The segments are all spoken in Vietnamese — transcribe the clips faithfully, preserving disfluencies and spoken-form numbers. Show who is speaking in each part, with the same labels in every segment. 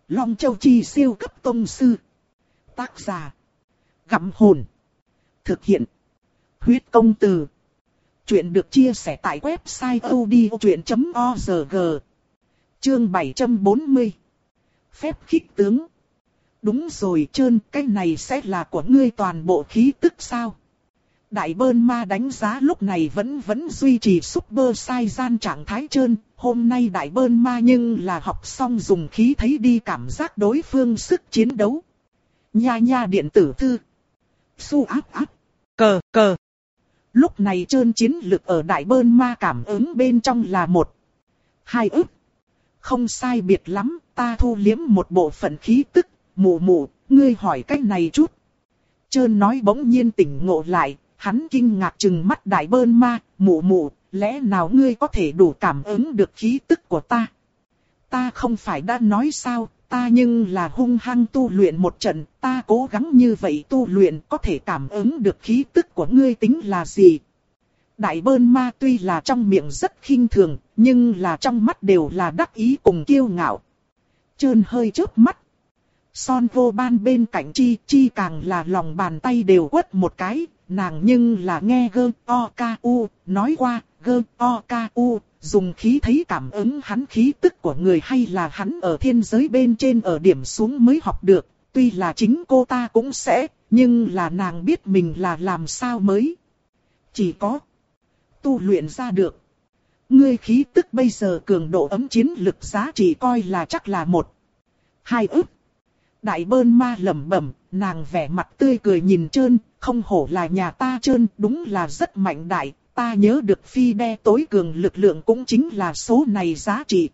Speaker 1: Long Châu Chi siêu cấp tông sư. Tác giả. Gặm hồn. Thực hiện. Huyết công từ. Chuyện được chia sẻ tại website audiochuyện chấm org. Chương bảy trăm bốn mươi. Phép khích tướng. Đúng rồi Trơn, cái này sẽ là của ngươi toàn bộ khí tức sao? Đại Bơn Ma đánh giá lúc này vẫn vẫn duy trì Super Saiyan trạng thái Trơn. Hôm nay Đại Bơn Ma nhưng là học xong dùng khí thấy đi cảm giác đối phương sức chiến đấu. Nha nha điện tử thư. Su áp áp. Cờ cờ. Lúc này Trơn chiến lực ở Đại Bơn Ma cảm ứng bên trong là một. Hai ức. Không sai biệt lắm, ta thu liếm một bộ phận khí tức. Mụ mụ, ngươi hỏi cách này chút. Trơn nói bỗng nhiên tỉnh ngộ lại. Hắn kinh ngạc trừng mắt Đại Bơn Ma, mụ mụ, lẽ nào ngươi có thể đủ cảm ứng được khí tức của ta? Ta không phải đã nói sao, ta nhưng là hung hăng tu luyện một trận, ta cố gắng như vậy tu luyện có thể cảm ứng được khí tức của ngươi tính là gì? Đại Bơn Ma tuy là trong miệng rất khinh thường, nhưng là trong mắt đều là đắc ý cùng kiêu ngạo. Trơn hơi chớp mắt. Son Vô Ban bên cạnh Chi, Chi càng là lòng bàn tay đều quất một cái. Nàng nhưng là nghe gơ o ca u, nói qua, gơ o ca u, dùng khí thấy cảm ứng hắn khí tức của người hay là hắn ở thiên giới bên trên ở điểm xuống mới học được. Tuy là chính cô ta cũng sẽ, nhưng là nàng biết mình là làm sao mới. Chỉ có tu luyện ra được. Ngươi khí tức bây giờ cường độ ấm chiến lực giá trị coi là chắc là một. Hai ức. Đại Bơn Ma lẩm bẩm, nàng vẻ mặt tươi cười nhìn Trơn, không hổ là nhà ta Trơn, đúng là rất mạnh đại, ta nhớ được phi đe tối cường lực lượng cũng chính là số này giá trị.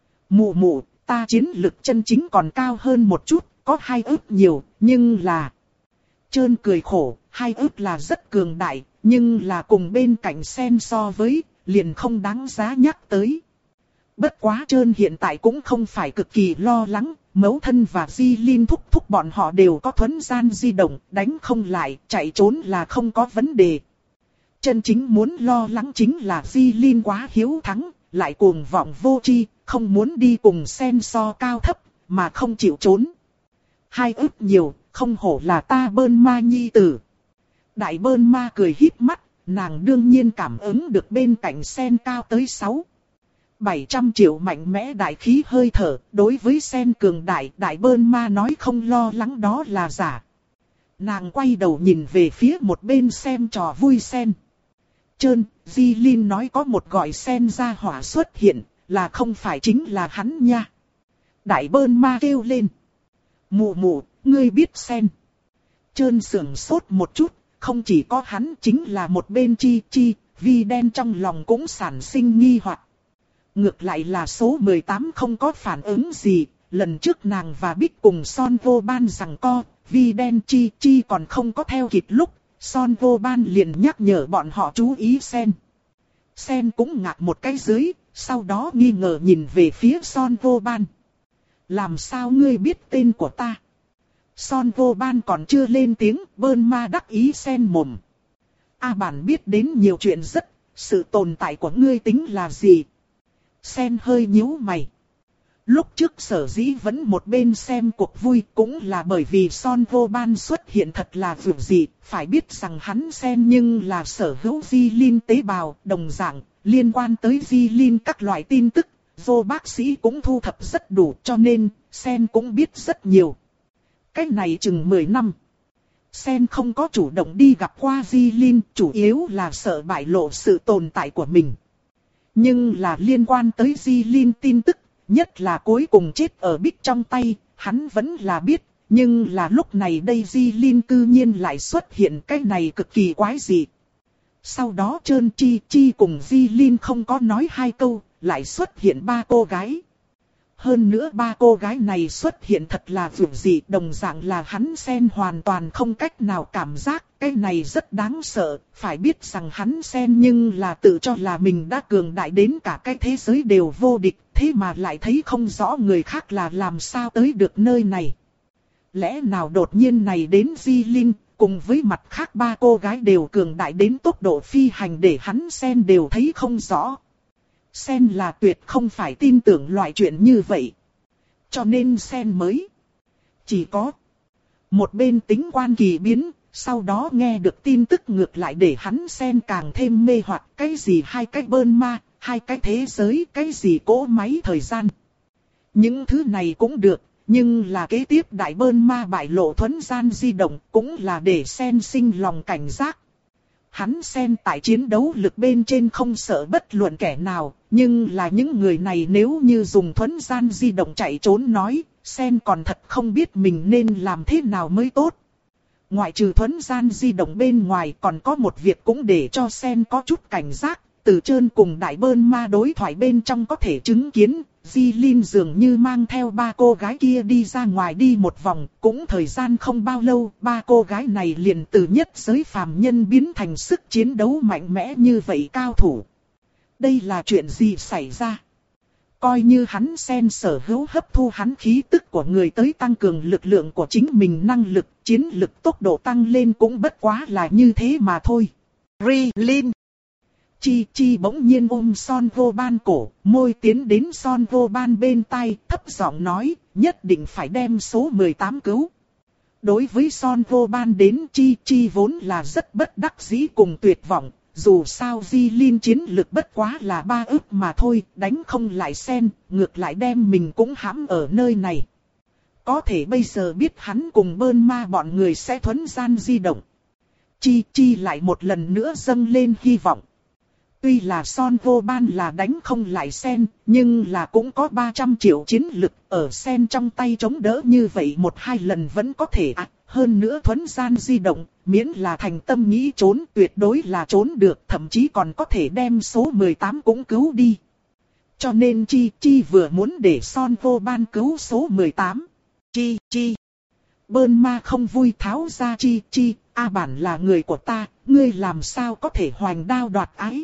Speaker 1: Mụ mụ, ta chiến lực chân chính còn cao hơn một chút, có hai ức nhiều, nhưng là... Trơn cười khổ, hai ức là rất cường đại, nhưng là cùng bên cạnh Sen so với, liền không đáng giá nhắc tới. Bất quá Trơn hiện tại cũng không phải cực kỳ lo lắng. Mẫu thân và Di Linh thúc thúc bọn họ đều có thuấn gian di động, đánh không lại, chạy trốn là không có vấn đề. Chân chính muốn lo lắng chính là Di Linh quá hiếu thắng, lại cuồng vọng vô tri, không muốn đi cùng Sen so cao thấp, mà không chịu trốn. Hai ức nhiều, không hổ là ta Bơn Ma nhi tử. Đại Bơn Ma cười híp mắt, nàng đương nhiên cảm ứng được bên cạnh Sen cao tới sáu. bảy trăm triệu mạnh mẽ đại khí hơi thở, đối với Sen cường đại, Đại Bơn Ma nói không lo lắng đó là giả. Nàng quay đầu nhìn về phía một bên xem trò vui Sen. Trơn, Di Linh nói có một gọi Sen ra hỏa xuất hiện, là không phải chính là hắn nha. Đại Bơn Ma kêu lên. Mụ mụ, ngươi biết Sen. Trơn sưởng sốt một chút, không chỉ có hắn chính là một bên Chi Chi, Vi đen trong lòng cũng sản sinh nghi hoặc. Ngược lại là số mười tám không có phản ứng gì, lần trước nàng và Bích cùng Son Vô Ban giằng co, Vi đen Chi Chi còn không có theo kịp lúc, Son Vô Ban liền nhắc nhở bọn họ chú ý Sen. Sen cũng ngạc một cái dưới, sau đó nghi ngờ nhìn về phía Son Vô Ban. Làm sao ngươi biết tên của ta? Son Vô Ban còn chưa lên tiếng, Bơn Ma đắc ý Sen mồm. A bản biết đến nhiều chuyện rất, sự tồn tại của ngươi tính là gì? Sen hơi nhíu mày. Lúc trước sở dĩ vẫn một bên xem cuộc vui cũng là bởi vì Son Vô Ban xuất hiện thật là vượt dị. Phải biết rằng hắn Sen nhưng là sở hữu Di Linh tế bào, đồng dạng, liên quan tới Di Linh các loại tin tức. Vô bác sĩ cũng thu thập rất đủ cho nên Sen cũng biết rất nhiều. Cách này chừng mười năm. Sen không có chủ động đi gặp qua Di Linh, chủ yếu là sợ bại lộ sự tồn tại của mình. Nhưng là liên quan tới Di Linh tin tức, nhất là cuối cùng chết ở Bích trong tay, hắn vẫn là biết. Nhưng là lúc này đây Di Linh cư nhiên lại xuất hiện, cái này cực kỳ quái dị. Sau đó Trơn Chi Chi cùng Di Linh không có nói hai câu, lại xuất hiện ba cô gái. Hơn nữa ba cô gái này xuất hiện thật là vượt dị, đồng dạng là hắn Sen hoàn toàn không cách nào cảm giác, cái này rất đáng sợ, phải biết rằng hắn Sen nhưng là tự cho là mình đã cường đại đến cả cái thế giới đều vô địch, thế mà lại thấy không rõ người khác là làm sao tới được nơi này. Lẽ nào đột nhiên này đến Di Linh, cùng với mặt khác ba cô gái đều cường đại đến tốc độ phi hành để hắn Sen đều thấy không rõ. Sen là tuyệt không phải tin tưởng loại chuyện như vậy. Cho nên sen mới. Chỉ có một bên tính quan kỳ biến, sau đó nghe được tin tức ngược lại để hắn sen càng thêm mê hoặc. Cái gì hai cái bơn ma, hai cái thế giới, cái gì cỗ máy thời gian. Những thứ này cũng được, nhưng là kế tiếp đại bơn ma bại lộ thuấn gian di động cũng là để sen sinh lòng cảnh giác. Hắn sen tại chiến đấu lực bên trên không sợ bất luận kẻ nào, nhưng là những người này nếu như dùng thuấn gian di động chạy trốn nói, sen còn thật không biết mình nên làm thế nào mới tốt. Ngoại trừ thuấn gian di động bên ngoài còn có một việc cũng để cho sen có chút cảnh giác, từ Trơn cùng đại bơn ma đối thoại bên trong có thể chứng kiến, Di Linh dường như mang theo ba cô gái kia đi ra ngoài đi một vòng, cũng thời gian không bao lâu, ba cô gái này liền từ nhất giới phàm nhân biến thành sức chiến đấu mạnh mẽ như vậy cao thủ. Đây là chuyện gì xảy ra? Coi như hắn sen sở hữu hấp thu hắn khí tức của người tới tăng cường lực lượng của chính mình năng lực, chiến lực tốc độ tăng lên cũng bất quá là như thế mà thôi. Ri Linh Chi Chi bỗng nhiên ôm Son Vô Ban cổ, môi tiến đến Son Vô Ban bên tai, thấp giọng nói, nhất định phải đem số mười tám cứu. Đối với Son Vô Ban đến Chi Chi vốn là rất bất đắc dĩ cùng tuyệt vọng, dù sao Di Linh chiến lực bất quá là ba ức mà thôi, đánh không lại sen, ngược lại đem mình cũng hãm ở nơi này. Có thể bây giờ biết hắn cùng bơn ma bọn người sẽ thuấn gian di động. Chi Chi lại một lần nữa dâng lên hy vọng. Tuy là Son Vô Ban là đánh không lại sen, nhưng là cũng có ba trăm triệu chiến lực, ở sen trong tay chống đỡ như vậy một hai lần vẫn có thể ạ. À, hơn nữa thuấn gian di động, miễn là thành tâm nghĩ trốn tuyệt đối là trốn được, thậm chí còn có thể đem số mười tám cũng cứu đi. Cho nên Chi Chi vừa muốn để Son Vô Ban cứu số mười tám. Chi Chi. Bơn ma không vui tháo ra Chi Chi, A bản là người của ta, ngươi làm sao có thể hoành đao đoạt ái.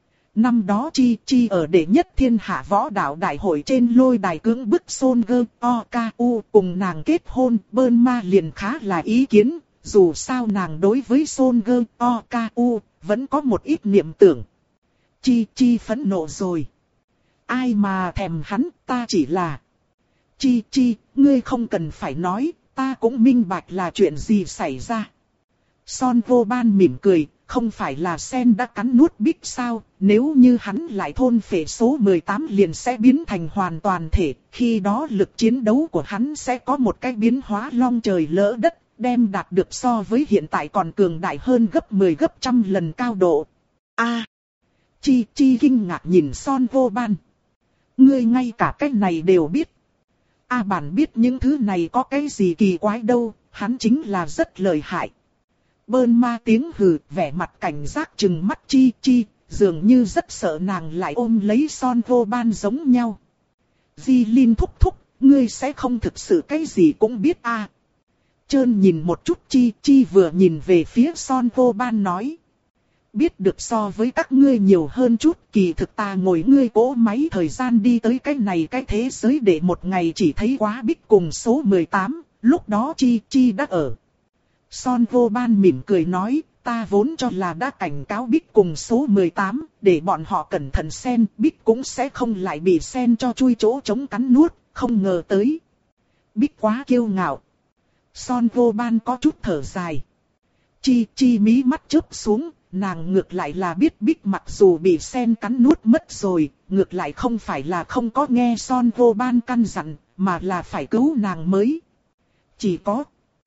Speaker 1: Năm đó Chi Chi ở đệ nhất thiên hạ võ đạo đại hội trên lôi đài cưỡng bức Son Gơ O K U cùng nàng kết hôn, bơn ma liền khá là ý kiến, dù sao nàng đối với Son Gơ O K U vẫn có một ít niệm tưởng. Chi Chi phẫn nộ rồi. Ai mà thèm hắn, ta chỉ là... Chi Chi, ngươi không cần phải nói, ta cũng minh bạch là chuyện gì xảy ra. Son Vô Ban mỉm cười. Không phải là sen đã cắn nuốt Bích sao, nếu như hắn lại thôn phệ số mười tám liền sẽ biến thành hoàn toàn thể, khi đó lực chiến đấu của hắn sẽ có một cái biến hóa long trời lỡ đất, đem đạt được so với hiện tại còn cường đại hơn gấp mười gấp trăm lần cao độ. A, à, Chi Chi kinh ngạc nhìn Son Vô Ban. Ngươi ngay cả cái này đều biết. A à, bản biết những thứ này có cái gì kỳ quái đâu, hắn chính là rất lợi hại. Bơn ma tiếng hừ, vẻ mặt cảnh giác trừng mắt Chi Chi, dường như rất sợ nàng lại ôm lấy Son Vô Ban giống nhau. Di Linh thúc thúc, ngươi sẽ không thực sự cái gì cũng biết a. À. Trơn nhìn một chút Chi Chi vừa nhìn về phía Son Vô Ban nói. Biết được so với các ngươi nhiều hơn chút, kỳ thực ta ngồi ngươi cỗ máy thời gian đi tới cái này cái thế giới để một ngày chỉ thấy quá Bích cùng số mười tám, lúc đó Chi Chi đã ở. Son Vô Ban mỉm cười nói, ta vốn cho là đã cảnh cáo Bích cùng số mười tám, để bọn họ cẩn thận sen, Bích cũng sẽ không lại bị sen cho chui chỗ chống cắn nuốt, không ngờ tới. Bích quá kiêu ngạo. Son Vô Ban có chút thở dài. Chi Chi mí mắt chớp xuống, nàng ngược lại là biết Bích mặc dù bị sen cắn nuốt mất rồi, ngược lại không phải là không có nghe Son Vô Ban căn dặn, mà là phải cứu nàng mới. Chỉ có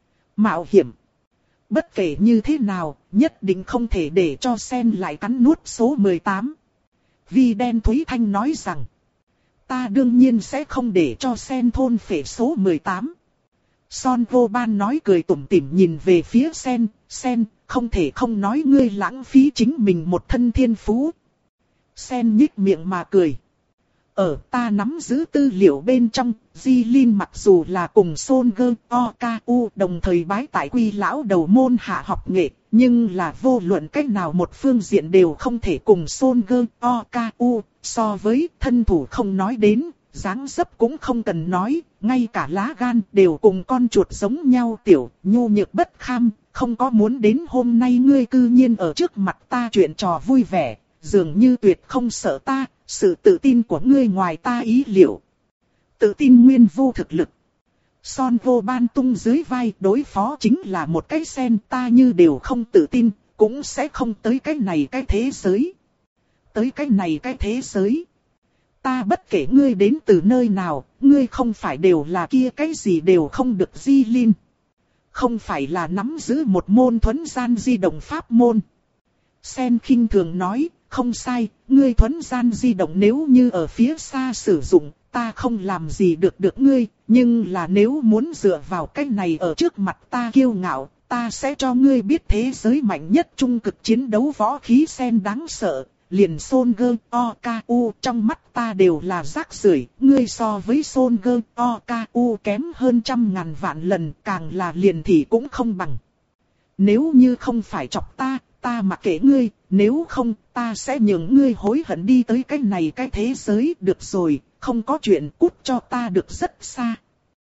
Speaker 1: mạo hiểm. Bất kể như thế nào, nhất định không thể để cho sen lại cắn nuốt số mười tám. Vi đen Thúy Thanh nói rằng, ta đương nhiên sẽ không để cho sen thôn phệ số mười tám. Son Vô Ban nói cười tủm tỉm nhìn về phía sen, sen, không thể không nói ngươi lãng phí chính mình một thân thiên phú. Sen nhích miệng mà cười. Ở ta nắm giữ tư liệu bên trong, Di Linh mặc dù là cùng Son Gơ O K U đồng thời bái tại Quy lão đầu môn hạ học nghệ, nhưng là vô luận cách nào một phương diện đều không thể cùng Son Gơ O K U, so với thân thủ không nói đến, dáng dấp cũng không cần nói, ngay cả lá gan đều cùng con chuột giống nhau tiểu, nhu nhược bất kham, không có muốn đến hôm nay ngươi cư nhiên ở trước mặt ta chuyện trò vui vẻ, dường như tuyệt không sợ ta. Sự tự tin của ngươi ngoài ta ý liệu. Tự tin nguyên vô thực lực. Son vô ban tung dưới vai đối phó chính là một cái sen, ta như đều không tự tin, cũng sẽ không tới cái này cái thế giới. Tới cái này cái thế giới. Ta bất kể ngươi đến từ nơi nào, ngươi không phải đều là kia cái gì đều không được di linh. Không phải là nắm giữ một môn thuấn gian di động pháp môn. Sen khinh thường nói, không sai, ngươi thuấn gian di động nếu như ở phía xa sử dụng, ta không làm gì được được ngươi, nhưng là nếu muốn dựa vào cái này ở trước mặt ta kiêu ngạo, ta sẽ cho ngươi biết thế giới mạnh nhất trung cực chiến đấu võ khí sen đáng sợ. Liền Son Gơ O K U trong mắt ta đều là rác rưởi, ngươi so với Son Gơ O K U kém hơn trăm ngàn vạn lần, càng là liền thì cũng không bằng. Nếu như không phải chọc ta, ta mặc kệ ngươi, nếu không, ta sẽ nhường ngươi hối hận đi tới cái này cái thế giới, được rồi, không có chuyện, cút cho ta được rất xa.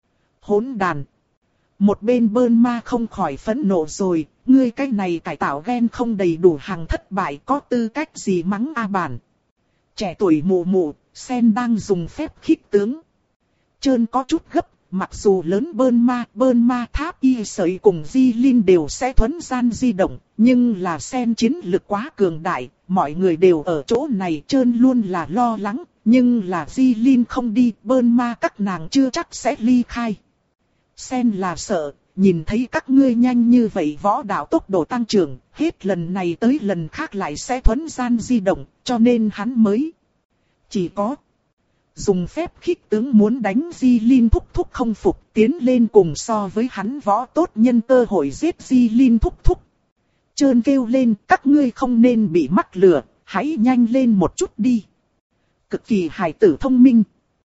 Speaker 1: Hỗn đàn. Một bên Bơn Ma không khỏi phẫn nộ rồi, ngươi cái này cải tạo gen không đầy đủ hàng thất bại, có tư cách gì mắng a bản. Trẻ tuổi mù mù, Sen đang dùng phép khích tướng. Trơn có chút gấp, mặc dù lớn Bơn Ma, Bơn Ma Tháp Y Sợi cùng Di Linh đều sẽ thuấn gian di động, nhưng là Sen chiến lực quá cường đại, mọi người đều ở chỗ này, Trơn luôn là lo lắng, nhưng là Di Linh không đi, Bơn Ma các nàng chưa chắc sẽ ly khai. Sen là sợ, nhìn thấy các ngươi nhanh như vậy võ đạo tốc độ tăng trưởng, hết lần này tới lần khác lại sẽ thuấn gian di động, cho nên hắn mới chỉ có dùng phép khích tướng muốn đánh Di Linh thúc thúc không phục, tiến lên cùng so với hắn võ tốt nhân cơ hội giết Di Linh thúc thúc. Trơn kêu lên, các ngươi không nên bị mắc lừa, hãy nhanh lên một chút đi. Cực kỳ hài tử thông minh.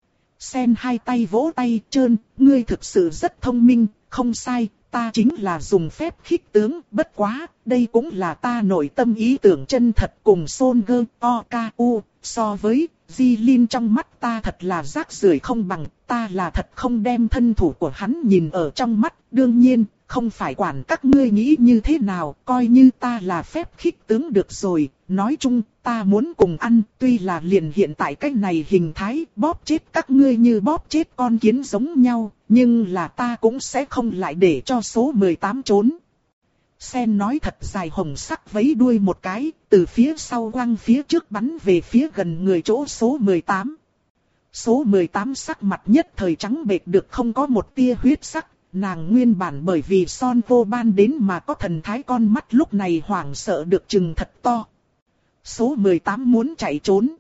Speaker 1: Sen hai tay vỗ tay, Trơn, ngươi thực sự rất thông minh, không sai, ta chính là dùng phép khích tướng, bất quá, đây cũng là ta nội tâm ý tưởng chân thật cùng Son Gơ O K U, so với Di Linh trong mắt ta thật là rác rưởi không bằng, ta là thật không đem thân thủ của hắn nhìn ở trong mắt, đương nhiên, không phải quản các ngươi nghĩ như thế nào, coi như ta là phép khích tướng được rồi, nói chung, ta muốn cùng ăn, tuy là liền hiện tại cái này hình thái, bóp chết các ngươi như bóp chết con kiến giống nhau, nhưng là ta cũng sẽ không lại để cho số mười tám trốn. Sen nói thật dài hồng sắc vẫy đuôi một cái, từ phía sau quăng phía trước bắn về phía gần người chỗ số mười tám. Số mười tám sắc mặt nhất thời trắng bệch được không có một tia huyết sắc, nàng nguyên bản bởi vì Son vô ban đến mà có thần thái con mắt lúc này hoảng sợ được chừng thật to. Số mười tám muốn chạy trốn,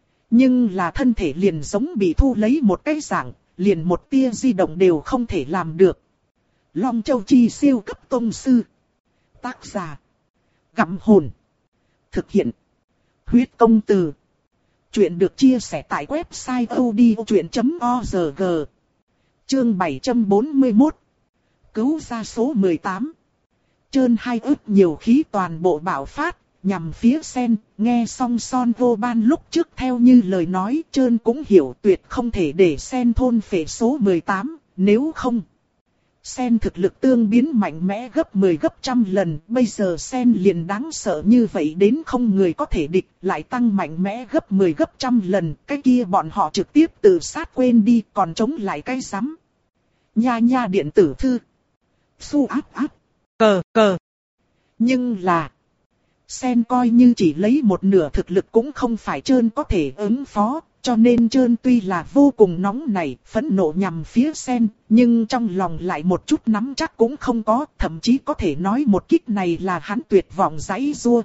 Speaker 1: nhưng là thân thể liền giống bị thu lấy một cái dạng, liền một tia di động đều không thể làm được. Long Châu Chi siêu cấp tông sư. Tác giả Gặm Hồn. Thực hiện Huyết Công Từ. Chuyện được chia sẻ tại website odchuyện chấm org. Chương bảy trăm bốn mươi mốt. Cứu ra số mười tám. Trơn hai ức nhiều khí toàn bộ bạo phát, nhằm phía Sen, nghe xong Son vô ban lúc trước theo như lời nói, Trơn cũng hiểu tuyệt không thể để Sen thôn phệ số mười tám, nếu không. Sen thực lực tương biến mạnh mẽ gấp mười gấp trăm lần, bây giờ Sen liền đáng sợ như vậy đến không người có thể địch, lại tăng mạnh mẽ gấp mười gấp trăm lần, cái kia bọn họ trực tiếp tự sát quên đi, còn chống lại cái rắm. Nha nha điện tử thư. Su áp áp. Cờ cờ. Nhưng là Sen coi như chỉ lấy một nửa thực lực cũng không phải Trơn có thể ứng phó, cho nên Trơn tuy là vô cùng nóng nảy, phẫn nộ nhằm phía Sen, nhưng trong lòng lại một chút nắm chắc cũng không có, thậm chí có thể nói một kích này là hắn tuyệt vọng giãy giụa.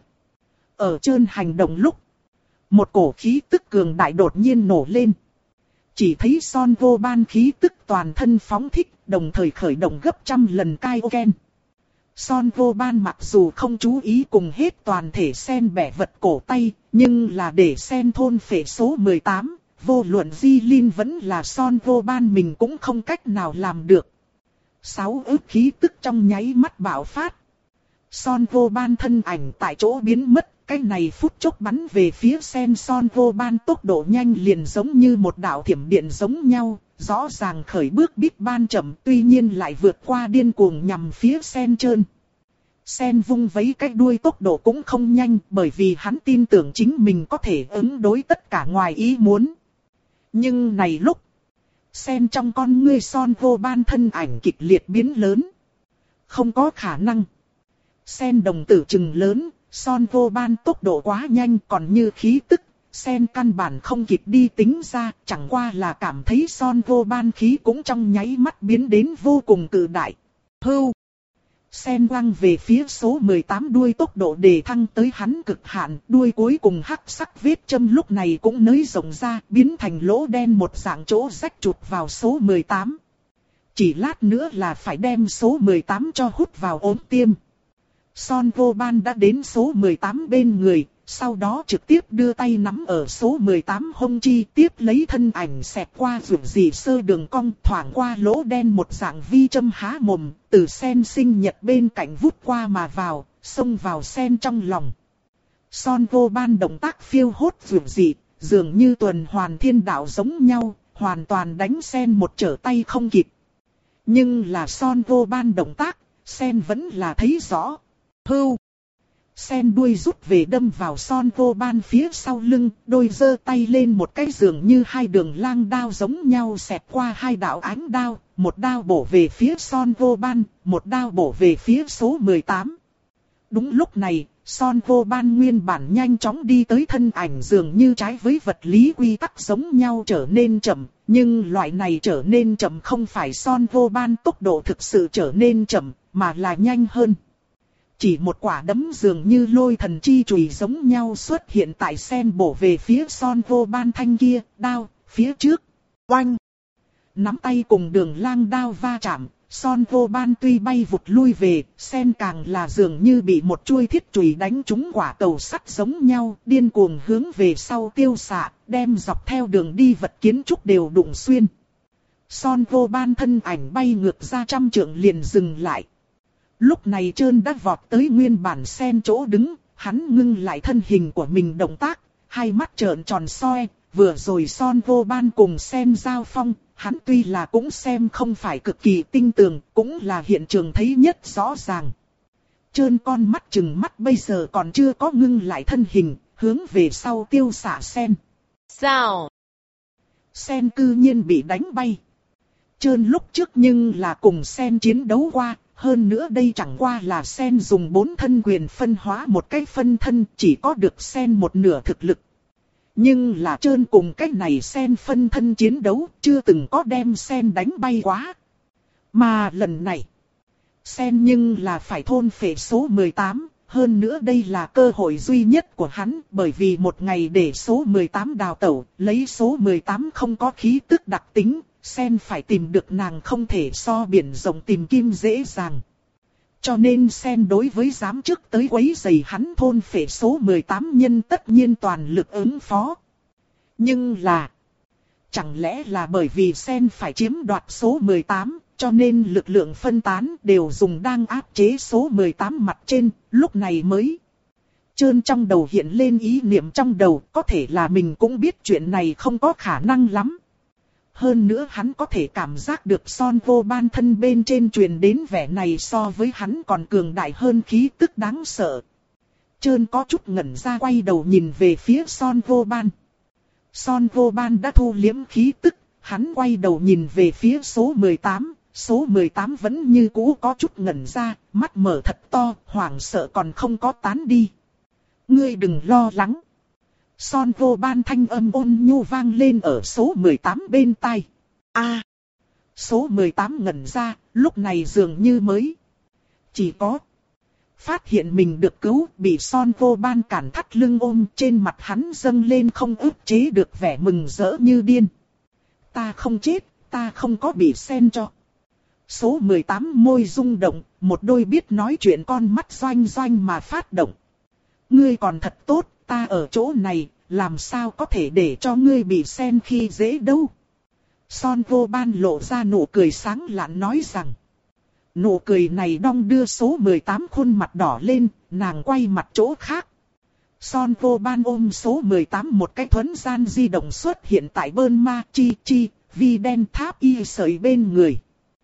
Speaker 1: Ở Trơn hành động lúc, một cổ khí tức cường đại đột nhiên nổ lên. Chỉ thấy Son vô ban khí tức toàn thân phóng thích, đồng thời khởi động gấp trăm lần Kaioken. Son vô ban mặc dù không chú ý cùng hết toàn thể Sen bẻ vật cổ tay, nhưng là để Sen thôn phệ số mười tám, vô luận Di Linh vẫn là Son vô ban mình cũng không cách nào làm được. Sáu ức khí tức trong nháy mắt bạo phát. Son vô ban thân ảnh tại chỗ biến mất, cái này phút chốc bắn về phía Sen. Son vô ban tốc độ nhanh liền giống như một đạo thiểm điện giống nhau. Rõ ràng khởi bước biết ban chậm, tuy nhiên lại vượt qua điên cuồng nhằm phía Sen Trơn. Sen vung vấy cái đuôi tốc độ cũng không nhanh, bởi vì hắn tin tưởng chính mình có thể ứng đối tất cả ngoài ý muốn. Nhưng này lúc, Sen trong con ngươi Son Vô Ban thân ảnh kịch liệt biến lớn. Không có khả năng. Sen đồng tử trừng lớn, Son Vô Ban tốc độ quá nhanh còn như khí tức. Sen căn bản không kịp đi tính ra, chẳng qua là cảm thấy Son Vô Ban khí cũng trong nháy mắt biến đến vô cùng cự đại. Hưu! Sen quăng về phía số mười tám đuôi tốc độ đề thăng tới hắn cực hạn, đuôi cuối cùng hắc sắc vết châm lúc này cũng nới rộng ra, biến thành lỗ đen một dạng chỗ rách chụp vào số mười tám. Chỉ lát nữa là phải đem số mười tám cho hút vào ốm tiêm. Son Vô Ban đã đến số mười tám bên người, sau đó trực tiếp đưa tay nắm ở số mười tám hông chi, tiếp lấy thân ảnh xẹt qua vượt dì sơ đường cong thoảng qua lỗ đen một dạng vi châm há mồm, từ sen sinh nhật bên cạnh vút qua mà vào, xông vào sen trong lòng. Son Vô Ban động tác phiêu hốt vượt dì, dường như tuần hoàn thiên đạo giống nhau, hoàn toàn đánh sen một trở tay không kịp. Nhưng là Son Vô Ban động tác, sen vẫn là thấy rõ. Hưu! Sen đuôi rút về đâm vào Son Vô Ban phía sau lưng, đôi giơ tay lên một cái dường như hai đường lang đao giống nhau xẹt qua hai đạo ánh đao, một đao bổ về phía Son Vô Ban, một đao bổ về phía số mười tám. Đúng lúc này, Son Vô Ban nguyên bản nhanh chóng đi tới thân ảnh dường như trái với vật lý quy tắc giống nhau trở nên chậm, nhưng loại này trở nên chậm không phải Son Vô Ban tốc độ thực sự trở nên chậm, mà là nhanh hơn. Chỉ một quả đấm dường như lôi thần chi chùy giống nhau xuất hiện tại sen bổ về phía Son Vô Ban thanh kia, đao, phía trước, oanh. Nắm tay cùng đường lang đao va chạm, Son Vô Ban tuy bay vụt lui về, sen càng là dường như bị một chuôi thiết chùy đánh trúng quả cầu sắt giống nhau, điên cuồng hướng về sau tiêu xạ, đem dọc theo đường đi vật kiến trúc đều đụng xuyên. Son Vô Ban thân ảnh bay ngược ra trăm trượng liền dừng lại. Lúc này Trơn đã vọt tới nguyên bản sen chỗ đứng, hắn ngưng lại thân hình của mình động tác, hai mắt trợn tròn soi, vừa rồi Son Vô Ban cùng sen giao phong, hắn tuy là cũng xem không phải cực kỳ tinh tường, cũng là hiện trường thấy nhất rõ ràng. Trơn con mắt chừng mắt bây giờ còn chưa có ngưng lại thân hình, hướng về sau tiêu xạ sen.
Speaker 2: Sao?
Speaker 1: Sen cư nhiên bị đánh bay. Trơn lúc trước nhưng là cùng sen chiến đấu qua. Hơn nữa đây chẳng qua là sen dùng bốn thân quyền phân hóa một cái phân thân, chỉ có được sen một nửa thực lực. Nhưng là Trơn cùng cái này sen phân thân chiến đấu, chưa từng có đem sen đánh bay quá. Mà lần này, sen nhưng là phải thôn phệ số mười tám, hơn nữa đây là cơ hội duy nhất của hắn, bởi vì một ngày để số mười tám đào tẩu, lấy số mười tám không có khí tức đặc tính. Sen phải tìm được nàng không thể so biển rộng tìm kim dễ dàng. Cho nên Sen đối với dám trước tới quấy rầy hắn thôn phệ số mười tám nhân tất nhiên toàn lực ứng phó. Nhưng là, chẳng lẽ là bởi vì Sen phải chiếm đoạt số mười tám, cho nên lực lượng phân tán đều dùng đang áp chế số mười tám mặt trên, lúc này mới. Trơn trong đầu hiện lên ý niệm trong đầu, có thể là mình cũng biết chuyện này không có khả năng lắm. Hơn nữa hắn có thể cảm giác được Son Vô Ban thân bên trên truyền đến vẻ này so với hắn còn cường đại hơn khí tức đáng sợ. Trơn có chút ngẩn ra quay đầu nhìn về phía Son Vô Ban. Son Vô Ban đã thu liếm khí tức, hắn quay đầu nhìn về phía số mười tám, số mười tám vẫn như cũ có chút ngẩn ra, mắt mở thật to, hoảng sợ còn không có tán đi. Ngươi đừng lo lắng. Son Vô Ban thanh âm ôn nhu vang lên ở số mười tám bên tai. A, à, số mười tám ngẩn ra, lúc này dường như mới. Chỉ có phát hiện mình được cứu, bị Son Vô Ban cản thắt lưng ôm, trên mặt hắn dâng lên không ức chế được vẻ mừng rỡ như điên. Ta không chết, ta không có bị sen cho. Số mười tám môi rung động, một đôi biết nói chuyện con mắt doanh doanh mà phát động. Ngươi còn thật tốt, ta ở chỗ này, làm sao có thể để cho ngươi bị sen khi dễ đâu. Son Vô Ban lộ ra nụ cười sáng lạn nói rằng. Nụ cười này đong đưa số mười tám khuôn mặt đỏ lên, nàng quay mặt chỗ khác. Son Vô Ban ôm số mười tám một cái thuấn gian di động xuất hiện tại bơn ma chi chi, vi đen tháp y sợi bên người.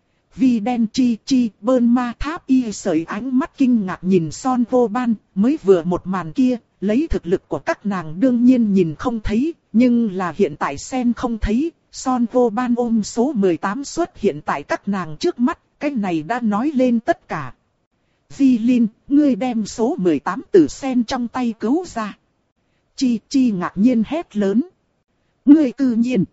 Speaker 1: Vi đen chi chi, bơn ma tháp y sợi ánh mắt kinh ngạc nhìn Son Vô Ban, mới vừa một màn kia, lấy thực lực của các nàng đương nhiên nhìn không thấy, nhưng là hiện tại sen không thấy, Son Vô Ban ôm số mười tám xuất hiện tại các nàng trước mắt, cái này đã nói lên tất cả. Di Linh, ngươi đem số mười tám từ sen trong tay cứu ra. Chi Chi ngạc nhiên hét lớn. Ngươi tự nhiên.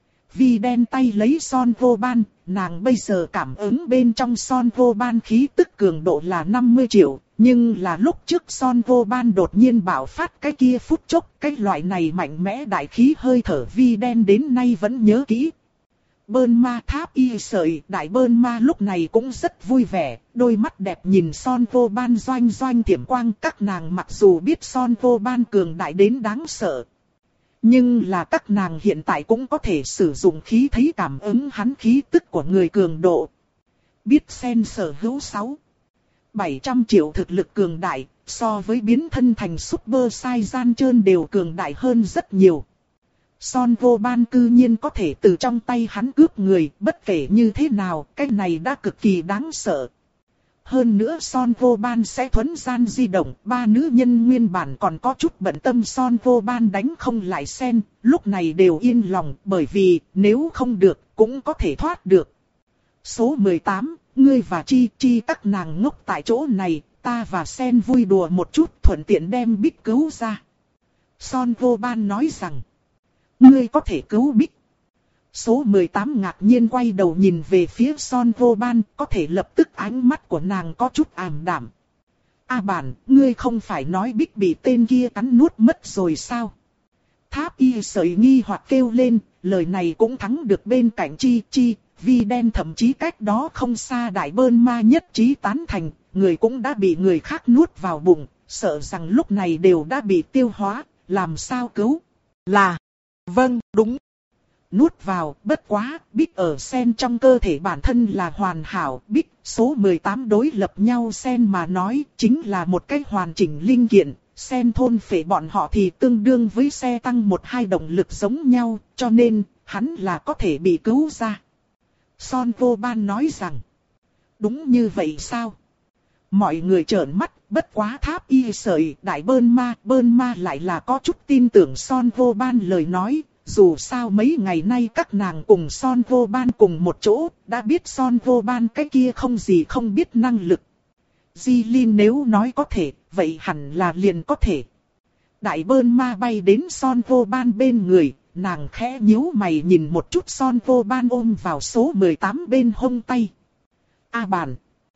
Speaker 1: Vi đen tay lấy Son Vô Ban, nàng bây giờ cảm ứng bên trong Son Vô Ban khí tức cường độ là năm mươi triệu. Nhưng là lúc trước Son Vô Ban đột nhiên bạo phát cái kia phút chốc, cái loại này mạnh mẽ đại khí hơi thở Vi đen đến nay vẫn nhớ kỹ. Bơn ma tháp y sợi, đại bơn ma lúc này cũng rất vui vẻ, đôi mắt đẹp nhìn Son Vô Ban doanh doanh tiềm quang. Các nàng mặc dù biết Son Vô Ban cường đại đến đáng sợ, nhưng là các nàng hiện tại cũng có thể sử dụng khí thấy cảm ứng hắn khí tức của người cường độ. Biết sen sở hữu sáu bảy trăm triệu thực lực cường đại, so với biến thân thành Super Saiyan trơn đều cường đại hơn rất nhiều. Son Vô Ban cư nhiên có thể từ trong tay hắn cướp người, bất kể như thế nào, cái này đã cực kỳ đáng sợ. Hơn nữa Son Vô Ban sẽ thuấn gian di động, ba nữ nhân nguyên bản còn có chút bận tâm Son Vô Ban đánh không lại sen, lúc này đều yên lòng, bởi vì nếu không được, cũng có thể thoát được. Số mười tám, ngươi và Chi Chi các nàng ngốc tại chỗ này, ta và sen vui đùa một chút thuận tiện đem Bích cứu ra. Son Vô Ban nói rằng, ngươi có thể cứu Bích. Số mười tám ngạc nhiên quay đầu nhìn về phía Son Vô Ban, có thể lập tức ánh mắt của nàng có chút ảm đạm. A bản, ngươi không phải nói Bích bị tên kia cắn nuốt mất rồi sao? Tháp y sợi nghi hoặc kêu lên, lời này cũng thắng được bên cạnh Chi Chi, Vi đen thậm chí cách đó không xa đại bơn ma nhất trí tán thành, người cũng đã bị người khác nuốt vào bụng, sợ rằng lúc này đều đã bị tiêu hóa, làm sao cứu? Là, vâng, đúng. Nuốt vào, bất quá, Bích ở sen trong cơ thể bản thân là hoàn hảo, Bích, số mười tám đối lập nhau sen mà nói, chính là một cái hoàn chỉnh linh kiện, sen thôn phệ bọn họ thì tương đương với xe tăng một hai động lực giống nhau, cho nên, hắn là có thể bị cứu ra. Son Vô Ban nói rằng, đúng như vậy sao? Mọi người trợn mắt, bất quá tháp y sợi, đại bơn ma, bơn ma lại là có chút tin tưởng Son Vô Ban lời nói. Dù sao mấy ngày nay các nàng cùng Son Vô Ban cùng một chỗ, đã biết Son Vô Ban cái kia không gì không biết năng lực. Di Linh nếu nói có thể, vậy hẳn là liền có thể. Đại bơn ma bay đến Son Vô Ban bên người, nàng khẽ nhíu mày nhìn một chút Son Vô Ban ôm vào số mười tám bên hông tay. A bản.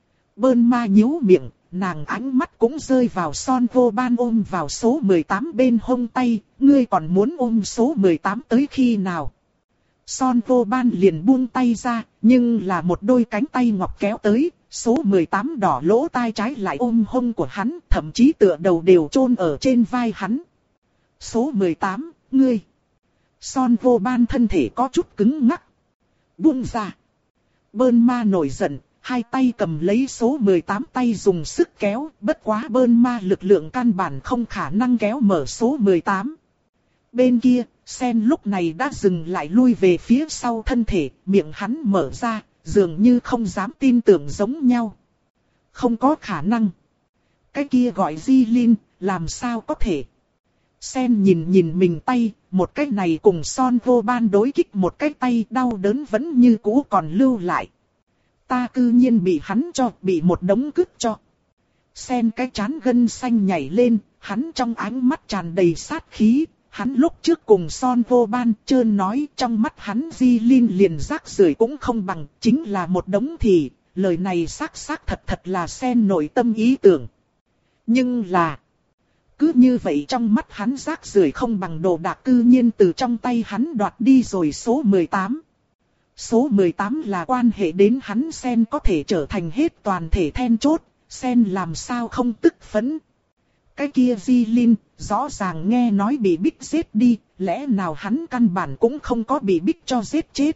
Speaker 1: Bơn ma nhíu miệng, nàng ánh mắt cũng rơi vào Son Vô Ban ôm vào số mười tám bên hông tay, ngươi còn muốn ôm số mười tám tới khi nào? Son Vô Ban liền buông tay ra, nhưng là một đôi cánh tay ngọc kéo tới, số mười tám đỏ lỗ tai trái lại ôm hông của hắn, thậm chí tựa đầu đều chôn ở trên vai hắn. Số mười tám, ngươi. Son Vô Ban thân thể có chút cứng ngắc. Buông ra. Bơn ma nổi giận. Hai tay cầm lấy số mười tám tay dùng sức kéo, bất quá bơn ma lực lượng căn bản không khả năng kéo mở số mười tám. Bên kia, sen lúc này đã dừng lại lui về phía sau thân thể, miệng hắn mở ra, dường như không dám tin tưởng giống nhau. Không có khả năng. Cái kia gọi Di Linh, làm sao có thể? Sen nhìn nhìn mình tay, một cái này cùng Son Vô Ban đối kích một cái tay đau đớn vẫn như cũ còn lưu lại. Ta cư nhiên bị hắn cho, bị một đống cứt cho. Sen cái chán gân xanh nhảy lên, hắn trong ánh mắt tràn đầy sát khí. Hắn lúc trước cùng Son Vô Ban trơn nói trong mắt hắn Di Linh liền rác rưởi cũng không bằng, chính là một đống thì, lời này xác xác thật thật là Sen nội tâm ý tưởng. Nhưng là, cứ như vậy trong mắt hắn rác rưởi không bằng đồ đạc cư nhiên từ trong tay hắn đoạt đi rồi số mười tám. Số mười tám là quan hệ đến hắn Sen có thể trở thành hết toàn thể then chốt, Sen làm sao không tức phấn. Cái kia Di Linh, rõ ràng nghe nói bị Bích giết đi, lẽ nào hắn căn bản cũng không có bị Bích cho giết chết.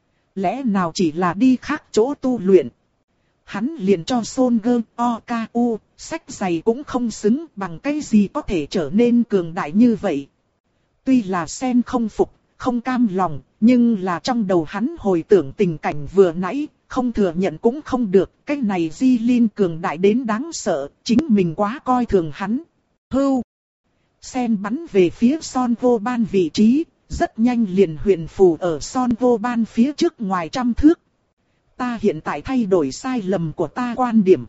Speaker 1: Lẽ nào chỉ là đi khác chỗ tu luyện. Hắn liền cho Son Gơ, O K U, sách giày cũng không xứng bằng cái gì có thể trở nên cường đại như vậy. Tuy là Sen không phục, không cam lòng, nhưng là trong đầu hắn hồi tưởng tình cảnh vừa nãy, không thừa nhận cũng không được, cái này Di Linh cường đại đến đáng sợ, chính mình quá coi thường hắn. Hưu! Sen bắn về phía Son Vô Ban vị trí, rất nhanh liền huyền phù ở Son Vô Ban phía trước ngoài trăm thước. Ta hiện tại thay đổi sai lầm của ta quan điểm.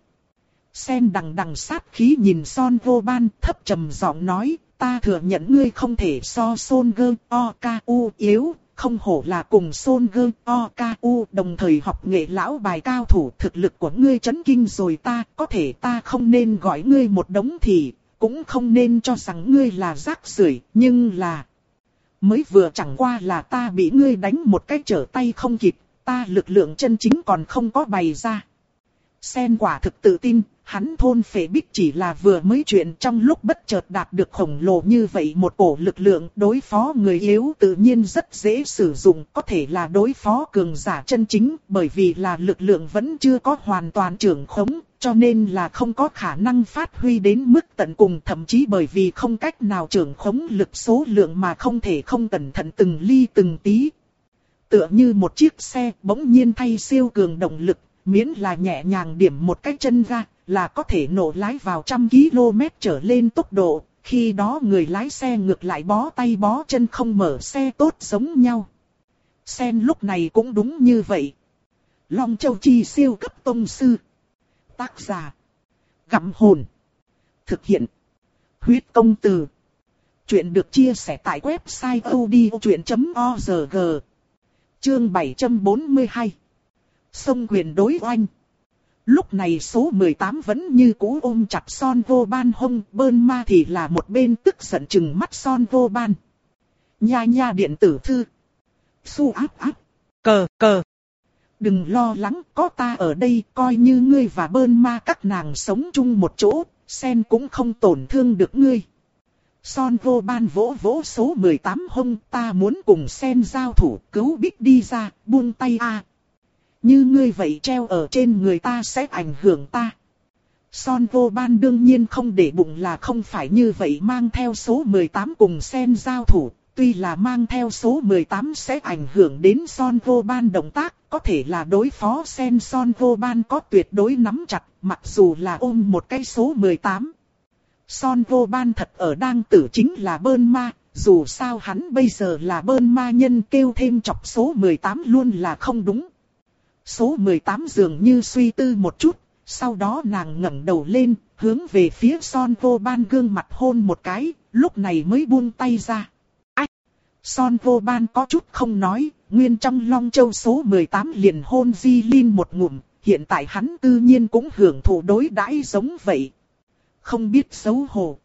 Speaker 1: Sen đằng đằng sát khí nhìn Son Vô Ban thấp trầm giọng nói, ta thừa nhận ngươi không thể so Son Gơ O Ca U yếu, không hổ là cùng Son Gơ O Ca U đồng thời học nghệ lão bài cao thủ, thực lực của ngươi chấn kinh rồi ta, có thể ta không nên gọi ngươi một đống thì, cũng không nên cho rằng ngươi là rác rưởi, nhưng là... Mới vừa chẳng qua là ta bị ngươi đánh một cái trở tay không kịp, ta lực lượng chân chính còn không có bày ra. Sen quả thực tự tin, hắn thôn phệ bích chỉ là vừa mới chuyện trong lúc bất chợt đạt được khổng lồ như vậy một cổ lực lượng đối phó người yếu tự nhiên rất dễ sử dụng, có thể là đối phó cường giả chân chính, bởi vì là lực lượng vẫn chưa có hoàn toàn trưởng khống, cho nên là không có khả năng phát huy đến mức tận cùng, thậm chí bởi vì không cách nào trưởng khống lực số lượng mà không thể không cẩn thận từng ly từng tí. Tựa như một chiếc xe bỗng nhiên thay siêu cường động lực, miễn là nhẹ nhàng điểm một cái chân ga, là có thể nổ lái vào trăm ki lô mét trở lên tốc độ, khi đó người lái xe ngược lại bó tay bó chân không mở xe tốt giống nhau. Sen lúc này cũng đúng như vậy. Long Châu Chi siêu cấp tông sư. Tác giả: Gặm Hồn. Thực hiện: Huyết Công Từ. Chuyện được chia sẻ tại website odchuyện chấm org. Chương bảy trăm bốn mươi hai. Sông quyền đối oanh. Lúc này số mười tám vẫn như cũ ôm chặt Son Vô Ban hông, Bơn Ma thì là một bên tức giận chừng mắt Son Vô Ban. Nha nha điện tử thư. Su áp áp. Cờ cờ. Đừng lo lắng, có ta ở đây, coi như ngươi và Bơn Ma các nàng sống chung một chỗ, Sen cũng không tổn thương được ngươi. Son Vô Ban vỗ vỗ số mười tám hông, ta muốn cùng Sen giao thủ, cứu Bích đi ra, buông tay a. À. Như ngươi vậy treo ở trên người ta sẽ ảnh hưởng ta. Son Vô Ban đương nhiên không để bụng là không phải như vậy, mang theo số mười tám cùng Sen giao thủ. Tuy là mang theo số mười tám sẽ ảnh hưởng đến Son Vô Ban động tác, có thể là đối phó Sen Son Vô Ban có tuyệt đối nắm chặt, mặc dù là ôm một cái số mười tám. Son Vô Ban thật ở đang tử chính là Bơn Ma, dù sao hắn bây giờ là Bơn Ma nhân, kêu thêm chọc số mười tám luôn là không đúng. Số mười tám dường như suy tư một chút, sau đó nàng ngẩng đầu lên, hướng về phía Son Vô Ban gương mặt hôn một cái, lúc này mới buông tay ra. Ách! Son Vô Ban có chút không nói, nguyên trong Long Châu số mười tám liền hôn Di Linh một ngụm, hiện tại hắn tự nhiên cũng hưởng thụ đối đãi giống vậy. Không biết xấu hổ.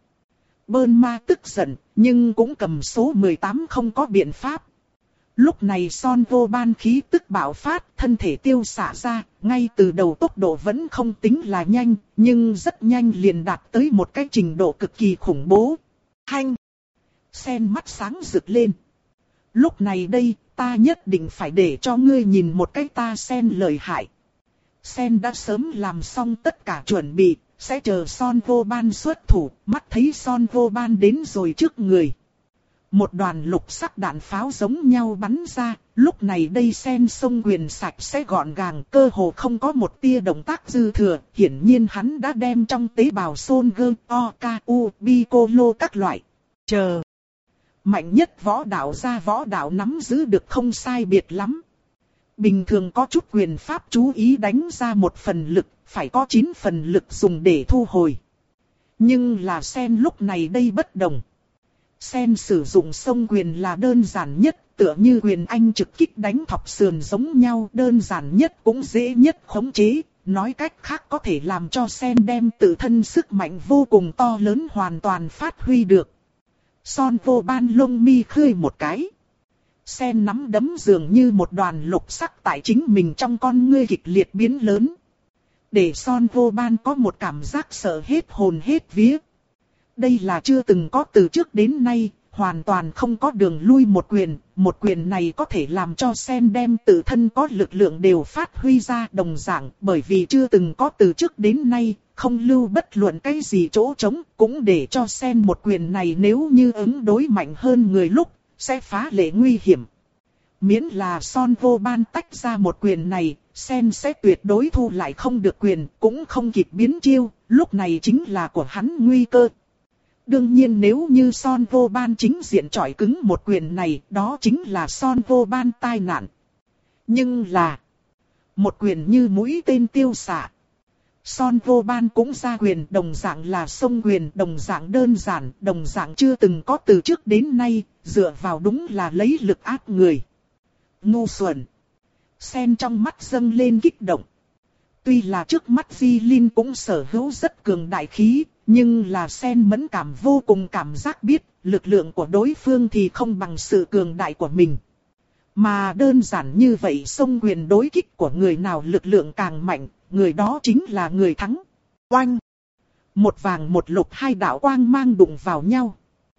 Speaker 1: Bơn Ma tức giận, nhưng cũng cầm số mười tám không có biện pháp. Lúc này Son Vô Ban khí tức bạo phát, thân thể tiêu xạ ra, ngay từ đầu tốc độ vẫn không tính là nhanh, nhưng rất nhanh liền đạt tới một cái trình độ cực kỳ khủng bố. Hanh! Sen mắt sáng rực lên. Lúc này đây, ta nhất định phải để cho ngươi nhìn một cái ta Sen lợi hại. Sen đã sớm làm xong tất cả chuẩn bị, sẽ chờ Son Vô Ban xuất thủ, mắt thấy Son Vô Ban đến rồi trước người. Một đoàn lục sắc đạn pháo giống nhau bắn ra, lúc này đây Sen sông quyền sạch sẽ gọn gàng, cơ hồ không có một tia động tác dư thừa, hiển nhiên hắn đã đem trong tế bào Son Gơ, O, Ca, U, Piccolo các loại. Chờ. Mạnh nhất võ đạo ra võ đạo nắm giữ được không sai biệt lắm. Bình thường có chút quyền pháp chú ý đánh ra một phần lực, phải có chín phần lực dùng để thu hồi. Nhưng là Sen lúc này đây bất đồng. Sen sử dụng sông quyền là đơn giản nhất, tựa như quyền anh trực kích đánh thọc sườn giống nhau, đơn giản nhất cũng dễ nhất khống chế, nói cách khác có thể làm cho Sen đem tự thân sức mạnh vô cùng to lớn hoàn toàn phát huy được. Son Vô Ban lông mi khơi một cái. Sen nắm đấm dường như một đoàn lục sắc tại chính mình trong con ngươi kịch liệt biến lớn. Để Son Vô Ban có một cảm giác sợ hết hồn hết vía. Đây là chưa từng có từ trước đến nay, hoàn toàn không có đường lui một quyền, một quyền này có thể làm cho Sen đem tự thân có lực lượng đều phát huy ra đồng dạng, bởi vì chưa từng có từ trước đến nay, không lưu bất luận cái gì chỗ trống, cũng để cho Sen một quyền này nếu như ứng đối mạnh hơn người lúc, sẽ phá lệ nguy hiểm. Miễn là Son Vô Ban tách ra một quyền này, Sen sẽ tuyệt đối thu lại không được quyền, cũng không kịp biến chiêu, lúc này chính là của hắn nguy cơ. Đương nhiên nếu như Son Vô Ban chính diện chọi cứng một quyền này, đó chính là Son Vô Ban tai nạn. Nhưng là một quyền như mũi tên tiêu xạ. Son Vô Ban cũng ra quyền, đồng dạng là xông quyền, đồng dạng đơn giản, đồng dạng chưa từng có từ trước đến nay, dựa vào đúng là lấy lực áp người. Ngu xuẩn. Sen trong mắt dâng lên kích động. Tuy là trước mắt Di Linh cũng sở hữu rất cường đại khí, nhưng là Sen mẫn cảm vô cùng cảm giác biết, lực lượng của đối phương thì không bằng sự cường đại của mình. Mà đơn giản như vậy xông quyền đối kích của người nào lực lượng càng mạnh, người đó chính là người thắng. Oanh! Một vàng một lục hai đạo quang mang đụng vào nhau.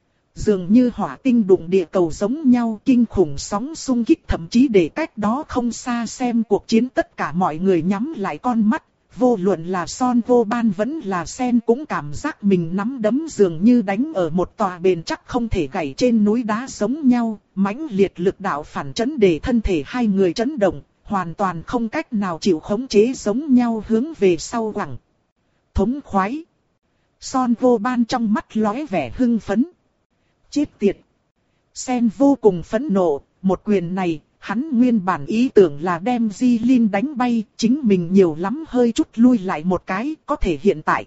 Speaker 1: Dường như hỏa tinh đụng địa cầu giống nhau, kinh khủng sóng xung kích, thậm chí để cách đó không xa xem cuộc chiến tất cả mọi người nhắm lại con mắt. Vô luận là Son Vô Ban vẫn là Sen cũng cảm giác mình nắm đấm dường như đánh ở một tòa bền chắc không thể gãy trên núi đá giống nhau. Mãnh liệt lực đạo phản chấn để thân thể hai người chấn động, hoàn toàn không cách nào chịu khống chế giống nhau hướng về sau quẳng. Thống khoái. Son Vô Ban trong mắt lóe vẻ hưng phấn. Chết tiệt. Sen vô cùng phẫn nộ, một quyền này, hắn nguyên bản ý tưởng là đem Di Linh đánh bay, chính mình nhiều lắm hơi chút lui lại một cái, có thể hiện tại.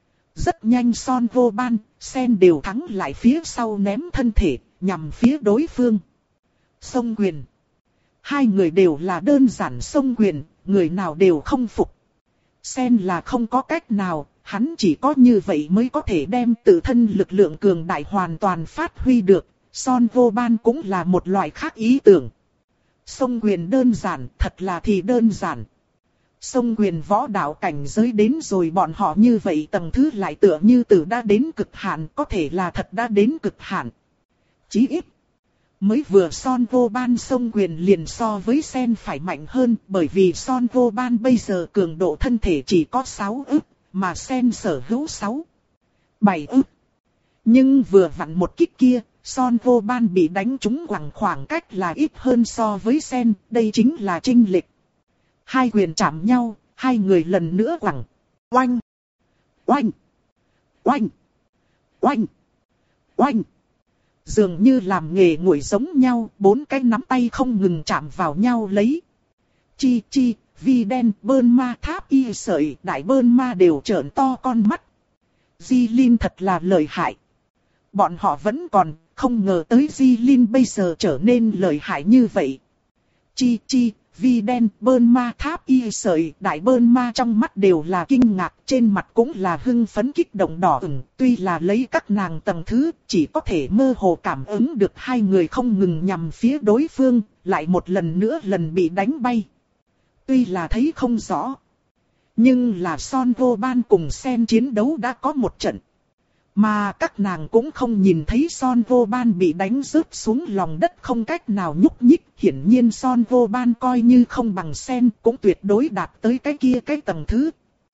Speaker 1: Rất nhanh Son Vô Ban, Sen đều thắng lại phía sau ném thân thể, nhằm phía đối phương. Xông quyền. Hai người đều là đơn giản xông quyền, người nào đều không phục. Sen là không có cách nào, hắn chỉ có như vậy mới có thể đem tự thân lực lượng cường đại hoàn toàn phát huy được. Son Vô Ban cũng là một loại khác ý tưởng. Xông quyền đơn giản, thật là thì đơn giản. Xông quyền võ đạo cảnh giới đến rồi bọn họ như vậy tầng thứ lại tựa như từ đã đến cực hạn, có thể là thật đã đến cực hạn. Chí ít. Mới vừa Son Vô Ban xông quyền liền so với Sen phải mạnh hơn, bởi vì Son Vô Ban bây giờ cường độ thân thể chỉ có sáu ức, mà Sen sở hữu sáu, bảy ức. Nhưng vừa vặn một kích kia, Son Vô Ban bị đánh trúng khoảng khoảng cách là ít hơn so với Sen, đây chính là chênh lệch. Hai quyền chạm nhau, hai người lần nữa quẳng. Oanh! Oanh! Oanh! Oanh! Oanh! Dường như làm nghề nguội giống nhau, bốn cái nắm tay không ngừng chạm vào nhau lấy. Chi chi, vi đen, bơn ma tháp y sợi, đại bơn ma đều trợn to con mắt. Di Linh thật là lợi hại. Bọn họ vẫn còn không ngờ tới Di Linh bây giờ trở nên lợi hại như vậy. Chi chi, vi đen, bơn ma tháp y sợi, đại bơn ma trong mắt đều là kinh ngạc, trên mặt cũng là hưng phấn kích động đỏ ửng. Tuy là lấy các nàng tầng thứ, chỉ có thể mơ hồ cảm ứng được hai người không ngừng nhằm phía đối phương, lại một lần nữa lần bị đánh bay. Tuy là thấy không rõ, nhưng là Son Vô Ban cùng Sen chiến đấu đã có một trận. Mà các nàng cũng không nhìn thấy Son Vô Ban bị đánh rớt xuống lòng đất không cách nào nhúc nhích. Hiển nhiên Son Vô Ban coi như không bằng Sen cũng tuyệt đối đạt tới cái kia cái tầng thứ.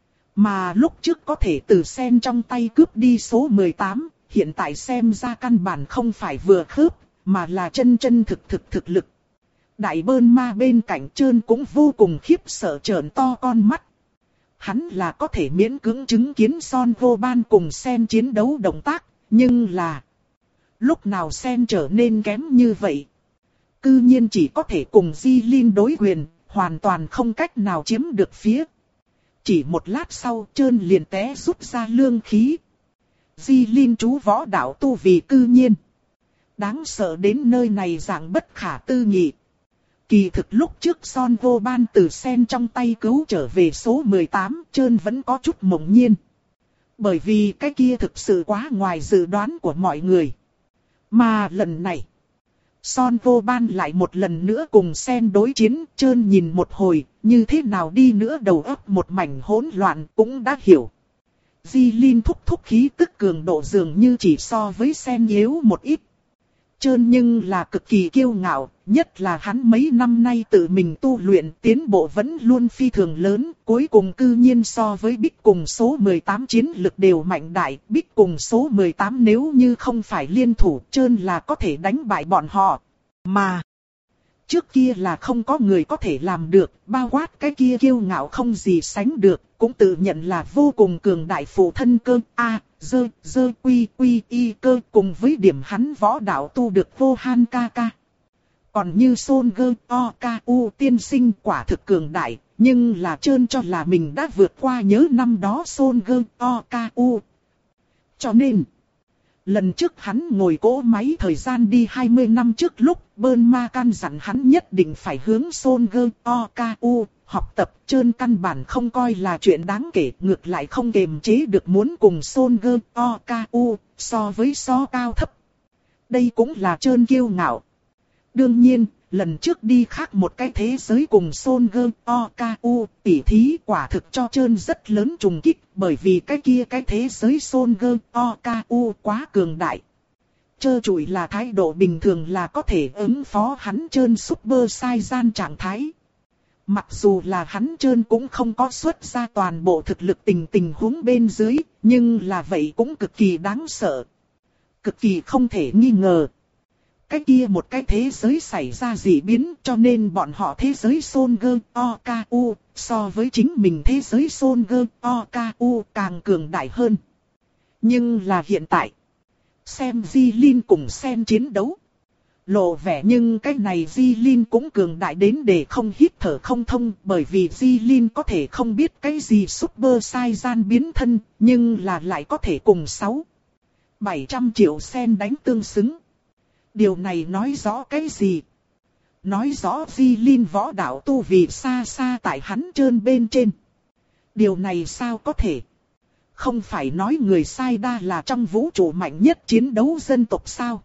Speaker 1: Mà lúc trước có thể từ Sen trong tay cướp đi số mười tám, hiện tại xem ra căn bản không phải vừa khớp, mà là chân chân thực thực thực lực. Đại bơn ma bên cạnh Trơn cũng vô cùng khiếp sợ trợn to con mắt. Hắn là có thể miễn cưỡng chứng kiến Son Vô Ban cùng Sen chiến đấu động tác, nhưng là lúc nào Sen trở nên kém như vậy. Cư nhiên chỉ có thể cùng Di Linh đối quyền, hoàn toàn không cách nào chiếm được phía. Chỉ một lát sau Trơn liền té rút ra lương khí. Di Linh chú võ đạo tu vì cư nhiên đáng sợ đến nơi này dạng bất khả tư nghị. Kỳ thực lúc trước Son Vô Ban từ Sen trong tay cứu trở về số mười tám, Trơn vẫn có chút mộng nhiên. Bởi vì cái kia thực sự quá ngoài dự đoán của mọi người. Mà lần này, Son Vô Ban lại một lần nữa cùng Sen đối chiến, Trơn nhìn một hồi, như thế nào đi nữa đầu óc một mảnh hỗn loạn cũng đã hiểu. Di Linh thúc thúc khí tức cường độ dường như chỉ so với Sen yếu một ít. Trơn nhưng là cực kỳ kiêu ngạo, nhất là hắn mấy năm nay tự mình tu luyện tiến bộ vẫn luôn phi thường lớn, cuối cùng cư nhiên so với Bích cùng số mười tám chiến lực đều mạnh đại, Bích cùng số mười tám nếu như không phải liên thủ Trơn là có thể đánh bại bọn họ. Mà trước kia là không có người có thể làm được, bao quát cái kia kiêu ngạo không gì sánh được, cũng tự nhận là vô cùng cường đại phụ thân cơ. A, dơ, dơ quy quy y cơ cùng với điểm hắn võ đạo tu được vô han ca ca. Còn như Son Gơ O Ca U tiên sinh quả thực cường đại, nhưng là trơn cho là mình đã vượt qua nhớ năm đó Son Gơ O Ca U. Cho nên, lần trước hắn ngồi cỗ máy thời gian đi hai mươi năm trước lúc Burma căn dặn hắn nhất định phải hướng Son Gơ O Ca U học tập, trơn căn bản không coi là chuyện đáng kể, ngược lại không kềm chế được muốn cùng Son Gơ O Ca U so với so cao thấp. Đây cũng là trơn kiêu ngạo. Đương nhiên, lần trước đi khác một cái thế giới cùng Son Gơ O Ca U tỉ thí quả thực cho trơn rất lớn trùng kích, bởi vì cái kia cái thế giới Son Gơ O Ca U quá cường đại. Trơ trụi là thái độ bình thường là có thể ứng phó hắn trơn Super Saiyan trạng thái. Mặc dù là hắn trơn cũng không có xuất ra toàn bộ thực lực tình tình huống bên dưới, nhưng là vậy cũng cực kỳ đáng sợ. Cực kỳ không thể nghi ngờ. Cái kia một cái thế giới xảy ra dị biến, cho nên bọn họ thế giới Son Gơ O Ca U so với chính mình thế giới Son Gơ O Ca U càng cường đại hơn. Nhưng là hiện tại, xem Jilin cùng Sen chiến đấu, lộ vẻ nhưng cái này Jilin cũng cường đại đến để không hít thở không thông, bởi vì Jilin có thể không biết cái gì Super Saiyan biến thân, nhưng là lại có thể cùng sáu, bảy trăm triệu Sen đánh tương xứng. Điều này nói rõ cái gì? Nói rõ Jilin võ đạo tu vì xa xa tại hắn trơn bên trên. Điều này sao có thể? Không phải nói người sai đa là trong vũ trụ mạnh nhất chiến đấu dân tộc sao?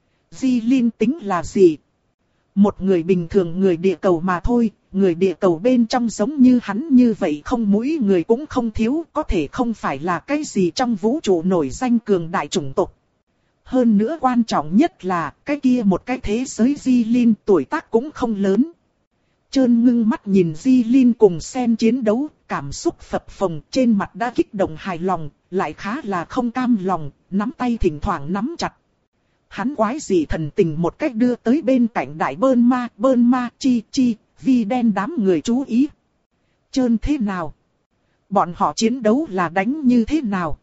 Speaker 1: Jilin tính là gì? Một người bình thường người địa cầu mà thôi, người địa cầu bên trong giống như hắn như vậy không mũi người cũng không thiếu, có thể không phải là cái gì trong vũ trụ nổi danh cường đại chủng tộc. Hơn nữa quan trọng nhất là cái kia một cái thế giới Jilin tuổi tác cũng không lớn. Trơn ngưng mắt nhìn Jilin cùng Sen chiến đấu, cảm xúc phập phồng trên mặt đã kích động hài lòng, lại khá là không cam lòng, nắm tay thỉnh thoảng nắm chặt. Hắn quái gì thần tình một cách đưa tới bên cạnh đại Burma, Burma chi chi, vi đen đám người chú ý. Trơn thế nào? Bọn họ chiến đấu là đánh như thế nào?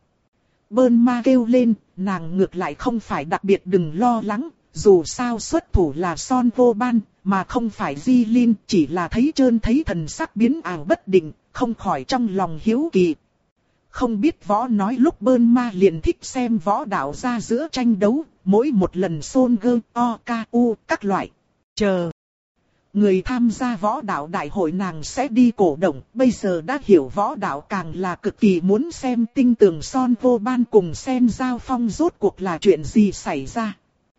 Speaker 1: Burma kêu lên, nàng ngược lại không phải đặc biệt đừng lo lắng, dù sao xuất thủ là Son Vô Ban, mà không phải Jilin, chỉ là thấy trơn thấy thần sắc biến ảo bất định, không khỏi trong lòng hiếu kỳ. Không biết võ nói lúc Burma liền thích xem võ đạo ra giữa tranh đấu, mỗi một lần Son Gơ O Ca U các loại. Chờ. Người tham gia võ đạo đại hội nàng sẽ đi cổ động, bây giờ đã hiểu võ đạo càng là cực kỳ muốn xem tinh tường Son Vô Ban cùng Sen giao phong rốt cuộc là chuyện gì xảy ra.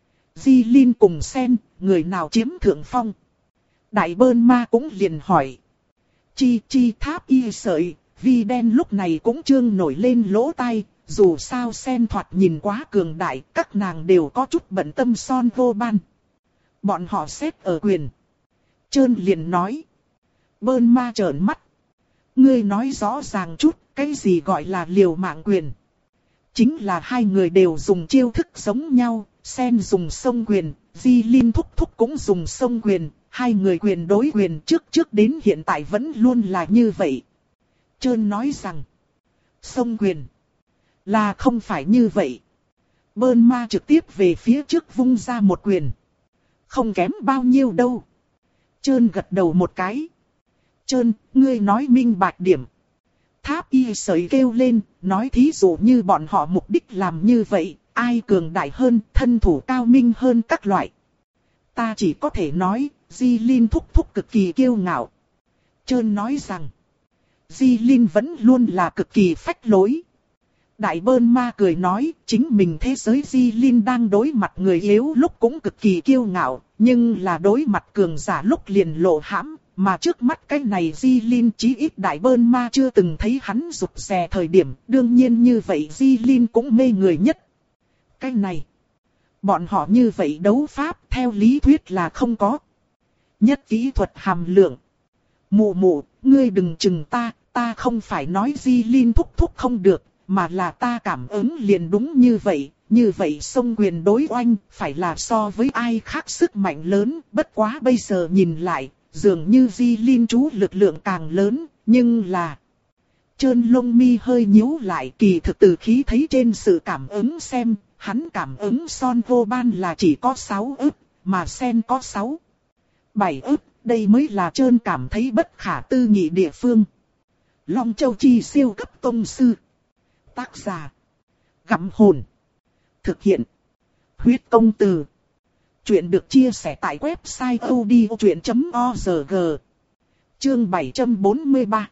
Speaker 1: Jilin cùng Sen, người nào chiếm thượng phong? Đại Burma cũng liền hỏi. Chi chi tháp y sợi, vi đen lúc này cũng trương nổi lên lỗ tai, dù sao Sen thoạt nhìn quá cường đại, các nàng đều có chút bận tâm Son Vô Ban. Bọn họ xếp ở quyền. Trơn liền nói. Burma trợn mắt. Ngươi nói rõ ràng chút, cái gì gọi là liều mạng quyền? Chính là hai người đều dùng chiêu thức giống nhau, Sen dùng sông quyền, Jilin thúc thúc cũng dùng sông quyền, hai người quyền đối quyền trước trước đến hiện tại vẫn luôn là như vậy. Trơn nói rằng, sông quyền là không phải như vậy. Burma trực tiếp về phía trước vung ra một quyền. Không kém bao nhiêu đâu. Trơn gật đầu một cái. Trơn, ngươi nói minh bạch điểm. Tháp y sợi kêu lên, nói thí dụ như bọn họ mục đích làm như vậy, ai cường đại hơn, thân thủ cao minh hơn các loại. Ta chỉ có thể nói, Jilin thúc thúc cực kỳ kiêu ngạo. Trơn nói rằng, Jilin vẫn luôn là cực kỳ phách lối. Đại Burma cười nói, chính mình thế giới Jilin đang đối mặt người yếu lúc cũng cực kỳ kiêu ngạo, nhưng là đối mặt cường giả lúc liền lộ hãm, mà trước mắt cái này Jilin chí ít Đại Burma chưa từng thấy hắn rụt rè thời điểm, đương nhiên như vậy Jilin cũng mê người nhất. Cái này, bọn họ như vậy đấu pháp theo lý thuyết là không có. Nhất kỹ thuật hàm lượng. Mụ mụ, ngươi đừng chừng ta, ta không phải nói Jilin thúc thúc không được. Mà là ta cảm ứng liền đúng như vậy, như vậy song quyền đối oanh, phải là so với ai khác sức mạnh lớn, bất quá bây giờ nhìn lại, dường như Jilin chú lực lượng càng lớn, nhưng là Trơn lông mi hơi nhíu lại, kỳ thực từ khí thấy trên sự cảm ứng xem, hắn cảm ứng Son Vô Ban là chỉ có sáu ức, mà Sen có sáu, bảy ức, đây mới là Trơn cảm thấy bất khả tư nghị địa phương. Long Châu Chi siêu cấp tông sư. Tác giả: Gặm Hồn. Thực hiện: Huyết Công Từ. Chuyện được chia sẻ tại website odchuyện chấm org. Chương bảy trăm bốn mươi ba.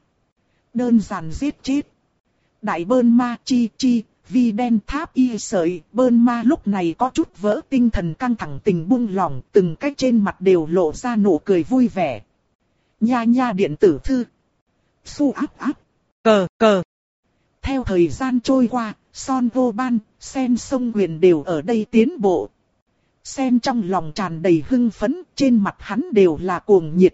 Speaker 1: Đơn giản giết chết. Đại Bơn Ma chi chi, vi đen tháp y sợi. Bơn Ma lúc này có chút vỡ tinh thần căng thẳng tình buông lỏng, từng cách trên mặt đều lộ ra nụ cười vui vẻ. Nha nha điện tử thư. Su áp áp. Cờ cờ. Theo thời gian trôi qua, Son Vô Ban, Sen Sông Huyền đều ở đây tiến bộ. Sen trong lòng tràn đầy hưng phấn, trên mặt hắn đều là cuồng nhiệt.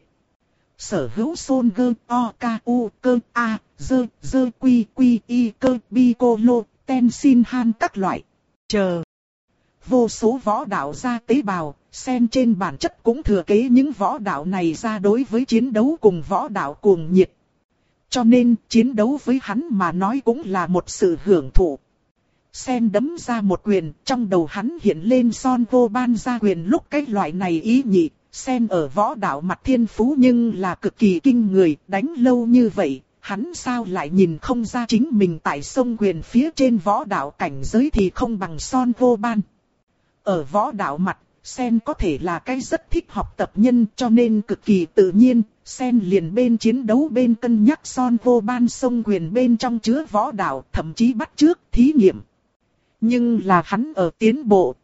Speaker 1: Sở hữu Son Gơ, O, K, U, Cơ, A, Dơ, Dơ, Quy, Quy, Y, Cơ, Bi, Cô, Lô, Ten, Sin, Han các loại. Chờ. Vô số võ đạo ra tế bào, Sen trên bản chất cũng thừa kế những võ đạo này ra đối với chiến đấu cùng võ đạo cuồng nhiệt. Cho nên, chiến đấu với hắn mà nói cũng là một sự hưởng thụ. Sen đấm ra một quyền, trong đầu hắn hiện lên Son Vô Ban ra quyền lúc cái loại này ý nhị. Sen ở võ đạo mặt thiên phú nhưng là cực kỳ kinh người, đánh lâu như vậy, hắn sao lại nhìn không ra chính mình tại sông quyền phía trên võ đạo cảnh giới thì không bằng Son Vô Ban. Ở võ đạo mặt, Sen có thể là cái rất thích học tập nhân cho nên cực kỳ tự nhiên, Sen liền bên chiến đấu bên cân nhắc Son Vô Ban sông quyền bên trong chứa võ đạo, thậm chí bắt chước, thí nghiệm. Nhưng là hắn ở tiến bộ.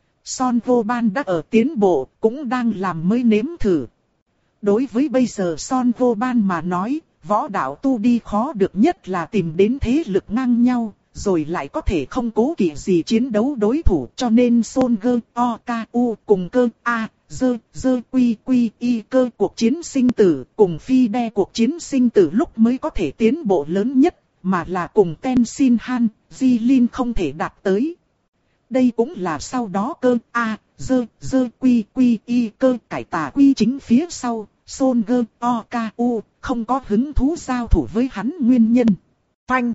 Speaker 1: Son Vô Ban đã ở tiến bộ, cũng đang làm mới nếm thử. Đối với bây giờ Son Vô Ban mà nói, võ đạo tu đi khó được nhất là tìm đến thế lực ngang nhau, rồi lại có thể không cố kỵ gì chiến đấu đối thủ, cho nên Son Gơ, O, K, U cùng Cơ, A, Dơ, Dơ, Quy, Quy, Y Cơ cuộc chiến sinh tử, cùng Phi Đe cuộc chiến sinh tử lúc mới có thể tiến bộ lớn nhất, mà là cùng Ten, Sin, Han, Di Lin không thể đạt tới. Đây cũng là sau đó Cơ, A, Dơ, Dơ, Quy, Quy, Y Cơ cải tà quy chính phía sau, Son Gơ, O, K, U không có hứng thú giao thủ với hắn nguyên nhân. Phanh.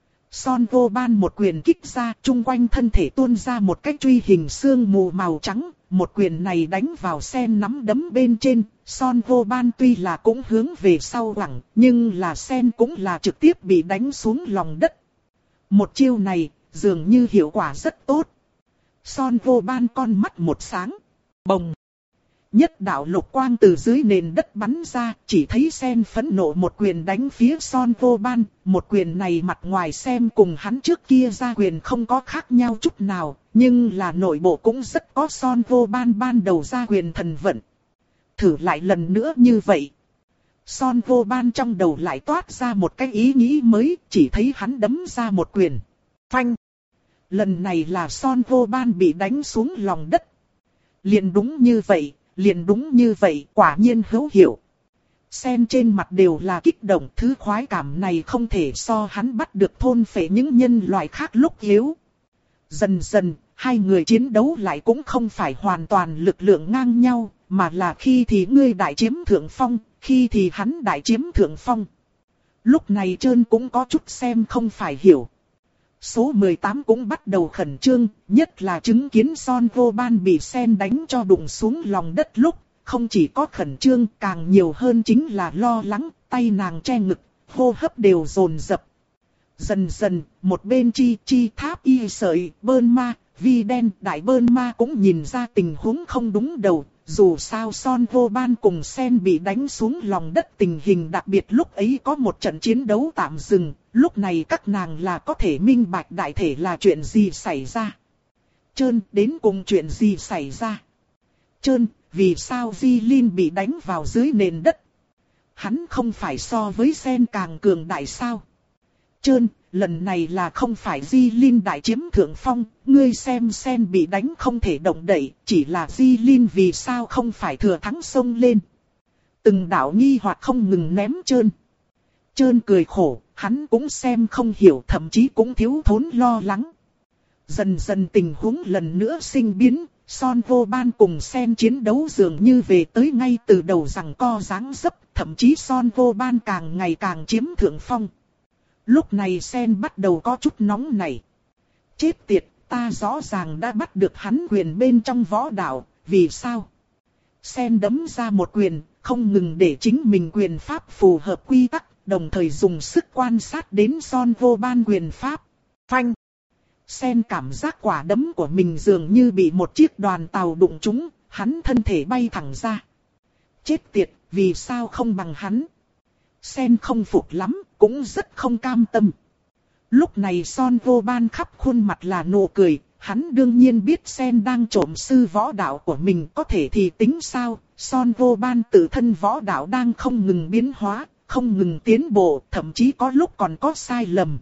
Speaker 1: Son Vô Ban một quyền kích ra, chung quanh thân thể tuôn ra một cái truy hình xương mù màu trắng, một quyền này đánh vào Sen nắm đấm bên trên, Son Vô Ban tuy là cũng hướng về sau quẳng, nhưng là Sen cũng là trực tiếp bị đánh xuống lòng đất. Một chiêu này, dường như hiệu quả rất tốt. Son Vô Ban con mắt một sáng, bồng. Nhất đạo lục quang từ dưới nền đất bắn ra, chỉ thấy Sen phẫn nộ một quyền đánh phía Son Vô Ban, một quyền này mặt ngoài xem cùng hắn trước kia ra quyền không có khác nhau chút nào, nhưng là nội bộ cũng rất có Son Vô Ban ban đầu ra quyền thần vận. Thử lại lần nữa như vậy. Son Vô Ban trong đầu lại toát ra một cái ý nghĩ mới, chỉ thấy hắn đấm ra một quyền. Phanh! Lần này là Son Vô Ban bị đánh xuống lòng đất. Liền đúng như vậy. Liền đúng như vậy, quả nhiên hữu hiệu. Sen trên mặt đều là kích động, thứ khoái cảm này không thể so hắn bắt được thôn phệ những nhân loại khác lúc yếu. Dần dần, hai người chiến đấu lại cũng không phải hoàn toàn lực lượng ngang nhau, mà là khi thì ngươi đại chiếm thượng phong, khi thì hắn đại chiếm thượng phong. Lúc này Trơn cũng có chút xem không phải hiểu. Số mười tám cũng bắt đầu khẩn trương, nhất là chứng kiến Son Vô Ban bị Sen đánh cho đụng xuống lòng đất lúc, không chỉ có khẩn trương, càng nhiều hơn chính là lo lắng, tay nàng che ngực, hô hấp đều dồn dập. Dần dần, một bên chi chi tháp y sợi, Bơn Ma, Vi Đen, Đại Bơn Ma cũng nhìn ra tình huống không đúng đầu. Dù sao Son Vô Ban cùng Sen bị đánh xuống lòng đất tình hình đặc biệt lúc ấy có một trận chiến đấu tạm dừng, lúc này các nàng là có thể minh bạch đại thể là chuyện gì xảy ra. Trơn, đến cùng chuyện gì xảy ra? Trơn, vì sao Di Lin bị đánh vào dưới nền đất? Hắn không phải so với Sen càng cường đại sao? Trơn, lần này là không phải Di Lin đại chiếm thượng phong, ngươi xem Sen bị đánh không thể động đậy, chỉ là Di Lin vì sao không phải thừa thắng xông lên. Từng đạo nghi hoặc không ngừng ném Trơn. Trơn cười khổ, hắn cũng xem không hiểu, thậm chí cũng thiếu thốn lo lắng. Dần dần tình huống lần nữa sinh biến, Son Vô Ban cùng Sen chiến đấu dường như về tới ngay từ đầu giằng co giáng dấp, thậm chí Son Vô Ban càng ngày càng chiếm thượng phong. Lúc này Sen bắt đầu có chút nóng nảy. Chết tiệt, ta rõ ràng đã bắt được hắn quyền bên trong võ đạo, vì sao? Sen đấm ra một quyền, không ngừng để chính mình quyền pháp phù hợp quy tắc, đồng thời dùng sức quan sát đến Son Vô Ban quyền pháp. Phanh! Sen cảm giác quả đấm của mình dường như bị một chiếc đoàn tàu đụng trúng, hắn thân thể bay thẳng ra. Chết tiệt, vì sao không bằng hắn? Sen không phục lắm, cũng rất không cam tâm. Lúc này Son Vô Ban khắp khuôn mặt là nụ cười, hắn đương nhiên biết Sen đang trộm sư võ đạo của mình, có thể thì tính sao? Son Vô Ban tự thân võ đạo đang không ngừng biến hóa, không ngừng tiến bộ, thậm chí có lúc còn có sai lầm.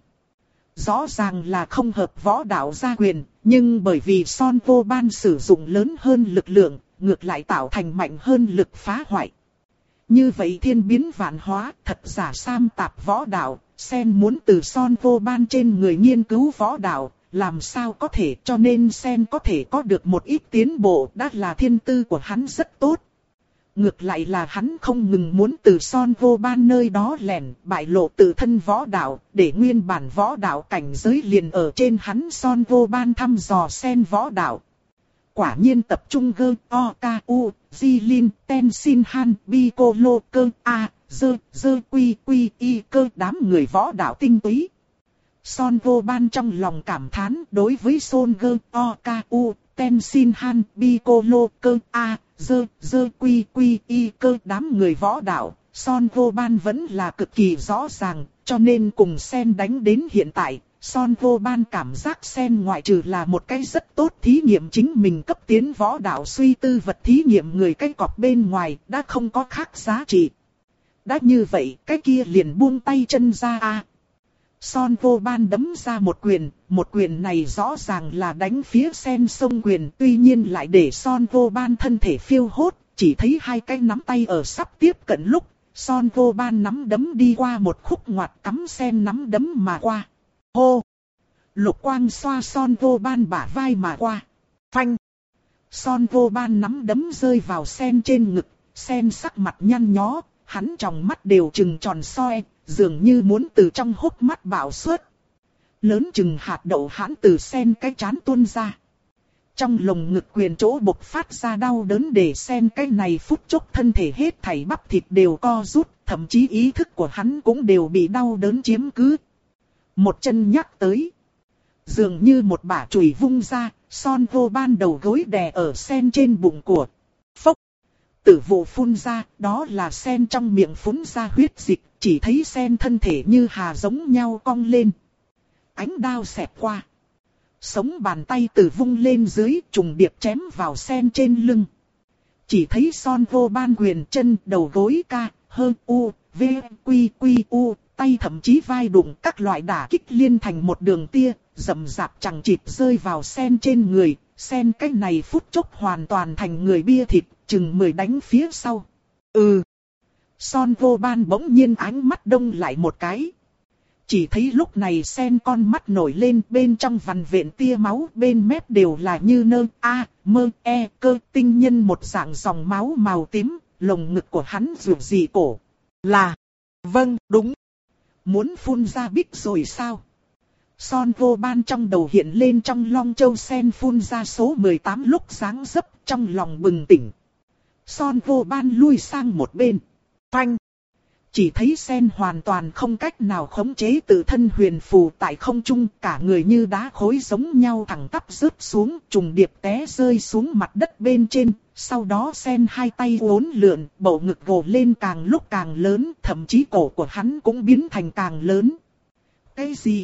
Speaker 1: Rõ ràng là không hợp võ đạo gia quyền, nhưng bởi vì Son Vô Ban sử dụng lớn hơn lực lượng, ngược lại tạo thành mạnh hơn lực phá hoại. Như vậy thiên biến vạn hóa, thật giả sam tạp võ đạo, Sen muốn từ Son Vô Ban trên người nghiên cứu võ đạo, làm sao có thể, cho nên Sen có thể có được một ít tiến bộ, đã là thiên tư của hắn rất tốt. Ngược lại là hắn không ngừng muốn từ Son Vô Ban nơi đó lẻn, bại lộ tự thân võ đạo, để nguyên bản võ đạo cảnh giới liền ở trên hắn Son Vô Ban thăm dò Sen võ đạo. Quả nhiên tập trung gơ, o, ca, u, di, lin, ten, sin, han, bi, cô, lô, cơ, a, dơ, dơ, quy, quy, y, cơ, đám người võ đạo tinh túy. Son Vô Ban trong lòng cảm thán đối với Son gơ, o, ca, u, ten, sin, han, bi, cô, lô, cơ, a, dơ, dơ, quy, quy, y, cơ, đám người võ đạo. Son Vô Ban vẫn là cực kỳ rõ ràng, cho nên cùng Sen đánh đến hiện tại. Son Vô Ban cảm giác Sen ngoại trừ là một cái rất tốt thí nghiệm chính mình cấp tiến võ đạo suy tư vật thí nghiệm người cái cọp bên ngoài đã không có khác giá trị. Đã như vậy cái kia liền buông tay chân ra a. Son Vô Ban đấm ra một quyền, một quyền này rõ ràng là đánh phía Sen sông quyền, tuy nhiên lại để Son Vô Ban thân thể phiêu hốt, chỉ thấy hai cái nắm tay ở sắp tiếp cận lúc, Son Vô Ban nắm đấm đi qua một khúc ngoặt cắm Sen nắm đấm mà qua. Hô! Lục quang xoa Son Vô Ban bả vai mà qua. Phanh! Son Vô Ban nắm đấm rơi vào Sen trên ngực, Sen sắc mặt nhăn nhó, hắn tròng mắt đều trừng tròn soi, dường như muốn từ trong hốc mắt bạo xuất. Lớn chừng hạt đậu hãn từ Sen cái trán tuôn ra. Trong lồng ngực quyền chỗ bộc phát ra đau đớn để Sen cái này phút chốc thân thể hết thảy bắp thịt đều co rút, thậm chí ý thức của hắn cũng đều bị đau đớn chiếm cứ. Một chân nhắc tới. Dường như một bả chùy vung ra, Son Vô Ban đầu gối đè ở Sen trên bụng của. Phốc! Tử vụ phun ra, đó là Sen trong miệng phun ra huyết dịch, chỉ thấy Sen thân thể như hà giống nhau cong lên. Ánh đao xẹt qua. Sống bàn tay từ vung lên dưới, trùng điệp chém vào Sen trên lưng. Chỉ thấy Son Vô Ban quyền chân, đầu gối ca, hơn u, v, quy, quy, u, tay thậm chí vai đụng các loại đả kích liên thành một đường tia, rầm rạp chẳng chịt rơi vào Sen trên người. Sen cái này phút chốc hoàn toàn thành người bia thịt, chừng mười đánh phía sau. Ừ. Son Vô Ban bỗng nhiên ánh mắt đông lại một cái. Chỉ thấy lúc này Sen con mắt nổi lên, bên trong vằn vện tia máu, bên mép đều là như nơ, a, mơ, e, cơ, tinh nhân một dạng dòng máu màu tím, lồng ngực của hắn rụt rì cổ. Là, vâng, đúng. Muốn phun ra bích rồi sao? Son Vô Ban trong đầu hiện lên trong Long Châu Sen phun ra số mười tám lúc sáng dấp, trong lòng bừng tỉnh. Son Vô Ban lui sang một bên. Phanh! Chỉ thấy Sen hoàn toàn không cách nào khống chế tự thân huyền phù tại không trung, cả người như đá khối giống nhau thẳng tắp rớt xuống, trùng điệp té rơi xuống mặt đất bên trên. Sau đó Sen hai tay uốn lượn, bầu ngực gồ lên càng lúc càng lớn, thậm chí cổ của hắn cũng biến thành càng lớn. Cái gì?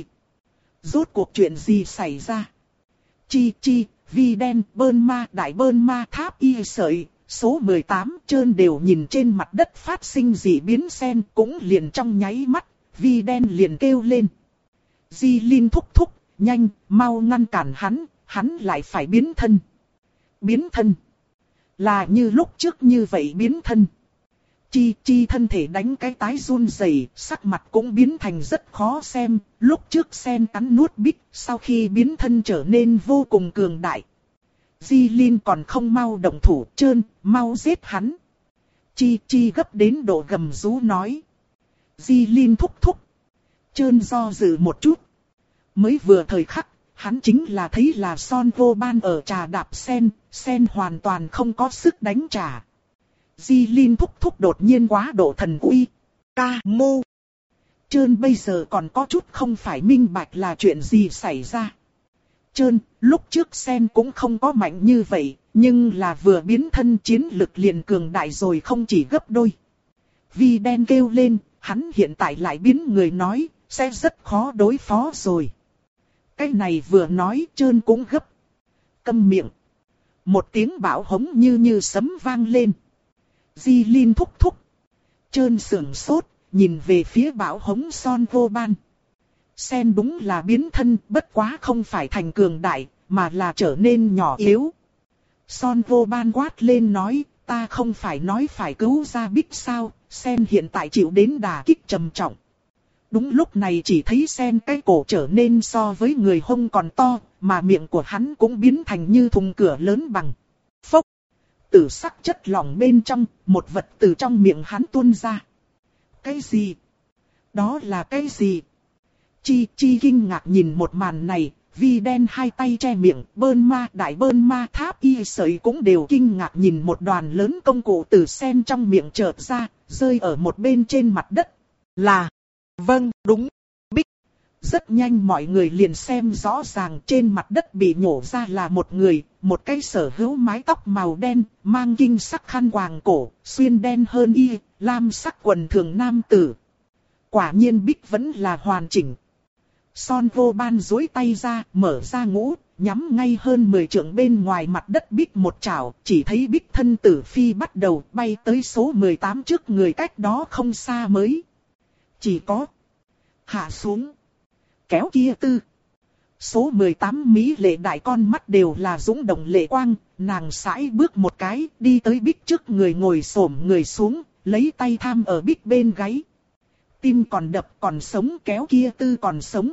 Speaker 1: Rốt cuộc chuyện gì xảy ra? Chi chi, vi đen, bơn ma, đại bơn ma tháp y sợi, số mười tám trơn đều nhìn trên mặt đất phát sinh dị biến Sen cũng liền trong nháy mắt, vi đen liền kêu lên. Di Linh thúc thúc, nhanh, mau ngăn cản hắn, hắn lại phải biến thân. Biến thân? Là như lúc trước như vậy biến thân. Chi chi thân thể đánh cái tái run rẩy, sắc mặt cũng biến thành rất khó xem, lúc trước Sen cắn nuốt bích, sau khi biến thân trở nên vô cùng cường đại. Di Linh còn không mau động thủ, trơn, mau giết hắn. Chi chi gấp đến độ gầm rú nói. Di Linh thúc thúc. Trơn do dự một chút. Mới vừa thời khắc, hắn chính là thấy là Son Vô Ban ở trà đạp sen, sen hoàn toàn không có sức đánh trả. Di Linh thúc thúc đột nhiên quá độ thần uy. Ca mô. Trơn bây giờ còn có chút không phải minh bạch là chuyện gì xảy ra. Trơn, lúc trước sen cũng không có mạnh như vậy, nhưng là vừa biến thân chiến lực liền cường đại rồi không chỉ gấp đôi. Vi đen kêu lên, hắn hiện tại lại biến người nói, sẽ rất khó đối phó rồi. Cái này vừa nói Trơn cũng gấp. Câm miệng. Một tiếng bão hống như như sấm vang lên. Di Linh thúc thúc. Trơn sưởng sốt, nhìn về phía bão hống Son Vô Ban. Sen đúng là biến thân, bất quá không phải thành cường đại, mà là trở nên nhỏ yếu. Son Vô Ban quát lên nói, ta không phải nói phải cứu ra Bích sao, Sen hiện tại chịu đến đả kích trầm trọng. Đúng lúc này chỉ thấy Sen cái cổ trở nên so với người hông còn to, mà miệng của hắn cũng biến thành như thùng cửa lớn bằng. Phốc! Tử sắc chất lỏng bên trong, một vật từ trong miệng hắn tuôn ra. Cái gì? Đó là cái gì? Chi Chi kinh ngạc nhìn một màn này, Vi đen hai tay che miệng, Bơn Ma đại Bơn Ma Tháp y sợi cũng đều kinh ngạc nhìn một đoàn lớn công cụ từ sen trong miệng chợt ra, rơi ở một bên trên mặt đất. Là, vâng, đúng, Bích. Rất nhanh mọi người liền xem rõ ràng trên mặt đất bị nhổ ra là một người, một cái sở hữu mái tóc màu đen, mang kinh sắc khăn quàng cổ, xuyên đen hơn y, lam sắc quần thường nam tử. Quả nhiên Bích vẫn là hoàn chỉnh. Son Vô Ban duỗi tay ra, mở ra ngũ, nhắm ngay hơn mười trượng bên ngoài mặt đất Bích một chảo, chỉ thấy Bích thân tử phi bắt đầu bay tới số mười tám trước người cách đó không xa mới. Chỉ có hạ xuống, kéo kia tư. Số mười tám mỹ lệ đại con mắt đều là dũng động lệ quang, nàng sải bước một cái, đi tới Bích trước người ngồi xổm người xuống, lấy tay tham ở Bích bên gáy. Tim còn đập còn sống, kéo kia tư còn sống.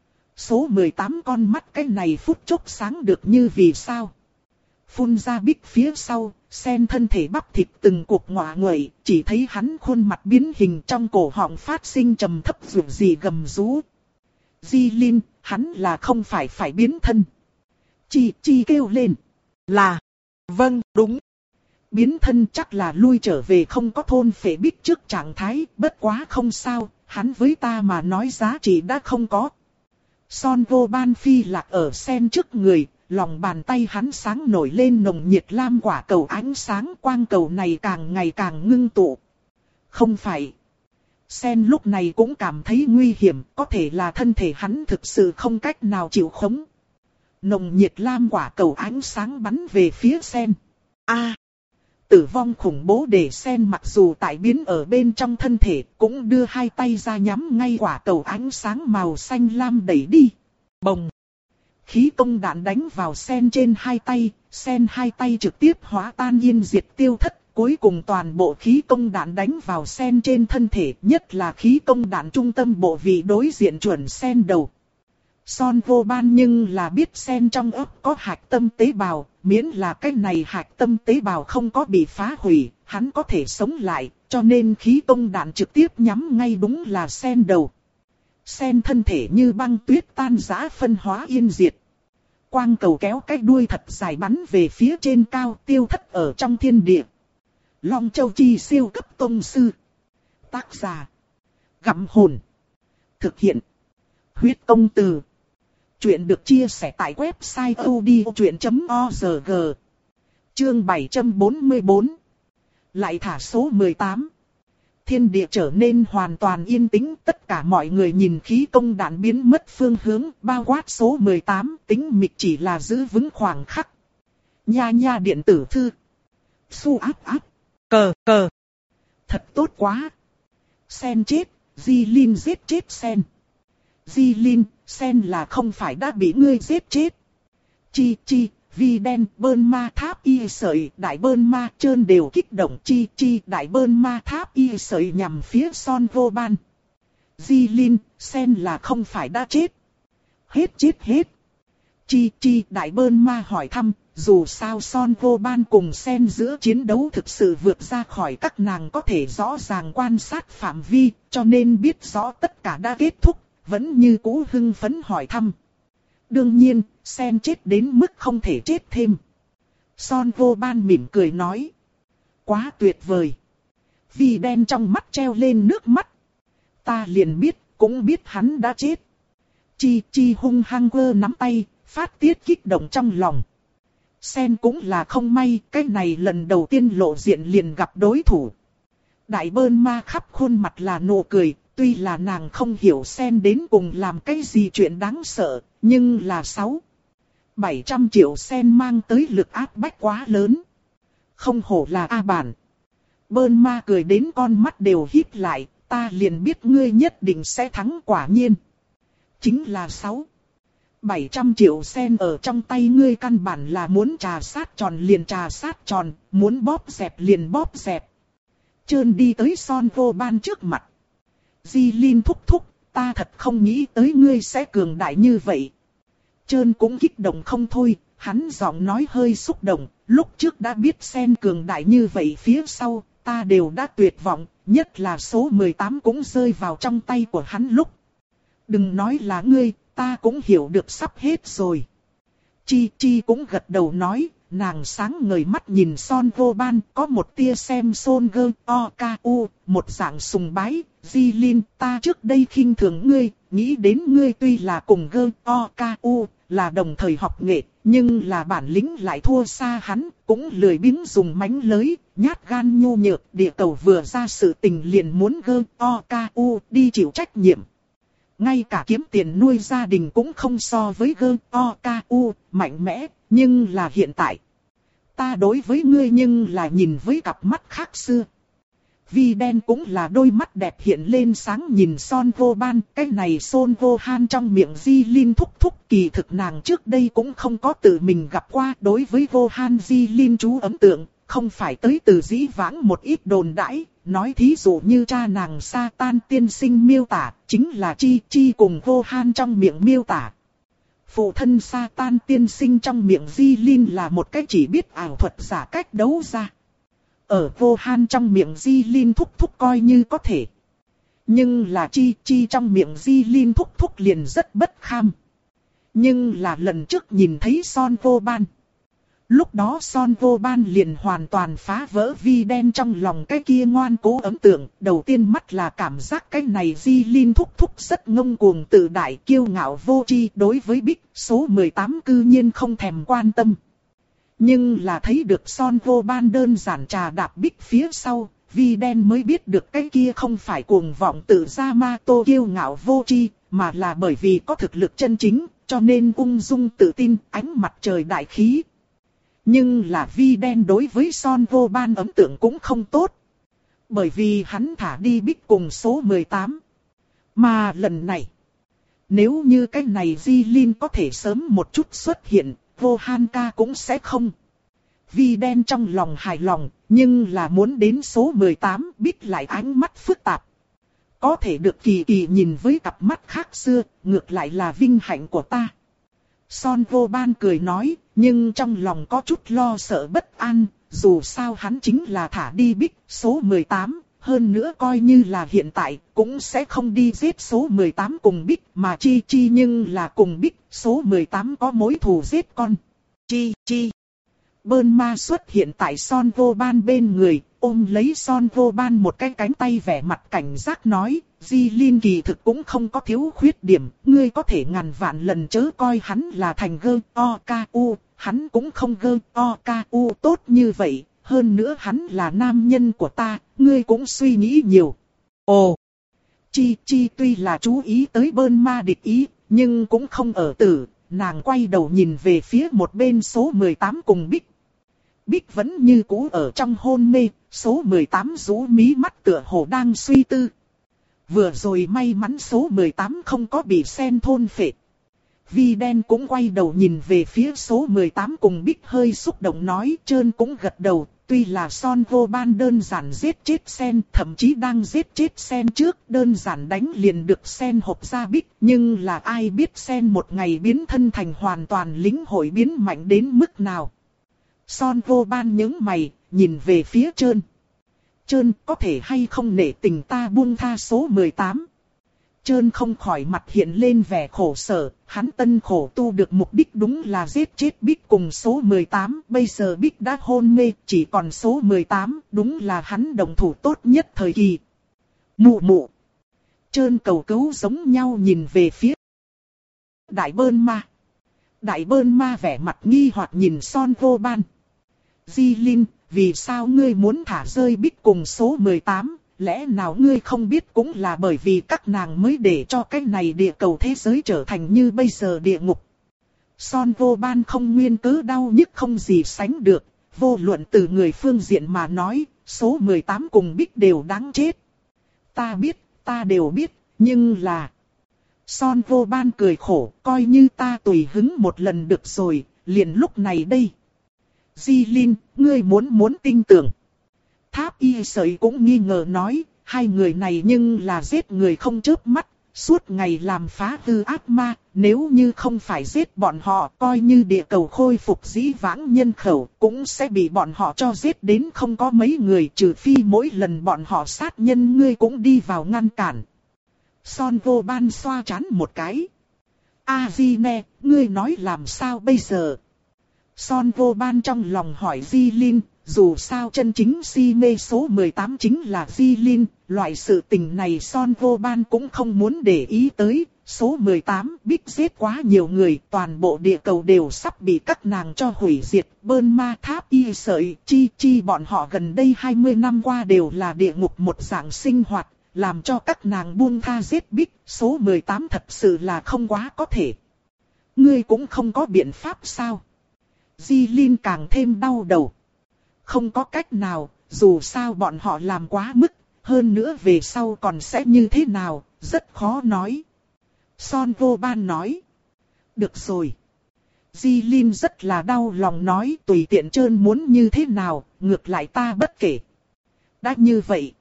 Speaker 1: Số mười tám con mắt cái này phút chốc sáng được như vì sao. Phun ra Bích phía sau, sen thân thể bắp thịt từng cục ngọa nguậy, chỉ thấy hắn khuôn mặt biến hình trong cổ họng phát sinh trầm thấp dù gì gầm rú. Di Linh, hắn là không phải phải biến thân. Chi Chi kêu lên. Là, vâng, đúng. Biến thân chắc là lui trở về không có thôn phệ Bích trước trạng thái, bất quá không sao, hắn với ta mà nói giá trị đã không có. Son Vô Ban phi lạc ở sen trước người, lòng bàn tay hắn sáng nổi lên nồng nhiệt lam quả cầu ánh sáng, quang cầu này càng ngày càng ngưng tụ. Không phải. Sen lúc này cũng cảm thấy nguy hiểm, có thể là thân thể hắn thực sự không cách nào chịu khống. Nồng nhiệt lam quả cầu ánh sáng bắn về phía sen. A, tử vong khủng bố để sen mặc dù tại biến ở bên trong thân thể, cũng đưa hai tay ra nhắm ngay quả cầu ánh sáng màu xanh lam đẩy đi. Bồng! Khí công đạn đánh vào sen trên hai tay, sen hai tay trực tiếp hóa tan yên diệt tiêu thất, cuối cùng toàn bộ khí công đạn đánh vào sen trên thân thể, nhất là khí công đạn trung tâm bộ vị đối diện chuẩn sen đầu. Son Vô Ban nhưng là biết sen trong ấp có hạch tâm tế bào, miễn là cái này hạch tâm tế bào không có bị phá hủy, hắn có thể sống lại, cho nên khí công đạn trực tiếp nhắm ngay đúng là sen đầu. Sen thân thể như băng tuyết tan rã phân hóa yên diệt. Quang cầu kéo cái đuôi thật dài bắn về phía trên cao, tiêu thất ở trong thiên địa. Long Châu Chi siêu cấp tông sư. Tác giả: Gặm Hồn. Thực hiện: Huyết Công Từ. Chuyện được chia sẻ tại website odchuyện chấm org. Chương bảy trăm bốn mươi bốn. Lại thả số mười tám. Thiên địa trở nên hoàn toàn yên tĩnh, tất cả mọi người nhìn khí công đạn biến mất phương hướng, bao quát số mười tám, tính mịch chỉ là giữ vững khoảng khắc. Nha nha điện tử thư. Su áp áp. Cờ cờ. Thật tốt quá. Sen chết, Di Linh giết chết Sen. Di Linh, Sen là không phải đã bị ngươi giết chết. Chi Chi, Vi đen, Bơn Ma Tháp y sợi, đại Bơn Ma Trơn đều kích động. Chi Chi, đại Bơn Ma Tháp y sợi nhằm phía Son Vô Ban. Di Linh, Sen là không phải đã chết. Hết chết hết. Chi Chi, đại Bơn Ma hỏi thăm, dù sao Son Vô Ban cùng Sen giữa chiến đấu thực sự vượt ra khỏi các nàng có thể rõ ràng quan sát phạm vi, cho nên biết rõ tất cả đã kết thúc. vẫn như cũ hưng phấn hỏi thăm. Đương nhiên, Sen chết đến mức không thể chết thêm. Son Vô Ban mỉm cười nói. Quá tuyệt vời. Vi đen trong mắt treo lên nước mắt. Ta liền biết, cũng biết hắn đã chết. Chi Chi hung hăng quơ nắm tay, phát tiết kích động trong lòng. Sen cũng là không may, cái này lần đầu tiên lộ diện liền gặp đối thủ. Đại Bơn Ma khắp khuôn mặt là nụ cười, tuy là nàng không hiểu Sen đến cùng làm cái gì chuyện đáng sợ, nhưng là sáu, bảy trăm triệu Sen mang tới lực áp bách quá lớn. Không hổ là A Bản. Bơn Ma cười đến con mắt đều híp lại, ta liền biết ngươi nhất định sẽ thắng quả nhiên. Chính là sáu, bảy trăm triệu Sen ở trong tay ngươi căn bản là muốn trà sát tròn liền trà sát tròn, muốn bóp dẹp liền bóp dẹp. Trơn đi tới Son Vô Ban trước mặt. Di Linh thúc thúc, ta thật không nghĩ tới ngươi sẽ cường đại như vậy. Trơn cũng kích động không thôi, hắn giọng nói hơi xúc động, lúc trước đã biết Sen cường đại như vậy phía sau, ta đều đã tuyệt vọng, nhất là số mười tám cũng rơi vào trong tay của hắn lúc. Đừng nói là ngươi, ta cũng hiểu được sắp hết rồi. Chi Chi cũng gật đầu nói, nàng sáng ngời mắt nhìn Son Vô Ban, có một tia xem Son Gơ O K U, một dạng sùng bái. Di Linh, ta trước đây khinh thường ngươi, nghĩ đến ngươi tuy là cùng Gơ O K U, là đồng thời học nghệ, nhưng là bản lĩnh lại thua xa hắn, cũng lười biếng dùng mánh lới, nhát gan nhu nhược. Địa cầu vừa ra sự tình liền muốn Gơ O K U đi chịu trách nhiệm. Ngay cả kiếm tiền nuôi gia đình cũng không so với Gơ O K U, mạnh mẽ, nhưng là hiện tại. Ta đối với ngươi nhưng là nhìn với cặp mắt khác xưa. Vi đen cũng là đôi mắt đẹp hiện lên sáng nhìn Son Vô Ban, cái này Son Vô Han trong miệng Di Linh thúc thúc kỳ thực nàng trước đây cũng không có tự mình gặp qua. Đối với Vô Han Di Linh chú ấn tượng, không phải tới từ dĩ vãng một ít đồn đãi, nói thí dụ như cha nàng Sa Tan tiên sinh miêu tả, chính là Chi Chi cùng Vô Han trong miệng miêu tả. Phụ thân Sa Tan tiên sinh trong miệng Di Linh là một cái chỉ biết ảo thuật giả cách đấu ra. Ở Vô Han trong miệng Di Linh thúc thúc coi như có thể. Nhưng là Chi Chi trong miệng Di Linh thúc thúc liền rất bất kham. Nhưng là lần trước nhìn thấy Son Vô Ban. Lúc đó Son Vô Ban liền hoàn toàn phá vỡ Vi đen trong lòng cái kia ngoan cố ấn tượng. Đầu tiên mắt là cảm giác cái này Di Linh thúc thúc rất ngông cuồng tự đại kiêu ngạo vô tri, đối với Bích số mười tám cư nhiên không thèm quan tâm. Nhưng là thấy được Son Vô Ban đơn giản trà đạp Bích phía sau, Vi đen mới biết được cái kia không phải cuồng vọng tự ra ma tô kiêu ngạo vô tri, mà là bởi vì có thực lực chân chính, cho nên ung dung tự tin, ánh mặt trời đại khí. Nhưng là Vi đen đối với Son Vô Ban ấn tượng cũng không tốt. Bởi vì hắn thả đi Bích cùng số mười tám. Mà lần này, nếu như cái này Di Linh có thể sớm một chút xuất hiện, Vô Han ca cũng sẽ không. Vi đen trong lòng hài lòng, nhưng là muốn đến số mười tám Bích lại ánh mắt phức tạp. Có thể được Kỳ Kỳ nhìn với cặp mắt khác xưa, ngược lại là vinh hạnh của ta. Son Vô Ban cười nói, nhưng trong lòng có chút lo sợ bất an, dù sao hắn chính là thả đi Bích số mười tám, hơn nữa coi như là hiện tại cũng sẽ không đi giết số mười tám cùng Bích, mà Chi Chi nhưng là cùng Bích số mười tám có mối thù giết con. Chi Chi. Bơn Ma xuất hiện tại Son Vô Ban bên người, ôm lấy Son Vô Ban một cái cánh tay vẻ mặt cảnh giác nói, Di Linh kỳ thực cũng không có thiếu khuyết điểm, ngươi có thể ngàn vạn lần chớ coi hắn là thành Gơ O K U, hắn cũng không Gơ O K U tốt như vậy, hơn nữa hắn là nam nhân của ta, ngươi cũng suy nghĩ nhiều. Ồ! Chi Chi tuy là chú ý tới Bơn Ma địch ý, nhưng cũng không ở tử, nàng quay đầu nhìn về phía một bên số mười tám cùng Bích. Bích vẫn như cũ ở trong hôn mê, số mười tám rũ mí mắt tựa hồ đang suy tư. Vừa rồi may mắn số mười tám không có bị Sen thôn phệ. Vi đen cũng quay đầu nhìn về phía số mười tám cùng Bích hơi xúc động nói, Trơn cũng gật đầu, tuy là Son Vô Ban đơn giản giết chết Sen, thậm chí đang giết chết Sen trước, đơn giản đánh liền được Sen hộp ra Bích, nhưng là ai biết Sen một ngày biến thân thành hoàn toàn lĩnh hội biến mạnh đến mức nào. Son Vô Ban nhướng mày, nhìn về phía Trơn. Trơn có thể hay không nể tình ta buông tha số mười tám. Trơn không khỏi mặt hiện lên vẻ khổ sở, hắn tân khổ tu được mục đích đúng là giết chết Bích cùng số mười tám, bây giờ Bích đã hôn mê, chỉ còn số mười tám, đúng là hắn đồng thủ tốt nhất thời kỳ. Mụ mụ. Trơn cầu cứu giống nhau nhìn về phía Đại Bơn Ma. Đại Bơn Ma vẻ mặt nghi hoặc nhìn Son Vô Ban. Di Linh, vì sao ngươi muốn thả rơi Bích cùng số mười tám? Lẽ nào ngươi không biết cũng là bởi vì các nàng mới để cho cái này địa cầu thế giới trở thành như bây giờ địa ngục. Son Vô Ban không nguyên cớ đau nhức không gì sánh được, vô luận từ người phương diện mà nói, số mười tám cùng Bích đều đáng chết. Ta biết, ta đều biết, nhưng là... Son Vô Ban cười khổ, coi như ta tùy hứng một lần được rồi, liền lúc này đây. Di Linh, ngươi muốn muốn tin tưởng. Tháp Y Sợi cũng nghi ngờ nói, hai người này nhưng là giết người không chớp mắt, suốt ngày làm phá hư ác ma, nếu như không phải giết bọn họ, coi như địa cầu khôi phục dĩ vãng nhân khẩu, cũng sẽ bị bọn họ cho giết đến không có mấy người, trừ phi mỗi lần bọn họ sát nhân ngươi cũng đi vào ngăn cản. Son Vô Ban xoa trán một cái. A-di-ne, ngươi nói làm sao bây giờ? Son Vô Ban trong lòng hỏi Di Linh, dù sao chân chính si mê số mười tám chính là Di Linh, loại sự tình này Son Vô Ban cũng không muốn để ý tới. Số mười tám Bích giết quá nhiều người, toàn bộ địa cầu đều sắp bị các nàng cho hủy diệt. Bơn Ma, Tháp Y Sợi, Chi Chi bọn họ gần đây hai mươi năm qua đều là địa ngục một dạng sinh hoạt, làm cho các nàng buông tha giết Bích. Số mười tám thật sự là không quá có thể. Ngươi cũng không có biện pháp sao? Di Linh càng thêm đau đầu. Không có cách nào, dù sao bọn họ làm quá mức, hơn nữa về sau còn sẽ như thế nào, rất khó nói. Son Vô Ban nói. Được rồi. Di Linh rất là đau lòng nói tùy tiện Trơn muốn như thế nào, ngược lại ta bất kể. Đã như vậy.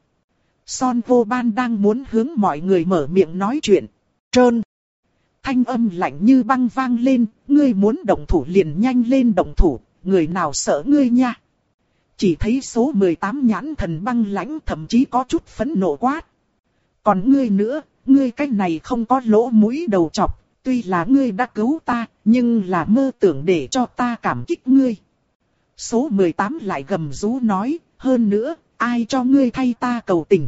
Speaker 1: Son Vô Ban đang muốn hướng mọi người mở miệng nói chuyện. Trơn. Thanh âm lạnh như băng vang lên, ngươi muốn động thủ liền nhanh lên động thủ, người nào sợ ngươi nha. Chỉ thấy số mười tám nhãn thần băng lãnh thậm chí có chút phẫn nộ quát. Còn ngươi nữa, ngươi cái này không có lỗ mũi đầu chọc, tuy là ngươi đã cứu ta, nhưng là mơ tưởng để cho ta cảm kích ngươi. Số mười tám lại gầm rú nói, hơn nữa, ai cho ngươi thay ta cầu tình.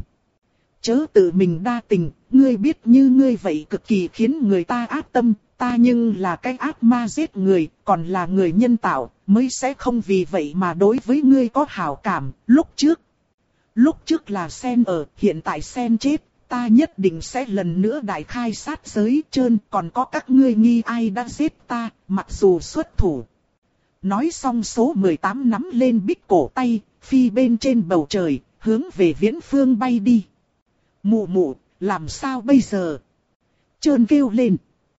Speaker 1: Chớ tự mình đa tình, ngươi biết như ngươi vậy cực kỳ khiến người ta ác tâm, ta nhưng là cái ác ma giết người, còn là người nhân tạo, mới sẽ không vì vậy mà đối với ngươi có hảo cảm, lúc trước. Lúc trước là Sen ở, hiện tại Sen chết, ta nhất định sẽ lần nữa đại khai sát giới Trơn, còn có các ngươi nghi ai đã giết ta, mặc dù xuất thủ. Nói xong số mười tám nắm lên Bích cổ tay, phi bên trên bầu trời, hướng về viễn phương bay đi. Mụ mụ, làm sao bây giờ? Trơn kêu lên.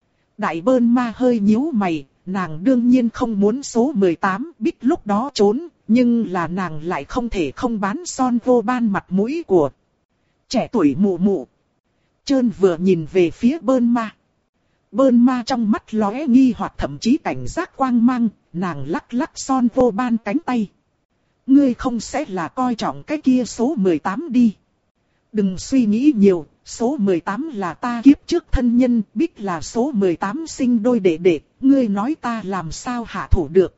Speaker 1: Đại Bơn Ma hơi nhíu mày, nàng đương nhiên không muốn số mười tám Bích lúc đó trốn, nhưng là nàng lại không thể không bán Son Vô Ban mặt mũi của trẻ tuổi mụ mụ. Trơn vừa nhìn về phía Bơn Ma. Bơn Ma trong mắt lóe nghi hoặc thậm chí cảnh giác quang mang, nàng lắc lắc Son Vô Ban cánh tay. Ngươi không sẽ là coi trọng cái kia số mười tám đi. Đừng suy nghĩ nhiều, số mười tám là ta kiếp trước thân nhân, Bích là số mười tám sinh đôi đệ đệ, ngươi nói ta làm sao hạ thủ được.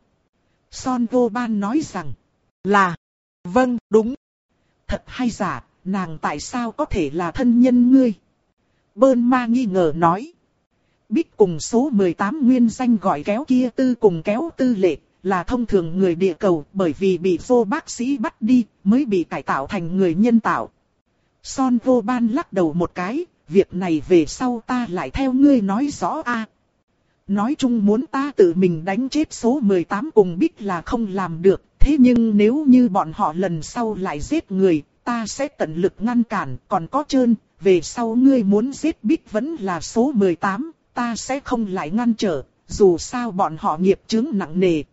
Speaker 1: Son Vô Ban nói rằng, là, vâng, đúng. Thật hay giả, nàng tại sao có thể là thân nhân ngươi? Bơn Ma nghi ngờ nói. Bích cùng số mười tám nguyên danh gọi kéo kia tư cùng kéo tư lệ, là thông thường người địa cầu bởi vì bị vô bác sĩ bắt đi, mới bị cải tạo thành người nhân tạo. Son Vô Ban lắc đầu một cái, việc này về sau ta lại theo ngươi nói rõ a. Nói chung muốn ta tự mình đánh chết số mười tám cùng Bích là không làm được, thế nhưng nếu như bọn họ lần sau lại giết người, ta sẽ tận lực ngăn cản, còn có Trơn, về sau ngươi muốn giết Bích vẫn là số mười tám, ta sẽ không lại ngăn trở, dù sao bọn họ nghiệp chướng nặng nề.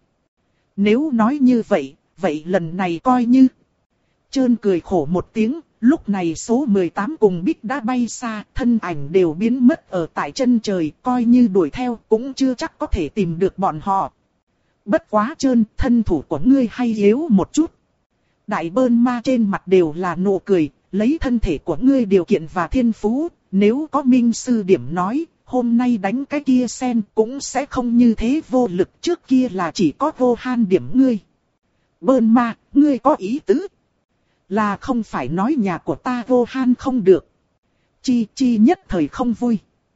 Speaker 1: Nếu nói như vậy, vậy lần này coi như... Trơn cười khổ một tiếng. Lúc này số mười tám cùng Bích đã bay xa, thân ảnh đều biến mất ở tại chân trời, coi như đuổi theo cũng chưa chắc có thể tìm được bọn họ. Bất quá Trơn, thân thủ của ngươi hay yếu một chút. Đại Bơn Ma trên mặt đều là nụ cười, lấy thân thể của ngươi điều kiện và thiên phú, nếu có minh sư điểm nói, hôm nay đánh cái kia sen cũng sẽ không như thế vô lực, trước kia là chỉ có vô han điểm ngươi. Bơn ma, ngươi có ý tứ? Là không phải nói nhà của ta vô han không được. Chi Chi nhất thời không vui.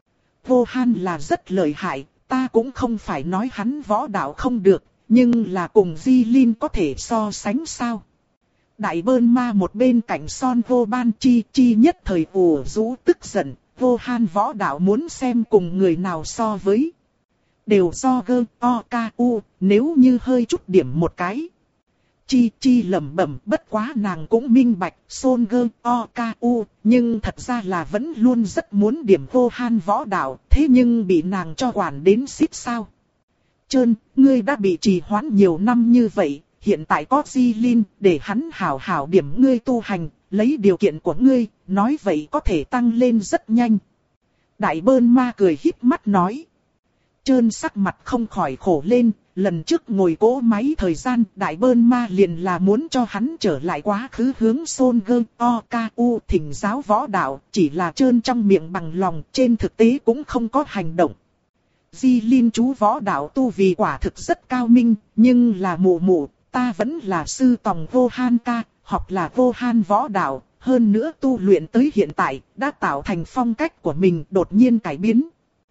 Speaker 1: Vô han là rất lợi hại, ta cũng không phải nói hắn võ đạo không được, nhưng là cùng Di Linh có thể so sánh sao? Đại bơn ma một bên cạnh Son Vô Ban. Chi Chi nhất thời ủ rũ tức giận, vô han võ đạo muốn xem cùng người nào so với. Đều do gơ o ca u, nếu như hơi chút điểm một cái. Chi Chi lẩm bẩm, bất quá nàng cũng minh bạch, Son gơ o ca u, nhưng thật ra là vẫn luôn rất muốn điểm vô han võ đạo, thế nhưng bị nàng cho quản đến xít sao. Trơn, ngươi đã bị trì hoãn nhiều năm như vậy, hiện tại có Di Linh, để hắn hảo hảo điểm ngươi tu hành, lấy điều kiện của ngươi, nói vậy có thể tăng lên rất nhanh. Đại bơn ma cười híp mắt nói. Trơn sắc mặt không khỏi khổ lên, lần trước ngồi cỗ máy thời gian, đại bơn ma liền là muốn cho hắn trở lại quá khứ hướng Son gơ o ca u thỉnh giáo võ đạo, chỉ là Trơn trong miệng bằng lòng, trên thực tế cũng không có hành động. Di Linh chú võ đạo tu vì quả thực rất cao minh, nhưng là mụ mụ, ta vẫn là sư tòng vô han ca, học là vô han võ đạo, hơn nữa tu luyện tới hiện tại, đã tạo thành phong cách của mình đột nhiên cải biến.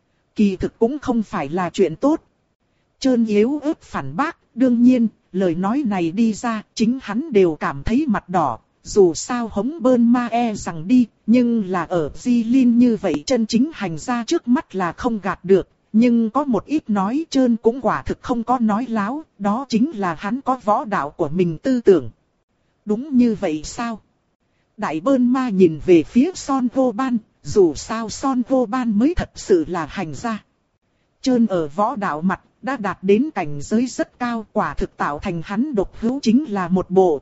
Speaker 1: Kỳ thực cũng không phải là chuyện tốt. Trơn yếu ớt phản bác, đương nhiên, lời nói này đi ra, chính hắn đều cảm thấy mặt đỏ, dù sao hống bơn ma e rằng đi, nhưng là ở Di Linh như vậy chân chính hành ra trước mắt là không gạt được. Nhưng có một ít nói Trơn cũng quả thực không có nói láo, đó chính là hắn có võ đạo của mình tư tưởng. Đúng như vậy sao? Đại bơn ma nhìn về phía Son Vô Ban, dù sao Son Vô Ban mới thật sự là hành gia. Trơn ở võ đạo mặt, đã đạt đến cảnh giới rất cao, quả thực tạo thành hắn độc hữu chính là một bộ.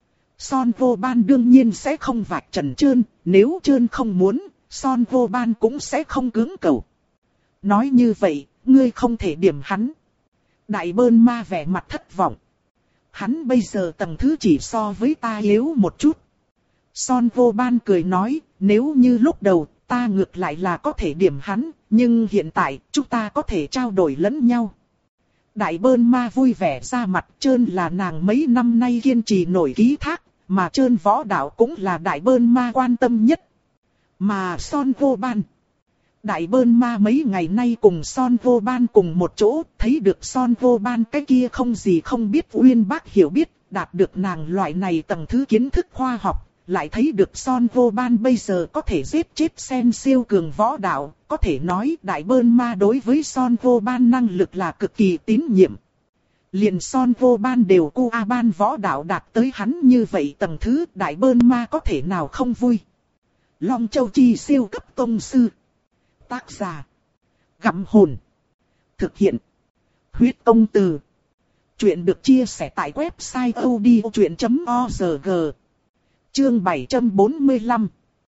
Speaker 1: Son Vô Ban đương nhiên sẽ không vạch trần Trơn, nếu Trơn không muốn, Son Vô Ban cũng sẽ không cưỡng cầu. Nói như vậy, ngươi không thể điểm hắn. Đại bơn ma vẻ mặt thất vọng. Hắn bây giờ tầng thứ chỉ so với ta yếu một chút. Son Vô Ban cười nói, nếu như lúc đầu, ta ngược lại là có thể điểm hắn, nhưng hiện tại, chúng ta có thể trao đổi lẫn nhau. Đại bơn ma vui vẻ ra mặt. Trơn là nàng mấy năm nay kiên trì nổi ký thác, mà Trơn võ đạo cũng là đại bơn ma quan tâm nhất. Mà Son Vô Ban, đại bơn ma mấy ngày nay cùng Son Vô Ban cùng một chỗ, thấy được Son Vô Ban cái kia không gì không biết uyên bác hiểu biết, đạt được nàng loại này tầng thứ kiến thức khoa học, lại thấy được Son Vô Ban bây giờ có thể giết chết sen siêu cường võ đạo, có thể nói đại bơn ma đối với Son Vô Ban năng lực là cực kỳ tín nhiệm. Liền Son Vô Ban đều cu a ban võ đạo đạt tới hắn như vậy tầng thứ, đại bơn ma có thể nào không vui. Long Châu Chi siêu cấp tông sư. Tác giả Gặm Hồn. Thực hiện Huyết Công Từ. Chuyện được chia sẻ tại website odchuyện chấm org. Chương bảy trăm bốn mươi lăm.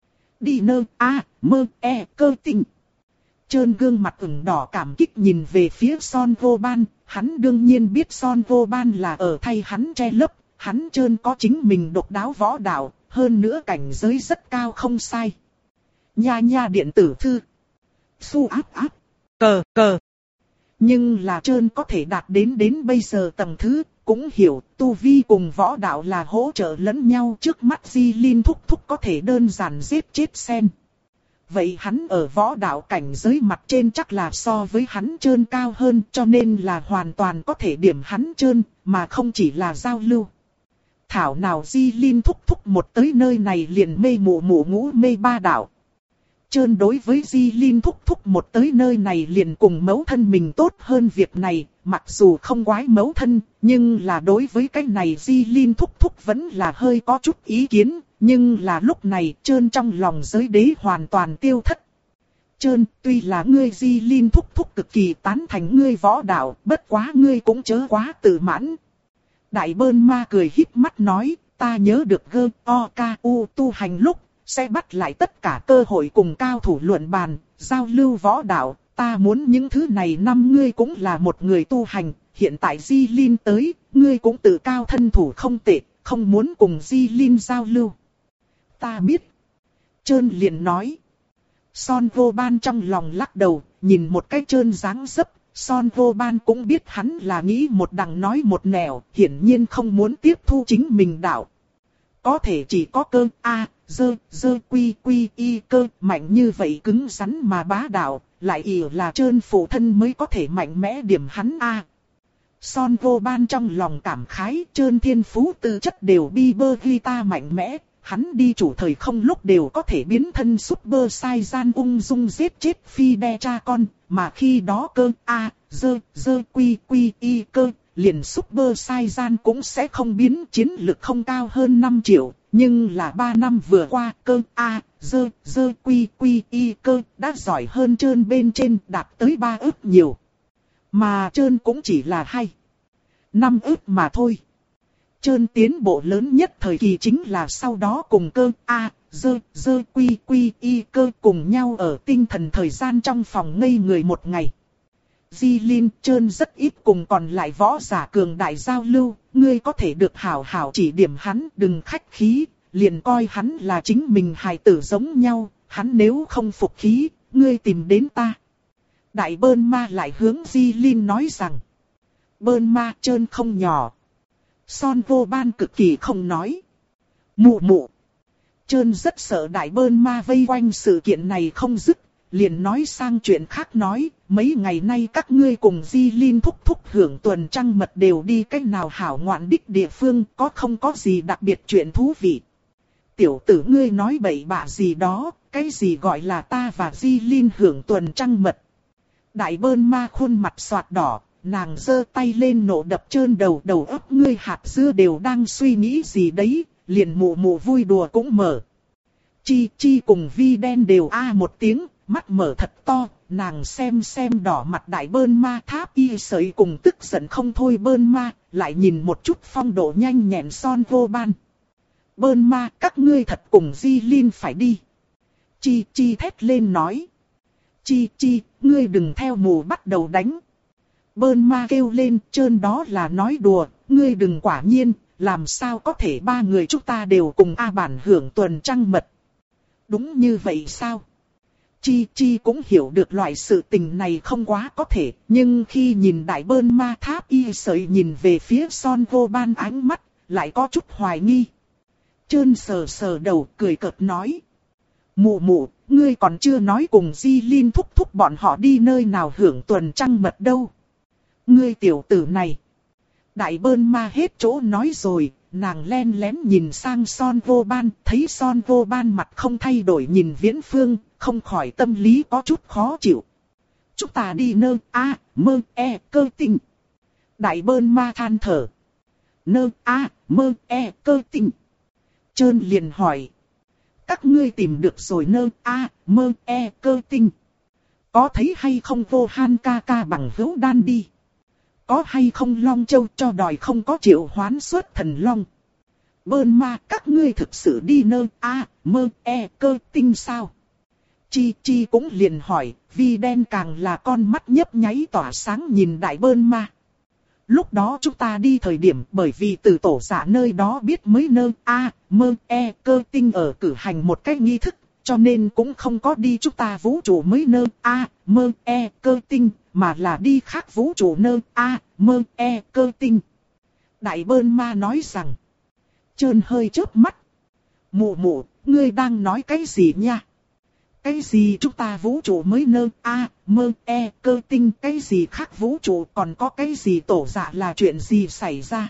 Speaker 1: Đi nơ a mơ e cơ tinh. Trơn gương mặt ửng đỏ cảm kích nhìn về phía Son Vô Ban. Hắn đương nhiên biết Son Vô Ban là ở thay hắn che lấp. Hắn Trơn có chính mình độc đáo võ đạo, hơn nữa cảnh giới rất cao không sai. Nha nha điện tử thư. Su áp áp. Cờ cờ. Nhưng là Trơn có thể đạt đến đến bây giờ tầng thứ, cũng hiểu tu vi cùng võ đạo là hỗ trợ lẫn nhau. Trước mắt Di Linh thúc thúc có thể đơn giản giết chết sen. Vậy hắn ở võ đạo cảnh giới mặt trên chắc là so với hắn Trơn cao hơn, cho nên là hoàn toàn có thể điểm hắn Trơn, mà không chỉ là giao lưu. Thảo nào Di Linh thúc thúc một tới nơi này liền mê mụ mụ ngũ mê ba đạo. Trơn đối với Di Linh thúc thúc một tới nơi này liền cùng mẫu thân mình tốt hơn việc này, mặc dù không quái mẫu thân, nhưng là đối với cái này Di Linh thúc thúc vẫn là hơi có chút ý kiến, nhưng là lúc này Trơn trong lòng giới đế hoàn toàn tiêu thất. Trơn, tuy là ngươi Di Linh thúc thúc cực kỳ tán thành ngươi võ đạo, bất quá ngươi cũng chớ quá tự mãn. Đại bơn ma cười híp mắt nói, ta nhớ được gơ o ca u tu hành lúc, sẽ bắt lại tất cả cơ hội cùng cao thủ luận bàn, giao lưu võ đạo, ta muốn những thứ này năm ngươi cũng là một người tu hành, hiện tại Di Linh tới, ngươi cũng tự cao thân thủ không tệ, không muốn cùng Di Linh giao lưu. Ta biết. Trơn liền nói. Son Vô Ban trong lòng lắc đầu, nhìn một cái trơn dáng dấp, Son Vô Ban cũng biết hắn là nghĩ một đằng nói một nẻo, hiển nhiên không muốn tiếp thu chính mình đạo. Có thể chỉ có cơ A, dơ, dơ quy quy y cơ, mạnh như vậy cứng rắn mà bá đạo, lại ỷ là trơn phụ thân mới có thể mạnh mẽ điểm hắn A. Son Vô Ban trong lòng cảm khái, trơn thiên phú tư chất đều bi bơ guitar mạnh mẽ, hắn đi chủ thời không lúc đều có thể biến thân Super Saiyan ung dung giết chết phi đe cha con, mà khi đó cơ A, dơ, dơ quy quy y cơ, liền Super Saiyan cũng sẽ không biến, chiến lực không cao hơn năm triệu, nhưng là ba năm vừa qua cơ A, dơ, dơ quy quy y cơ đã giỏi hơn trơn bên trên, đạt tới ba ức nhiều. Mà trơn cũng chỉ là hai, năm ức mà thôi. Trơn tiến bộ lớn nhất thời kỳ chính là sau đó cùng cơ A, dơ, dơ quy quy y cơ cùng nhau ở tinh thần thời gian trong phòng ngây người một ngày. Di Linh Trơn rất ít cùng còn lại võ giả cường đại giao lưu, ngươi có thể được hảo hảo chỉ điểm hắn, đừng khách khí, liền coi hắn là chính mình hài tử giống nhau, hắn nếu không phục khí, ngươi tìm đến ta. Đại Bơn Ma lại hướng Di Linh nói rằng, Bơn Ma Trơn không nhỏ. Son Vô Ban cực kỳ không nói. Mụ mụ. Trơn rất sợ Đại Bơn Ma vây quanh sự kiện này không dứt, liền nói sang chuyện khác nói, mấy ngày nay các ngươi cùng Di Linh thúc thúc hưởng tuần trăng mật đều đi cách nào hảo ngoạn đích địa phương, có không có gì đặc biệt chuyện thú vị. Tiểu tử ngươi nói bậy bạ gì đó, cái gì gọi là ta và Di Linh hưởng tuần trăng mật. Đại Bơn Ma khuôn mặt xoạt đỏ, nàng giơ tay lên nổ đập trơn đầu, đầu óc ngươi hạt dưa đều đang suy nghĩ gì đấy, liền mụ mụ vui đùa cũng mở. Chi Chi cùng Vi Đen đều a một tiếng, mắt mở thật to, nàng xem xem đỏ mặt Đại Bơn Ma Tháp Y sợi cùng tức giận không thôi Bơn Ma, lại nhìn một chút phong độ nhanh nhẹn Son Vô Ban. Bơn Ma, các ngươi thật cùng Di Linh phải đi. Chi Chi thét lên nói. Chi Chi, ngươi đừng theo mù bắt đầu đánh. Bơn Ma kêu lên, trơn đó là nói đùa, ngươi đừng quả nhiên, làm sao có thể ba người chúng ta đều cùng A Bản hưởng tuần trăng mật. Đúng như vậy sao? Chi Chi cũng hiểu được loại sự tình này không quá có thể, nhưng khi nhìn Đại Bơn Ma Tháp Y sợi nhìn về phía Son Vô Ban ánh mắt, lại có chút hoài nghi. Trơn sờ sờ đầu cười cợt nói. Mụ mụ, ngươi còn chưa nói cùng Di Linh thúc thúc bọn họ đi nơi nào hưởng tuần trăng mật đâu. Ngươi tiểu tử này. Đại Bơn Ma hết chỗ nói rồi, nàng len lén nhìn sang Son Vô Ban, thấy Son Vô Ban mặt không thay đổi nhìn Viễn Phương, không khỏi tâm lý có chút khó chịu. Chúng ta đi nơ a mơ e cơ tinh. Đại Bơn Ma than thở. Nơ a mơ e cơ tinh. Trơn liền hỏi. Các ngươi tìm được rồi nơ a mơ e cơ tinh. Có thấy hay không Vô Han ca ca bằng hữu đan đi. Có hay không Long Châu cho đòi không có triệu hoán xuất thần long. Bơn Ma, các ngươi thực sự đi nơ a mơ e cơ tinh sao? Chi Chi cũng liền hỏi, Vi Đen càng là con mắt nhấp nháy tỏa sáng nhìn Đại Bơn Ma. Lúc đó chúng ta đi thời điểm bởi vì từ tổ giả nơi đó biết mới nơ a mơ e cơ tinh ở cử hành một cái nghi thức, cho nên cũng không có đi chúng ta vũ trụ mới nơ a mơ e cơ tinh, mà là đi khác vũ trụ nơ a mơ e cơ tinh. Đại Bơn Ma nói rằng. Trơn hơi chớp mắt. Mụ mụ, ngươi đang nói cái gì nha? Cái gì chúng ta vũ trụ mới nơ a mơ e cơ tinh, cái gì khác vũ trụ, còn có cái gì tổ dạ là chuyện gì xảy ra?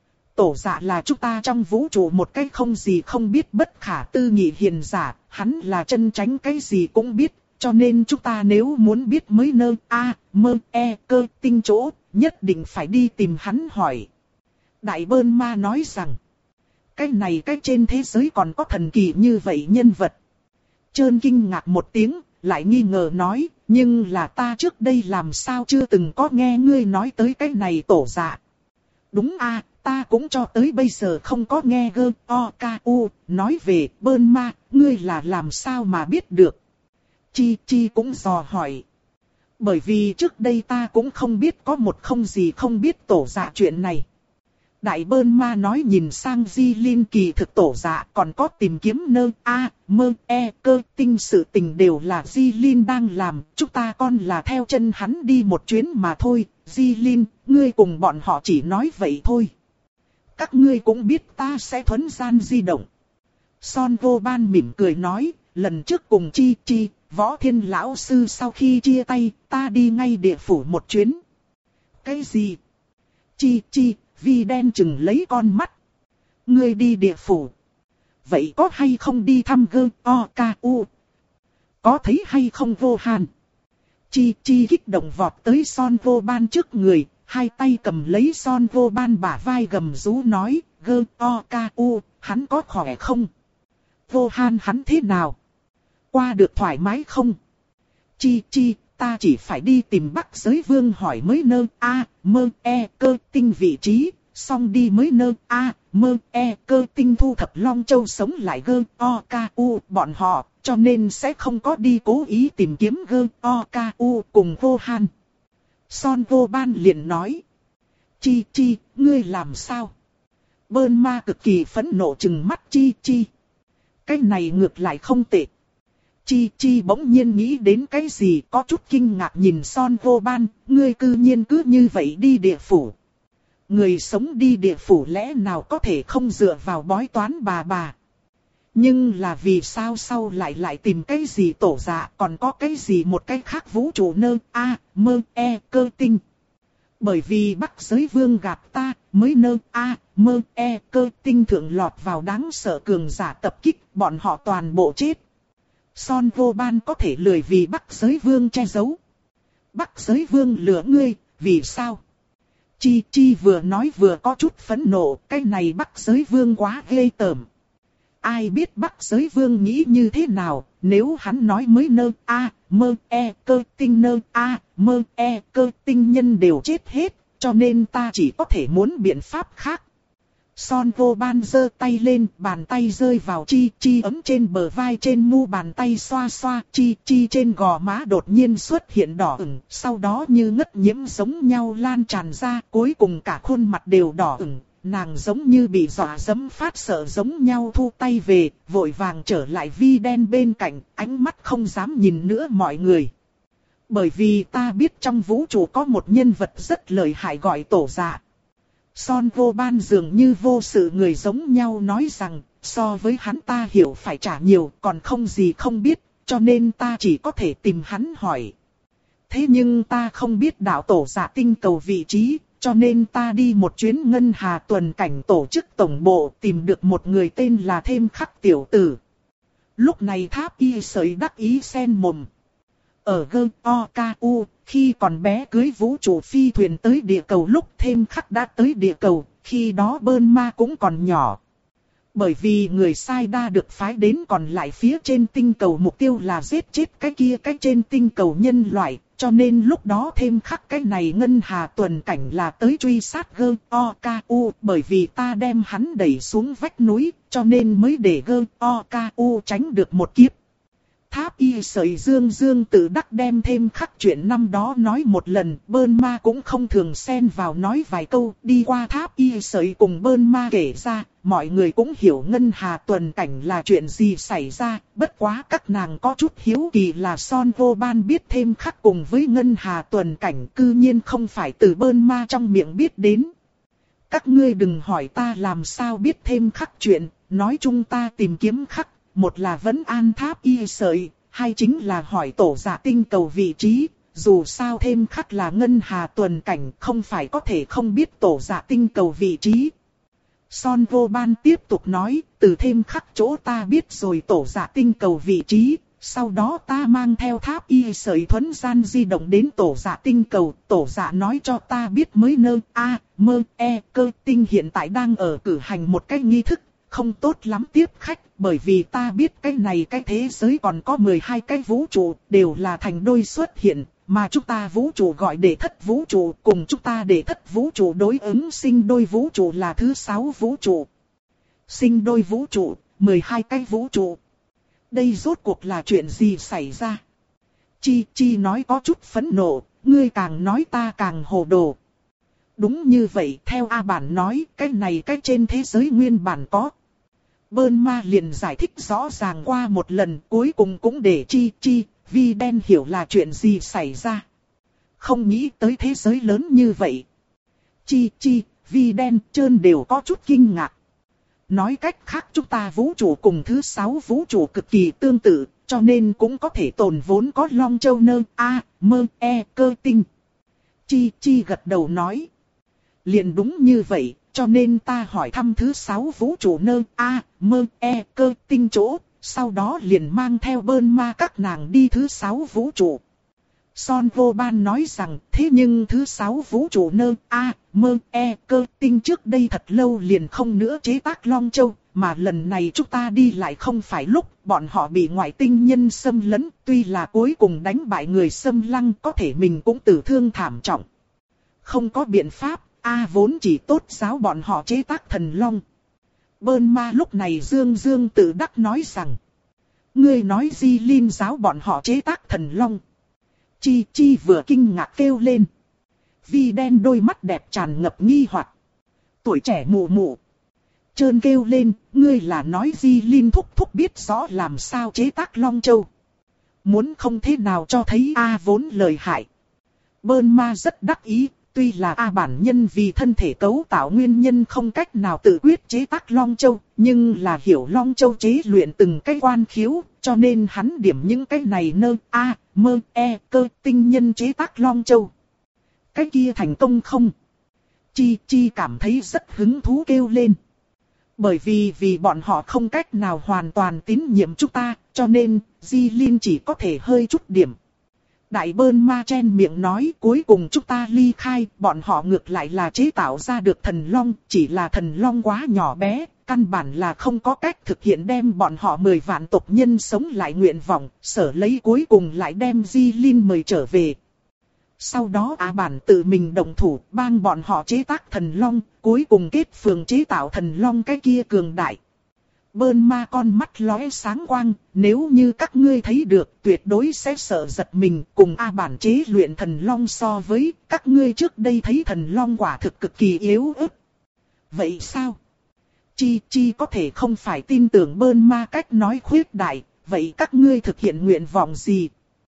Speaker 1: Tổ dạ là chúng ta trong vũ trụ một cái không gì không biết bất khả tư nghị hiền giả, hắn là chân tránh cái gì cũng biết, cho nên chúng ta nếu muốn biết mới nơ a mơ e cơ tinh chỗ, nhất định phải đi tìm hắn hỏi. Đại Bơn Ma nói rằng. Cái này cái trên thế giới còn có thần kỳ như vậy nhân vật. Trơn kinh ngạc một tiếng, lại nghi ngờ nói, nhưng là ta trước đây làm sao chưa từng có nghe ngươi nói tới cái này tổ dạ. Đúng a, ta cũng cho tới bây giờ không có nghe gơ o ca u nói về Bơn Ma, ngươi là làm sao mà biết được. Chi Chi cũng dò hỏi. Bởi vì trước đây ta cũng không biết có một không gì không biết tổ dạ chuyện này. Đại bơn ma nói nhìn sang Di Linh kỳ thực tổ dạ còn có tìm kiếm nơ a mơ e cơ tinh sự tình đều là Di Linh đang làm, chúng ta con là theo chân hắn đi một chuyến mà thôi. Di Linh, ngươi cùng bọn họ chỉ nói vậy thôi. Các ngươi cũng biết ta sẽ thuấn gian di động. Son vô ban mỉm cười nói, lần trước cùng Chi Chi, Võ Thiên lão sư sau khi chia tay, ta đi ngay địa phủ một chuyến. Cái gì? Chi Chi, Vi đen chừng lấy con mắt. Ngươi đi địa phủ. Vậy có hay không đi thăm gơ o ca u? Có thấy hay không vô hàn? Chi Chi kích động vọt tới Son vô ban trước người, hai tay cầm lấy Son vô ban bả vai gầm rú nói, gơ o ca u, hắn có khỏe không? Vô hàn hắn thế nào? Qua được thoải mái không? Chi Chi, ta chỉ phải đi tìm Bắc Giới Vương hỏi mới nơ a mơ e cơ tinh vị trí, xong đi mới nơ a mơ e cơ tinh thu thập Long Châu sống lại gơ o ca u bọn họ, cho nên sẽ không có đi cố ý tìm kiếm gơ o ca u cùng vô hàn. Son vô ban liền nói. Chi Chi, ngươi làm sao? Bơn ma cực kỳ phẫn nộ trừng mắt Chi Chi. Cái này ngược lại không tệ. Chi Chi bỗng nhiên nghĩ đến cái gì có chút kinh ngạc nhìn Son vô ban, ngươi cư nhiên cứ như vậy đi địa phủ. Người sống đi địa phủ lẽ nào có thể không dựa vào bói toán bà bà. Nhưng là vì sao sau lại lại tìm cái gì tổ dạ còn có cái gì một cái khác vũ trụ nơ a mơ e cơ tinh. Bởi vì Bắc Giới Vương gặp ta mới nơ a mơ e cơ tinh thượng lọt vào đáng sợ cường giả tập kích bọn họ toàn bộ chết. Son vô ban có thể lười vì Bắc Giới Vương che giấu. Bắc Giới Vương lừa ngươi, vì sao? Chi Chi vừa nói vừa có chút phẫn nộ, cái này Bắc Giới Vương quá ghê tởm. Ai biết Bắc Giới Vương nghĩ như thế nào, nếu hắn nói mới nơ a mơ e cơ tinh nơ a mơ e cơ tinh nhân đều chết hết, cho nên ta chỉ có thể muốn biện pháp khác. Son vô ban giơ tay lên, bàn tay rơi vào Chi Chi ấm trên bờ vai trên mu bàn tay xoa xoa, Chi Chi trên gò má đột nhiên xuất hiện đỏ ửng, sau đó như ngất nhiễm giống nhau lan tràn ra, cuối cùng cả khuôn mặt đều đỏ ửng, nàng giống như bị dọa dẫm phát sợ giống nhau thu tay về, vội vàng trở lại Vi đen bên cạnh, ánh mắt không dám nhìn nữa mọi người. Bởi vì ta biết trong vũ trụ có một nhân vật rất lợi hại gọi tổ dạ. Son vô ban dường như vô sự người giống nhau nói rằng, so với hắn ta hiểu phải trả nhiều, còn không gì không biết, cho nên ta chỉ có thể tìm hắn hỏi. Thế nhưng ta không biết đạo tổ dạ tinh cầu vị trí, cho nên ta đi một chuyến ngân hà tuần cảnh tổ chức tổng bộ tìm được một người tên là Thêm Khắc tiểu tử. Lúc này Tháp Y sợi đắc ý sen mồm. Ở gơ o ca u, khi còn bé cưới vũ trụ phi thuyền tới địa cầu lúc Thêm Khắc đã tới địa cầu, khi đó bơn ma cũng còn nhỏ. Bởi vì người sai đa được phái đến còn lại phía trên tinh cầu mục tiêu là giết chết cái kia cái trên tinh cầu nhân loại, cho nên lúc đó Thêm Khắc cái này ngân hà tuần cảnh là tới truy sát gơ o ca u, bởi vì ta đem hắn đẩy xuống vách núi, cho nên mới để gơ o ca u tránh được một kiếp. Tháp Y sợi dương dương tự đắc đem Thêm Khắc chuyện năm đó nói một lần, bơn ma cũng không thường xen vào nói vài câu, đi qua Tháp Y sợi cùng bơn ma kể ra, mọi người cũng hiểu ngân hà tuần cảnh là chuyện gì xảy ra, bất quá các nàng có chút hiếu kỳ là Son vô ban biết Thêm Khắc cùng với ngân hà tuần cảnh cư nhiên không phải từ bơn ma trong miệng biết đến. Các ngươi đừng hỏi ta làm sao biết Thêm Khắc chuyện, nói chung ta tìm kiếm Khắc. Một là vẫn an Tháp Y sợi, hai chính là hỏi tổ dạ tinh cầu vị trí, dù sao Thêm Khắc là ngân hà tuần cảnh không phải có thể không biết tổ dạ tinh cầu vị trí. Son vô ban tiếp tục nói, từ Thêm Khắc chỗ ta biết rồi tổ dạ tinh cầu vị trí, sau đó ta mang theo Tháp Y sợi thuấn gian di động đến tổ dạ tinh cầu, tổ dạ nói cho ta biết mới nơ a mơ e cơ tinh hiện tại đang ở cử hành một cái nghi thức. Không tốt lắm tiếp khách, bởi vì ta biết cái này cái thế giới còn có mười hai cái vũ trụ, đều là thành đôi xuất hiện, mà chúng ta vũ trụ gọi để thất vũ trụ, cùng chúng ta để thất vũ trụ đối ứng sinh đôi vũ trụ là thứ sáu vũ trụ. Sinh đôi vũ trụ, mười hai cái vũ trụ. Đây rốt cuộc là chuyện gì xảy ra? Chi Chi nói có chút phẫn nộ, ngươi càng nói ta càng hồ đồ. đúng như vậy, theo A Bản nói, cái này cái trên thế giới nguyên bản có. Bơn ma liền giải thích rõ ràng qua một lần, cuối cùng cũng để Chi Chi, Vi đen hiểu là chuyện gì xảy ra. Không nghĩ tới thế giới lớn như vậy. Chi Chi, Vi đen, Trơn đều có chút kinh ngạc. Nói cách khác chúng ta vũ trụ cùng thứ sáu vũ trụ cực kỳ tương tự, cho nên cũng có thể tồn vốn có Long Châu nơ, A, mơ, e, cơ tinh. Chi Chi gật đầu nói. Liền đúng như vậy, cho nên ta hỏi thăm thứ sáu vũ trụ nơ, A, mơ, e, cơ tinh chỗ, sau đó liền mang theo Bơn ma các nàng đi thứ sáu vũ trụ. Son vô ban nói rằng, thế nhưng thứ sáu vũ trụ nơ, A, mơ, e, cơ tinh trước đây thật lâu liền không nữa chế tác Long Châu, mà lần này chúng ta đi lại không phải lúc bọn họ bị ngoại tinh nhân xâm lấn, tuy là cuối cùng đánh bại người xâm lăng có thể mình cũng tử thương thảm trọng. Không có biện pháp, A vốn chỉ tốt giáo bọn họ chế tác thần long. Bơn ma lúc này dương dương tự đắc nói rằng, ngươi nói Di Linh giáo bọn họ chế tác thần long. Chi Chi vừa kinh ngạc kêu lên. Vi đen đôi mắt đẹp tràn ngập nghi hoặc. Tuổi trẻ mụ mụ. Trơn kêu lên, ngươi là nói Di Linh thúc thúc biết rõ làm sao chế tác Long Châu. Muốn không thế nào cho thấy A vốn lời hại. Bơn ma rất đắc ý, tuy là A bản nhân vì thân thể cấu tạo nguyên nhân không cách nào tự quyết chế tác Long Châu, nhưng là hiểu Long Châu chế luyện từng cái quan khiếu, cho nên hắn điểm những cái này nơ, A, mơ, e, cơ tinh nhân chế tác Long Châu. Cái kia thành công không? Chi Chi cảm thấy rất hứng thú kêu lên. Bởi vì vì bọn họ không cách nào hoàn toàn tín nhiệm chúng ta, cho nên Di Linh chỉ có thể hơi chút điểm. Đại Bơn ma chen miệng nói cuối cùng chúng ta ly khai, bọn họ ngược lại là chế tạo ra được thần long, chỉ là thần long quá nhỏ bé, căn bản là không có cách thực hiện đem bọn họ mười vạn tộc nhân sống lại nguyện vọng, sở lấy cuối cùng lại đem Di Linh mời trở về. Sau đó A bản tự mình động thủ, bang bọn họ chế tác thần long, cuối cùng kết phường chế tạo thần long cái kia cường đại. Bơn ma con mắt lóe sáng quang, nếu như các ngươi thấy được tuyệt đối sẽ sợ giật mình, cùng A bản chế luyện thần long so với các ngươi trước đây thấy thần long quả thực cực kỳ yếu ớt. Vậy sao? Chi Chi có thể không phải tin tưởng Bơn ma cách nói khuyết đại, vậy các ngươi thực hiện nguyện vọng gì?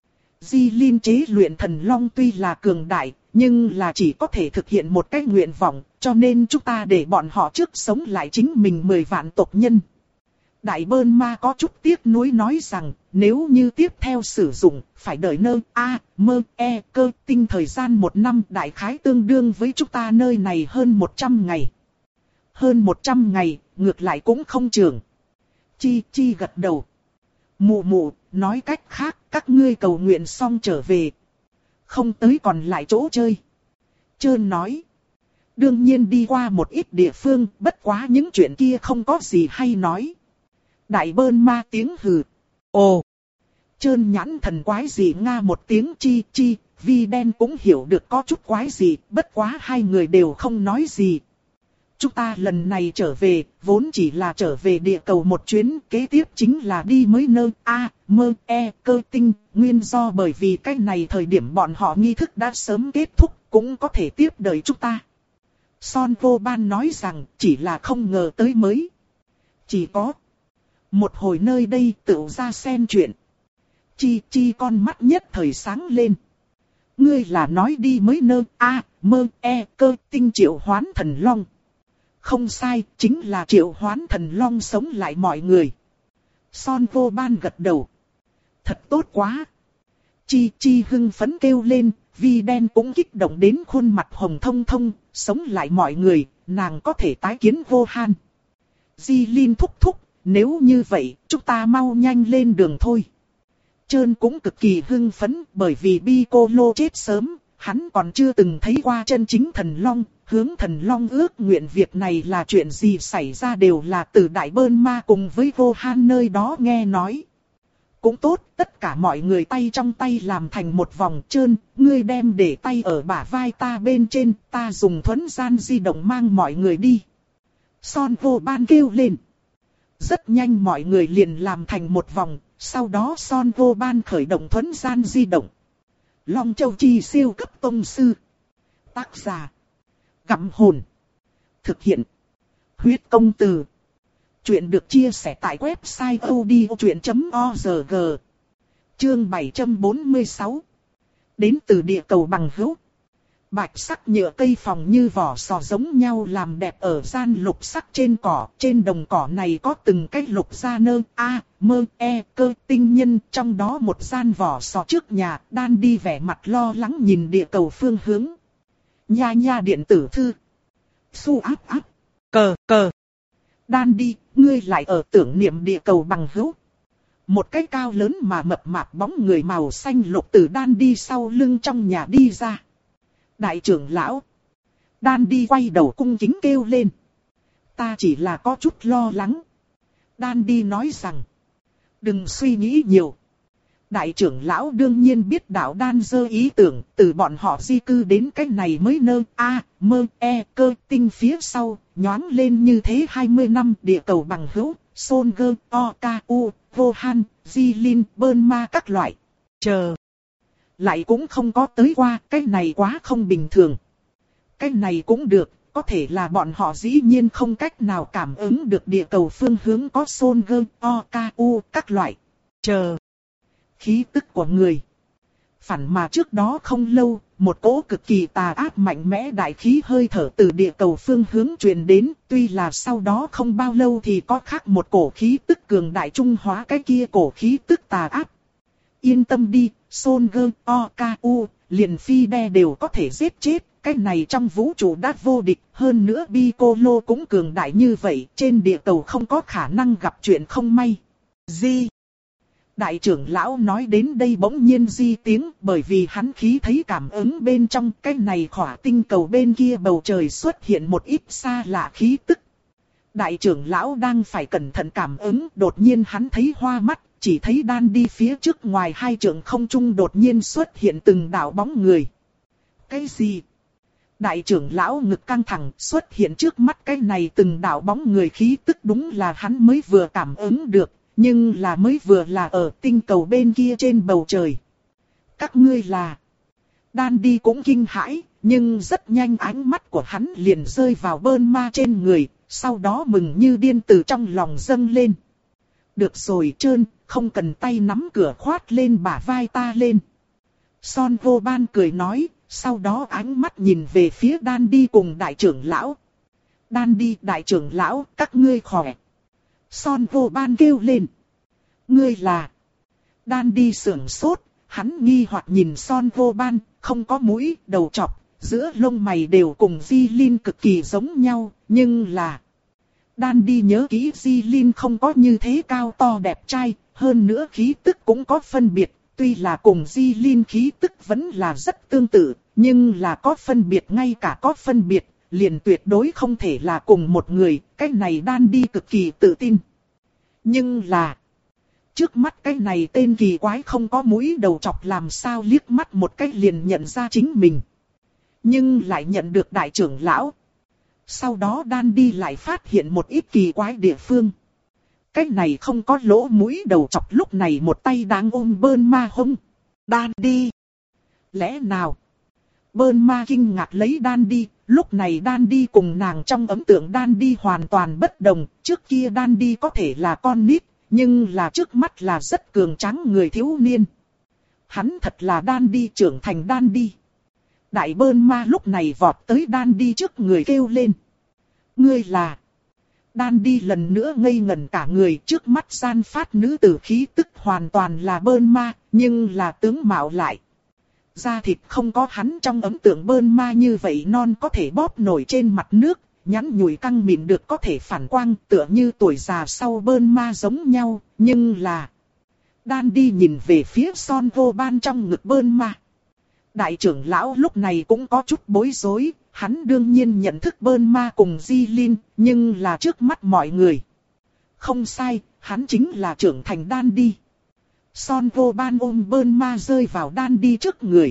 Speaker 1: Di Linh chế luyện thần long tuy là cường đại, nhưng là chỉ có thể thực hiện một cái nguyện vọng, cho nên chúng ta để bọn họ trước sống lại chính mình mười vạn tộc nhân. Đại Bơn ma có chút tiếc nuối nói rằng, nếu như tiếp theo sử dụng, phải đợi nơ, A, mơ, e, cơ tinh thời gian một năm đại khái tương đương với chúng ta nơi này hơn một trăm ngày. Hơn một trăm ngày, ngược lại cũng không trường. Chi Chi gật đầu. Mụ mụ, nói cách khác, các ngươi cầu nguyện xong trở về. Không tới còn lại chỗ chơi. Trơn nói. Đương nhiên đi qua một ít địa phương, bất quá những chuyện kia không có gì hay nói. Đại Bơn ma tiếng hừ. Ồ. Trơn nhãn thần quái gì nga một tiếng Chi Chi, Vi đen cũng hiểu được có chút quái gì, bất quá hai người đều không nói gì. Chúng ta lần này trở về, vốn chỉ là trở về địa cầu một chuyến, kế tiếp chính là đi mới nơ, A, mơ, e, cơ tinh, nguyên do bởi vì cái này thời điểm bọn họ nghi thức đã sớm kết thúc, cũng có thể tiếp đợi chúng ta. Son vô ban nói rằng, chỉ là không ngờ tới mới. Chỉ có một hồi nơi đây tự ra xen chuyện. Chi Chi con mắt nhất thời sáng lên. Ngươi là nói đi mới nơ, A, mơ, e, cơ tinh triệu hoán thần long. Không sai, chính là triệu hoán thần long sống lại mọi người. Son vô ban gật đầu. Thật tốt quá. Chi Chi hưng phấn kêu lên, Vi đen cũng kích động đến khuôn mặt hồng thông thông, sống lại mọi người, nàng có thể tái kiến vô han. Di Linh thúc thúc, nếu như vậy, chúng ta mau nhanh lên đường thôi. Trơn cũng cực kỳ hưng phấn, bởi vì Piccolo chết sớm, hắn còn chưa từng thấy qua chân chính thần long. Hướng thần long ước nguyện việc này là chuyện gì xảy ra đều là từ Đại Bơn ma cùng với vô han nơi đó nghe nói. Cũng tốt, tất cả mọi người tay trong tay làm thành một vòng. Trơn, ngươi đem để tay ở bả vai ta bên trên, ta dùng thuấn gian di động mang mọi người đi. Son vô ban kêu lên. Rất nhanh mọi người liền làm thành một vòng, sau đó Son vô ban khởi động thuấn gian di động. Long Châu Chi siêu cấp tông sư. Tác giả. Gặm hồn. Thực hiện. Huyết công từ. Chuyện được chia sẻ tại website odchuyện chấm org. Chương bảy trăm bốn mươi sáu. Đến từ địa cầu bằng hữu. Bạch sắc nhựa cây phòng như vỏ sò giống nhau làm đẹp ở gian lục sắc trên cỏ. Trên đồng cỏ này có từng cái lục gia nơ, a, mơ, e, cơ tinh nhân. Trong đó một gian vỏ sò trước nhà, Đan đi vẻ mặt lo lắng nhìn địa cầu phương hướng. Nha nha điện tử thư. Su áp áp. Cờ cờ. Đan đi, ngươi lại ở tưởng niệm địa cầu bằng hữu. Một cái cao lớn mà mập mạp bóng người màu xanh lục từ Đan đi sau lưng trong nhà đi ra. Đại trưởng lão. Đan đi quay đầu cung kính kêu lên. Ta chỉ là có chút lo lắng. Đan đi nói rằng. Đừng suy nghĩ nhiều. Đại trưởng lão đương nhiên biết đạo Đan dơ ý tưởng. Từ bọn họ di cư đến cái này mới nơ a, mơ, e, cơ tinh phía sau. Nhoáng lên như thế hai mươi năm địa cầu bằng hữu. Son gơ, o, ca, u, vô han, di linh, bơn ma các loại. Chờ. Lại cũng không có tới qua, cái này quá không bình thường. Cái này cũng được, có thể là bọn họ dĩ nhiên không cách nào cảm ứng được địa cầu phương hướng có Son gơ, o, ca, u, các loại. Chờ. Khí tức của người. Phản mà trước đó không lâu, một cỗ cực kỳ tà ác mạnh mẽ đại khí hơi thở từ địa cầu phương hướng truyền đến. Tuy là sau đó không bao lâu thì có khác một cổ khí tức cường đại trung hóa cái kia cổ khí tức tà ác. Yên tâm đi, Son gơ, o, ca, u, liền phi đe đều có thể giết chết. Cái này trong vũ trụ đã vô địch, hơn nữa Piccolo cũng cường đại như vậy. Trên địa cầu không có khả năng gặp chuyện không may. Di. Đại trưởng lão nói đến đây bỗng nhiên di tiếng, bởi vì hắn khí thấy cảm ứng bên trong cái này khỏa tinh cầu bên kia bầu trời xuất hiện một ít xa lạ khí tức. Đại trưởng lão đang phải cẩn thận cảm ứng, đột nhiên hắn thấy hoa mắt, chỉ thấy Đan đi phía trước ngoài hai trượng không trung đột nhiên xuất hiện từng đạo bóng người. Cái gì? Đại trưởng lão ngực căng thẳng, xuất hiện trước mắt cái này từng đạo bóng người khí tức đúng là hắn mới vừa cảm ứng được. Nhưng là mới vừa là ở tinh cầu bên kia trên bầu trời. Các ngươi là. Đan đi cũng kinh hãi, nhưng rất nhanh ánh mắt của hắn liền rơi vào bơn ma trên người, sau đó mừng như điên từ trong lòng dâng lên. Được rồi trơn, không cần tay nắm cửa khoát lên bả vai ta lên. Son vô ban cười nói, sau đó ánh mắt nhìn về phía Đan đi cùng đại trưởng lão. Đan đi đại trưởng lão, các ngươi khỏe. Son vô ban kêu lên. Ngươi là. Đan đi sưởng sốt, hắn nghi hoặc nhìn Son vô ban, không có mũi, đầu trọc, giữa lông mày đều cùng Di Linh cực kỳ giống nhau, nhưng là. Đan đi nhớ kỹ Di Linh không có như thế cao to đẹp trai, hơn nữa khí tức cũng có phân biệt, tuy là cùng Di Linh khí tức vẫn là rất tương tự, nhưng là có phân biệt ngay cả có phân biệt. Liền tuyệt đối không thể là cùng một người, cái này Đan đi cực kỳ tự tin. Nhưng là, trước mắt cái này tên kỳ quái không có mũi đầu chọc làm sao liếc mắt một cái liền nhận ra chính mình. Nhưng lại nhận được đại trưởng lão. Sau đó Đan đi lại phát hiện một ít kỳ quái địa phương. Cái này không có lỗ mũi đầu chọc lúc này một tay đang ôm bơn ma hông. Đan đi. Lẽ nào? Bơn ma kinh ngạc lấy Đan đi. Lúc này Đan đi cùng nàng trong ấn tượng Đan đi hoàn toàn bất đồng, trước kia Đan đi có thể là con nít, nhưng là trước mắt là rất cường tráng người thiếu niên. Hắn thật là Đan đi trưởng thành Đan đi. Đại bơn ma lúc này vọt tới Đan đi trước người kêu lên. Ngươi là. Đan đi lần nữa ngây ngẩn cả người, trước mắt san phát nữ tử khí tức hoàn toàn là bơn ma, nhưng là tướng mạo lại. Da thịt không có hắn trong ấn tượng bơn ma như vậy non có thể bóp nổi trên mặt nước, nhắn nhủi căng mịn được có thể phản quang tựa như tuổi già sau bơn ma giống nhau, nhưng là. Đan đi nhìn về phía Son vô ban trong ngực bơn ma. Đại trưởng lão lúc này cũng có chút bối rối, hắn đương nhiên nhận thức bơn ma cùng Di Linh, nhưng là trước mắt mọi người. Không sai, hắn chính là trưởng thành Đan đi. Son vô ban ôm bơn ma rơi vào Đan đi trước người.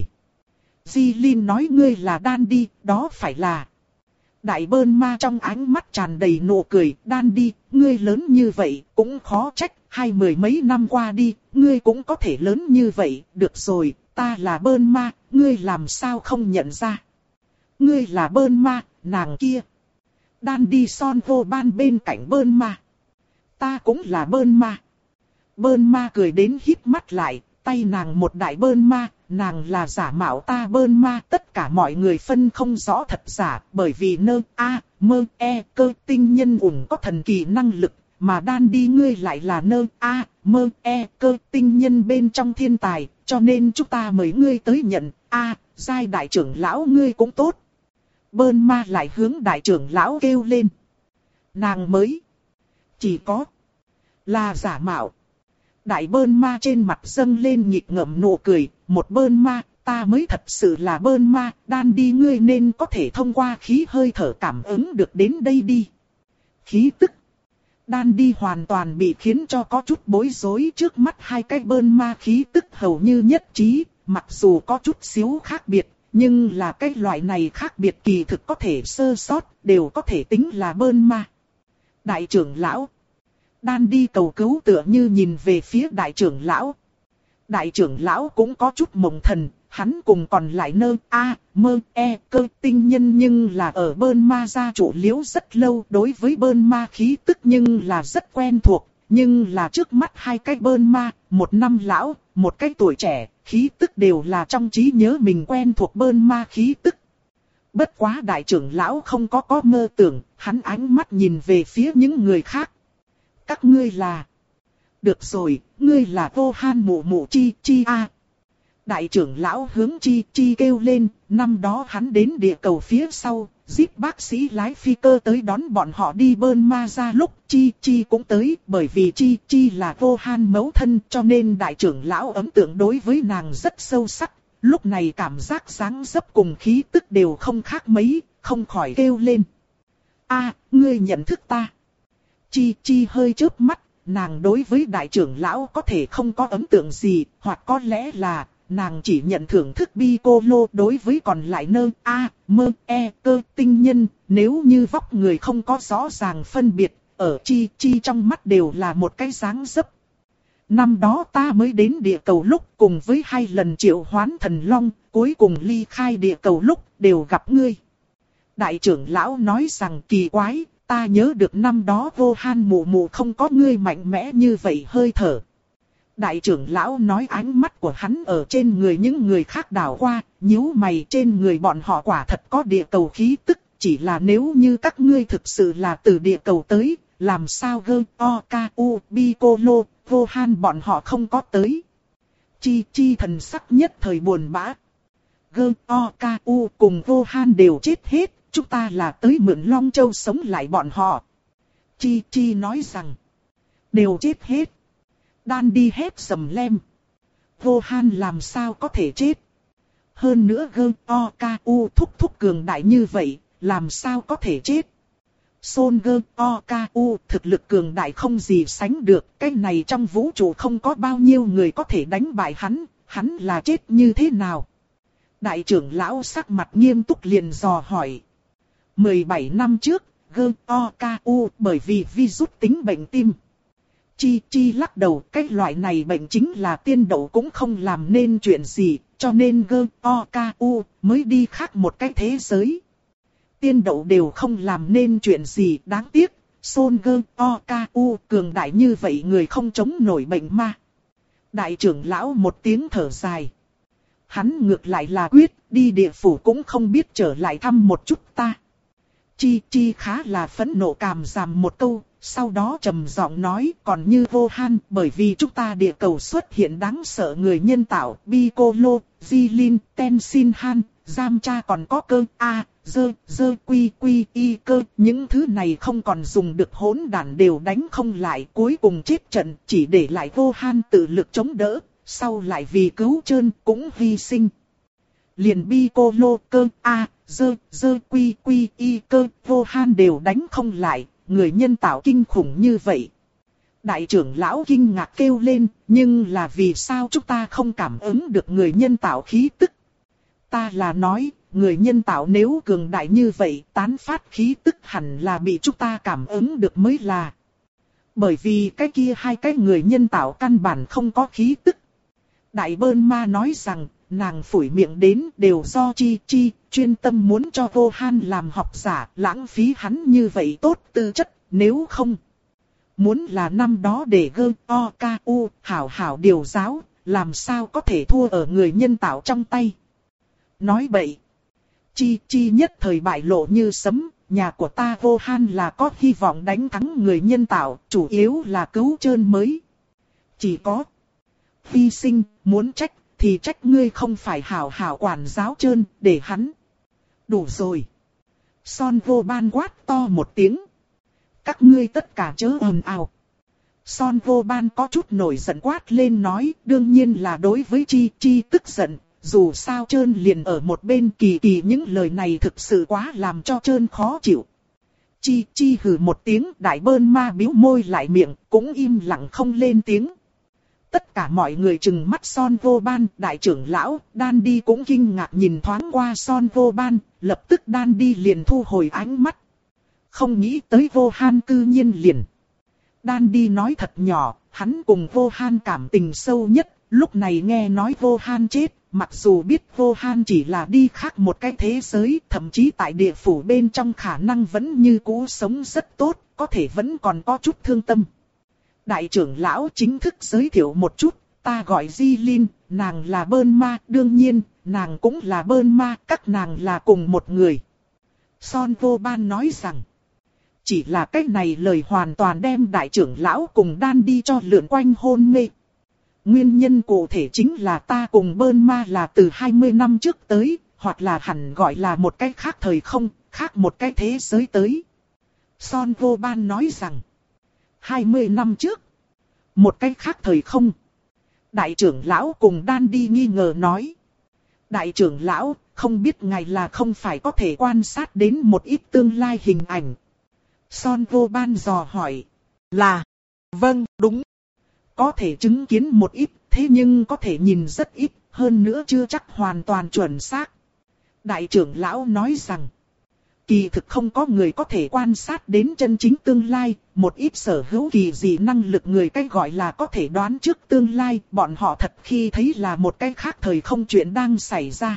Speaker 1: Di Linh nói ngươi là Đan đi, đó phải là. Đại bơn ma trong ánh mắt tràn đầy nụ cười, Đan đi, ngươi lớn như vậy, cũng khó trách, hai mười mấy năm qua đi, ngươi cũng có thể lớn như vậy, được rồi, ta là bơn ma, ngươi làm sao không nhận ra. Ngươi là Bơn Ma, nàng kia. Đan đi son vô ban bên cạnh Bơn Ma. Ta cũng là Bơn Ma. Bơn Ma cười đến híp mắt lại, tay nàng một đại Bơn Ma, nàng là giả mạo ta Bơn Ma. Tất cả mọi người phân không rõ thật giả, bởi vì nơ a mơ e cơ tinh nhân ủng có thần kỳ năng lực, mà Đan đi ngươi lại là nơ a mơ e cơ tinh nhân bên trong thiên tài, cho nên chúng ta mời ngươi tới nhận. A, giai đại trưởng lão ngươi cũng tốt. Bơn Ma lại hướng đại trưởng lão kêu lên. Nàng mới chỉ có là giả mạo. Đại Bơn Ma trên mặt dâng lên nhịp ngậm nụ cười, một Bơn Ma, ta mới thật sự là Bơn Ma, Đan đi ngươi nên có thể thông qua khí hơi thở cảm ứng được đến đây đi. Khí tức. Đan đi hoàn toàn bị khiến cho có chút bối rối, trước mắt hai cái Bơn Ma khí tức hầu như nhất trí, mặc dù có chút xíu khác biệt, nhưng là cái loại này khác biệt kỳ thực có thể sơ sót, đều có thể tính là Bơn Ma. Đại trưởng lão. Đan đi cầu cứu tựa như nhìn về phía đại trưởng lão. Đại trưởng lão cũng có chút mộng thần, hắn cùng còn lại nơ a mơ e cơ tinh nhân nhưng là ở Bơn Ma gia trụ liễu rất lâu, đối với Bơn Ma khí tức nhưng là rất quen thuộc, nhưng là trước mắt hai cái Bơn Ma, một năm lão, một cái tuổi trẻ, khí tức đều là trong trí nhớ mình quen thuộc Bơn Ma khí tức. Bất quá đại trưởng lão không có có mơ tưởng, hắn ánh mắt nhìn về phía những người khác. Các ngươi là... Được rồi, ngươi là Vô Han mụ mụ chi chi a. Đại trưởng lão hướng chi chi kêu lên, năm đó hắn đến địa cầu phía sau, giúp bác sĩ lái phi cơ tới đón bọn họ đi Bơn Ma ra lúc chi chi cũng tới, bởi vì chi chi là Vô Han mẫu thân cho nên đại trưởng lão ấn tượng đối với nàng rất sâu sắc, lúc này cảm giác dáng dấp cùng khí tức đều không khác mấy, không khỏi kêu lên. A, ngươi nhận thức ta. Chi chi hơi chớp mắt, nàng đối với đại trưởng lão có thể không có ấn tượng gì, hoặc có lẽ là nàng chỉ nhận thưởng thức Piccolo. Đối với còn lại nơ a mơ e cơ tinh nhân, nếu như vóc người không có rõ ràng phân biệt, ở chi chi trong mắt đều là một cái dáng dấp. Năm đó ta mới đến địa cầu lúc cùng với hai lần triệu hoán thần long, cuối cùng ly khai địa cầu lúc đều gặp ngươi. Đại trưởng lão nói rằng kỳ quái, ta nhớ được năm đó Vô Han mụ mụ không có ngươi mạnh mẽ như vậy hơi thở. Đại trưởng lão nói ánh mắt của hắn ở trên người những người khác đảo qua, nhíu mày, trên người bọn họ quả thật có địa cầu khí tức, chỉ là nếu như các ngươi thực sự là từ địa cầu tới, làm sao gơ o ka u Piccolo, Vô Han bọn họ không có tới. Chi chi thần sắc nhất thời buồn bã. Gơ o ka u cùng Vô Han đều chết hết, chúng ta là tới mượn Long Châu sống lại bọn họ. Chi chi nói rằng, đều chết hết. Đan đi hét sầm lem. Vô Han làm sao có thể chết? Hơn nữa gơ o ka u thúc thúc cường đại như vậy, làm sao có thể chết? Son gơ o ka u thực lực cường đại không gì sánh được, cái này trong vũ trụ không có bao nhiêu người có thể đánh bại hắn, hắn là chết như thế nào? Đại trưởng lão sắc mặt nghiêm túc liền dò hỏi. mười bảy năm trước, gơ o ka u bởi vì virus tính bệnh tim. Chi chi lắc đầu, cái loại này bệnh chính là tiên đậu cũng không làm nên chuyện gì, cho nên gơ o ka u mới đi khác một cái thế giới. Tiên đậu đều không làm nên chuyện gì, đáng tiếc, Son gơ o ka u cường đại như vậy người không chống nổi bệnh ma. Đại trưởng lão một tiếng thở dài. Hắn ngược lại là quyết, đi địa phủ cũng không biết trở lại thăm một chút ta. Chi chi khá là phẫn nộ càm ràm một câu, sau đó trầm giọng nói còn như Vô Han, bởi vì chúng ta địa cầu xuất hiện đáng sợ người nhân tạo, Piccolo, Jilin, Tenzin Han, Giam Cha còn có cơ, A, Dơ, Dơ Quy Quy Y cơ, những thứ này không còn dùng được hỗn đản đều đánh không lại, cuối cùng chết trận, chỉ để lại Vô Han tự lực chống đỡ, sau lại vì cứu trơn cũng hy sinh. Liền Piccolo cơ, A, Dơ, Dơ Quy Quy Y cơ, Vô Han đều đánh không lại, người nhân tạo kinh khủng như vậy. Đại trưởng lão kinh ngạc kêu lên, nhưng là vì sao chúng ta không cảm ứng được người nhân tạo khí tức? Ta là nói, người nhân tạo nếu cường đại như vậy, tán phát khí tức hẳn là bị chúng ta cảm ứng được mới là. Bởi vì cái kia hai cái người nhân tạo căn bản không có khí tức. Đại Bơn Ma nói rằng, nàng phủi miệng đến đều do Chi Chi, chuyên tâm muốn cho Vô Han làm học giả, lãng phí hắn như vậy tốt tư chất, nếu không. Muốn là năm đó để gơ o ca u, hảo hảo điều giáo, làm sao có thể thua ở người nhân tạo trong tay. Nói bậy. Chi Chi nhất thời bại lộ như sấm, nhà của ta Vô Han là có hy vọng đánh thắng người nhân tạo, chủ yếu là cứu trơn mới. Chỉ có hy sinh, muốn trách, thì trách ngươi không phải hảo hảo quản giáo trơn, để hắn. Đủ rồi. Son Vô Ban quát to một tiếng. Các ngươi tất cả chớ ồn ào. Son Vô Ban có chút nổi giận quát lên nói, đương nhiên là đối với Chi Chi tức giận. Dù sao trơn liền ở một bên, kỳ kỳ những lời này thực sự quá làm cho trơn khó chịu. Chi Chi hừ một tiếng, đại bơn ma bĩu môi lại miệng, cũng im lặng không lên tiếng. Tất cả mọi người trừng mắt Son Vô Ban, đại trưởng lão, Đan Đi cũng kinh ngạc nhìn thoáng qua Son Vô Ban, lập tức Đan Đi liền thu hồi ánh mắt. Không nghĩ tới Vô Han cư nhiên liền. Đan Đi nói thật nhỏ, hắn cùng Vô Han cảm tình sâu nhất, lúc này nghe nói Vô Han chết, mặc dù biết Vô Han chỉ là đi khác một cái thế giới, thậm chí tại địa phủ bên trong khả năng vẫn như cũ sống rất tốt, có thể vẫn còn có chút thương tâm. Đại trưởng lão chính thức giới thiệu một chút, ta gọi Di Linh, nàng là bơn ma, đương nhiên, nàng cũng là bơn ma, các nàng là cùng một người. Son Vô Ban nói rằng, chỉ là cách này lời hoàn toàn đem đại trưởng lão cùng Đan Đi cho lượn quanh hôn mê. Nguyên nhân cụ thể chính là ta cùng bơn ma là từ hai mươi năm trước tới, hoặc là hẳn gọi là một cách khác thời không, khác một cái thế giới tới. Son Vô Ban nói rằng, hai mươi năm trước, một cách khác thời không. Đại trưởng lão cùng Đan Đi nghi ngờ nói. Đại trưởng lão, không biết ngài là không phải có thể quan sát đến một ít tương lai hình ảnh. Son Vô Ban dò hỏi. Là, vâng, đúng. Có thể chứng kiến một ít, thế nhưng có thể nhìn rất ít, hơn nữa chưa chắc hoàn toàn chuẩn xác. Đại trưởng lão nói rằng, kỳ thực không có người có thể quan sát đến chân chính tương lai, một ít sở hữu kỳ dị năng lực người cách gọi là có thể đoán trước tương lai, bọn họ thật khi thấy là một cái khác thời không chuyện đang xảy ra.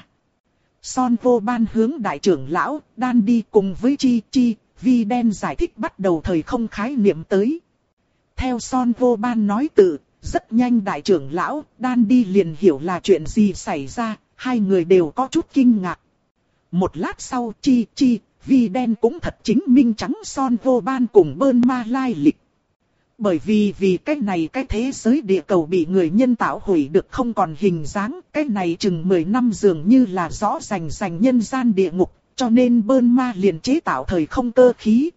Speaker 1: Son Vô Ban hướng đại trưởng lão, Đan Đi cùng với Chi Chi, Vi Đen giải thích bắt đầu thời không khái niệm tới. Theo Son Vô Ban nói tự, rất nhanh đại trưởng lão, Đan Đi liền hiểu là chuyện gì xảy ra, hai người đều có chút kinh ngạc. Một lát sau Chi Chi, Vi Đen cũng thật chính minh trắng Son Vô Ban cùng bơn ma lai lịch. Bởi vì vì cái này cái thế giới địa cầu bị người nhân tạo hủy được không còn hình dáng, cái này chừng mười năm dường như là rõ rành rành nhân gian địa ngục, cho nên bơn ma liền chế tạo thời không cơ khí.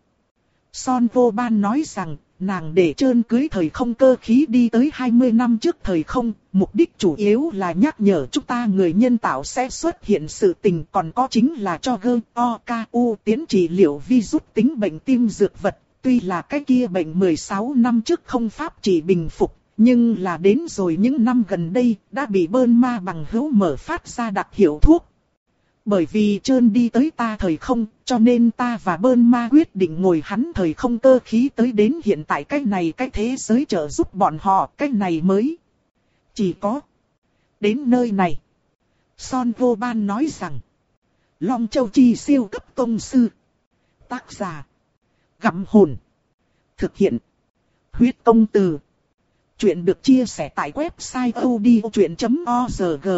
Speaker 1: Son Vô Ban nói rằng, nàng để trơn cưới thời không cơ khí đi tới hai mươi năm trước thời không, mục đích chủ yếu là nhắc nhở chúng ta người nhân tạo sẽ xuất hiện sự tình, còn có chính là cho gơ o ca u tiến trị liệu virus tính bệnh tim dược vật. Tuy là cái kia bệnh mười sáu năm trước không pháp trị bình phục, nhưng là đến rồi những năm gần đây đã bị bơn ma bằng hữu mở phát ra đặc hiệu thuốc. Bởi vì trơn đi tới ta thời không, cho nên ta và bơn ma quyết định ngồi hắn thời không cơ khí tới đến hiện tại cái này cái thế giới trợ giúp bọn họ, cái này mới. Chỉ có đến nơi này. Son Vô Ban nói rằng, Long Châu Chi siêu cấp tông sư. Tác giả, Gặm Hồn. Thực hiện, Huyết Công Từ. Chuyện được chia sẻ tại website odchuyện chấm org.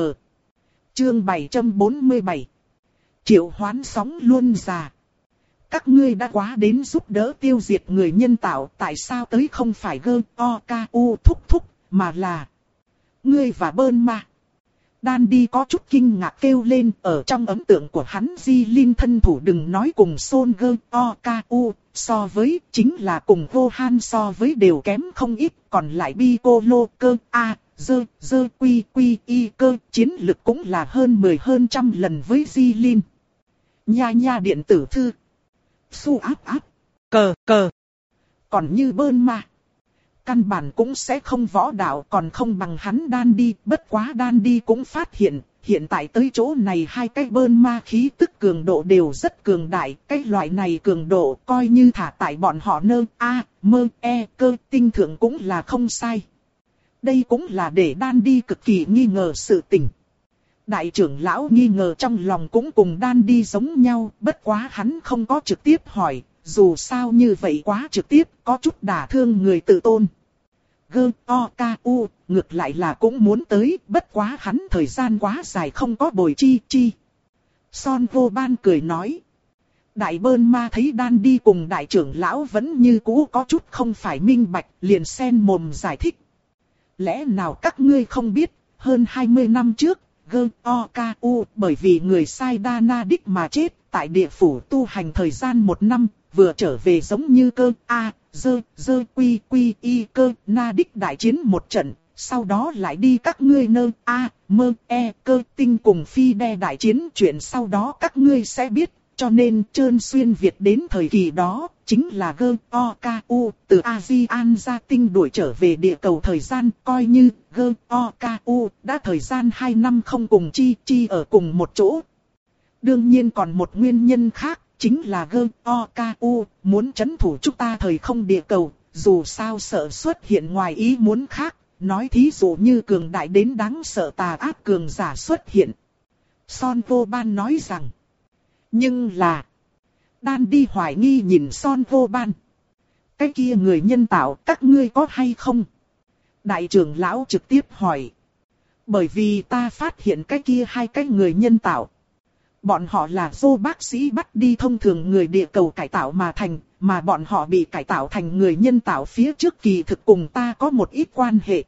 Speaker 1: Chương bảy trăm bốn mươi bảy. Triệu hoán sóng luôn già. Các ngươi đã quá đến giúp đỡ tiêu diệt người nhân tạo, tại sao tới không phải gơ o ca u thúc thúc, mà là ngươi và bơn ma. Đan Đi có chút kinh ngạc kêu lên, ở trong ấn tượng của hắn Di Linh thân thủ đừng nói cùng Son gơ o ca u, so với chính là cùng Vô Han so với đều kém không ít, còn lại Piccolo cơ a, dơ, dơ quy quy y cơ, chiến lực cũng là hơn mười hơn trăm lần với Di Linh. Nha nha điện tử thư. Su áp áp. Cờ cờ. Còn như bơn ma, căn bản cũng sẽ không võ đạo, còn không bằng hắn Đan Đi. Bất quá Đan Đi cũng phát hiện, hiện tại tới chỗ này hai cái bơn ma khí tức cường độ đều rất cường đại. Cái loại này cường độ coi như thả tại bọn họ nơ a, mơ e cơ tinh thượng cũng là không sai. Đây cũng là để Đan Đi cực kỳ nghi ngờ sự tình. Đại trưởng lão nghi ngờ trong lòng cũng cùng đan đi giống nhau, bất quá hắn không có trực tiếp hỏi, dù sao như vậy quá trực tiếp, có chút đả thương người tự tôn. Gơ, o, ca, u, ngược lại là cũng muốn tới, bất quá hắn thời gian quá dài không có bồi chi, chi. Son vô ban cười nói. Đại bơn ma thấy đan đi cùng đại trưởng lão vẫn như cũ có chút không phải minh bạch, liền sen mồm giải thích. Lẽ nào các ngươi không biết, hơn hai mươi năm trước, gơ, o, ca, u, bởi vì người sai đa na đích mà chết, tại địa phủ tu hành thời gian một năm, vừa trở về giống như cơ, a, dơ, dơ, quy, quy, y, cơ, na đích đại chiến một trận, sau đó lại đi các ngươi nơ, a, mơ, e, cơ, tinh cùng phi đe đại chiến chuyện sau đó các ngươi sẽ biết. Cho nên trơn xuyên Việt đến thời kỳ đó, chính là gơ, o, ca, u, từ A-di-an ra tinh đuổi trở về địa cầu thời gian, coi như gơ, o, ca, u, đã thời gian hai năm không cùng chi, chi ở cùng một chỗ. Đương nhiên còn một nguyên nhân khác, chính là gơ, o, ca, u, muốn trấn thủ chúng ta thời không địa cầu, dù sao sợ xuất hiện ngoài ý muốn khác, nói thí dụ như cường đại đến đáng sợ tà ác cường giả xuất hiện. Son vô ban nói rằng, nhưng là, đan đi hoài nghi nhìn Son vô ban. Cái kia người nhân tạo các ngươi có hay không? Đại trưởng lão trực tiếp hỏi. Bởi vì ta phát hiện cái kia hai cái người nhân tạo. Bọn họ là do bác sĩ bắt đi thông thường người địa cầu cải tạo mà thành, mà bọn họ bị cải tạo thành người nhân tạo phía trước kỳ thực cùng ta có một ít quan hệ.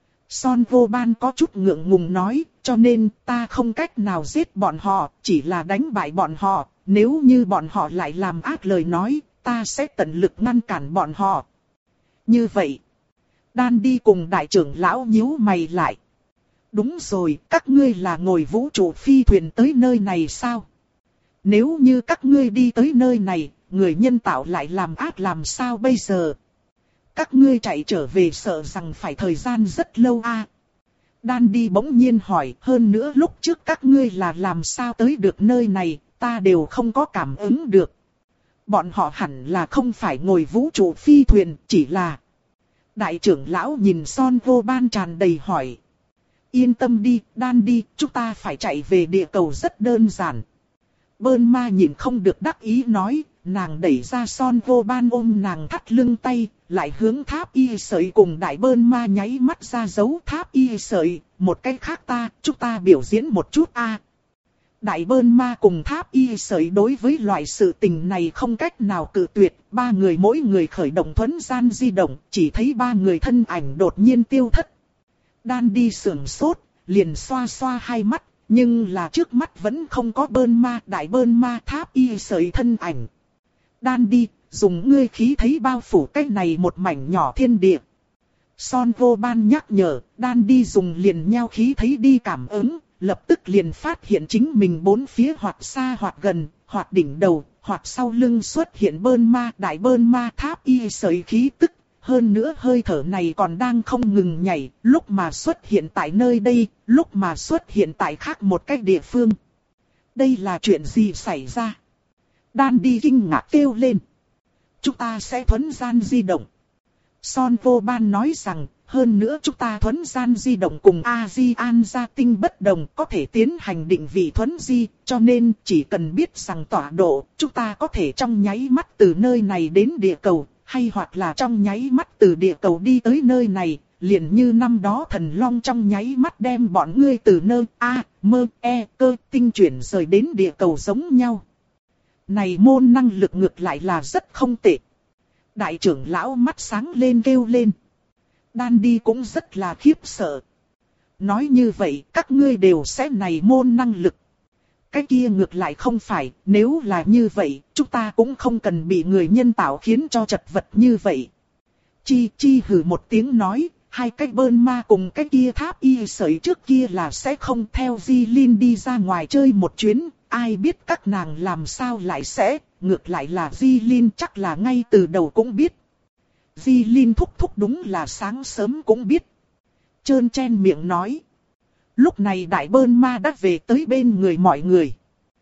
Speaker 1: Son vô ban có chút ngượng ngùng nói, cho nên ta không cách nào giết bọn họ, chỉ là đánh bại bọn họ, nếu như bọn họ lại làm ác lời nói, ta sẽ tận lực ngăn cản bọn họ. Như vậy, đan đi cùng đại trưởng lão nhíu mày lại. Đúng rồi, các ngươi là ngồi vũ trụ phi thuyền tới nơi này sao? Nếu như các ngươi đi tới nơi này, người nhân tạo lại làm ác làm sao bây giờ? Các ngươi chạy trở về sợ rằng phải thời gian rất lâu a. À? Đan đi bỗng nhiên hỏi, hơn nữa lúc trước các ngươi là làm sao tới được nơi này, ta đều không có cảm ứng được. Bọn họ hẳn là không phải ngồi vũ trụ phi thuyền, chỉ là... Đại trưởng lão nhìn Son vô ban tràn đầy hỏi. Yên tâm đi, đan đi, chúng ta phải chạy về địa cầu rất đơn giản. Bơn ma nhìn không được đắc ý nói, nàng đẩy ra Son vô ban ôm nàng thắt lưng tay, lại hướng tháp y sợi cùng đại bơn ma nháy mắt ra dấu tháp y sợi, một cách khác ta, chúng ta biểu diễn một chút a. À. Đại bơn ma cùng tháp y sợi đối với loại sự tình này không cách nào cự tuyệt, ba người mỗi người khởi động thuấn gian di động, chỉ thấy ba người thân ảnh đột nhiên tiêu thất. Đan đi sưởng sốt, liền xoa xoa hai mắt, nhưng là trước mắt vẫn không có bơn ma, đại bơn ma tháp y sợi thân ảnh. Đan đi, dùng ngươi khí thấy bao phủ cái này một mảnh nhỏ thiên địa. Son vô ban nhắc nhở, đan đi dùng liền nhau khí thấy đi cảm ứng, lập tức liền phát hiện chính mình bốn phía hoặc xa hoặc gần, hoặc đỉnh đầu, hoặc sau lưng xuất hiện bơn ma, đại bơn ma tháp y sợi khí tức. Hơn nữa hơi thở này còn đang không ngừng nhảy, lúc mà xuất hiện tại nơi đây, lúc mà xuất hiện tại khác một cái địa phương. Đây là chuyện gì xảy ra? Đan đi kinh ngạc kêu lên. Chúng ta sẽ thuấn gian di động. Son vô ban nói rằng, hơn nữa chúng ta thuấn gian di động cùng A-di-an gia tinh bất đồng, có thể tiến hành định vị thuấn di, cho nên chỉ cần biết rằng tọa độ, chúng ta có thể trong nháy mắt từ nơi này đến địa cầu, hay hoặc là trong nháy mắt từ địa cầu đi tới nơi này, liền như năm đó thần long trong nháy mắt đem bọn ngươi từ nơi A, mơ, e, cơ tinh chuyển rời đến địa cầu giống nhau. Này môn năng lực ngược lại là rất không tệ. Đại trưởng lão mắt sáng lên kêu lên. Đan đi cũng rất là khiếp sợ. Nói như vậy các ngươi đều sẽ này môn năng lực. Cái kia ngược lại không phải, nếu là như vậy, chúng ta cũng không cần bị người nhân tạo khiến cho chật vật như vậy. Chi chi hừ một tiếng nói, hai cái bơn ma cùng cái kia tháp y sợi trước kia là sẽ không theo Di Linh đi ra ngoài chơi một chuyến. Ai biết các nàng làm sao lại sẽ, ngược lại là Di Linh chắc là ngay từ đầu cũng biết. Di Linh thúc thúc đúng là sáng sớm cũng biết. Trơn chen miệng nói. Lúc này đại bơn ma đã về tới bên người mọi người.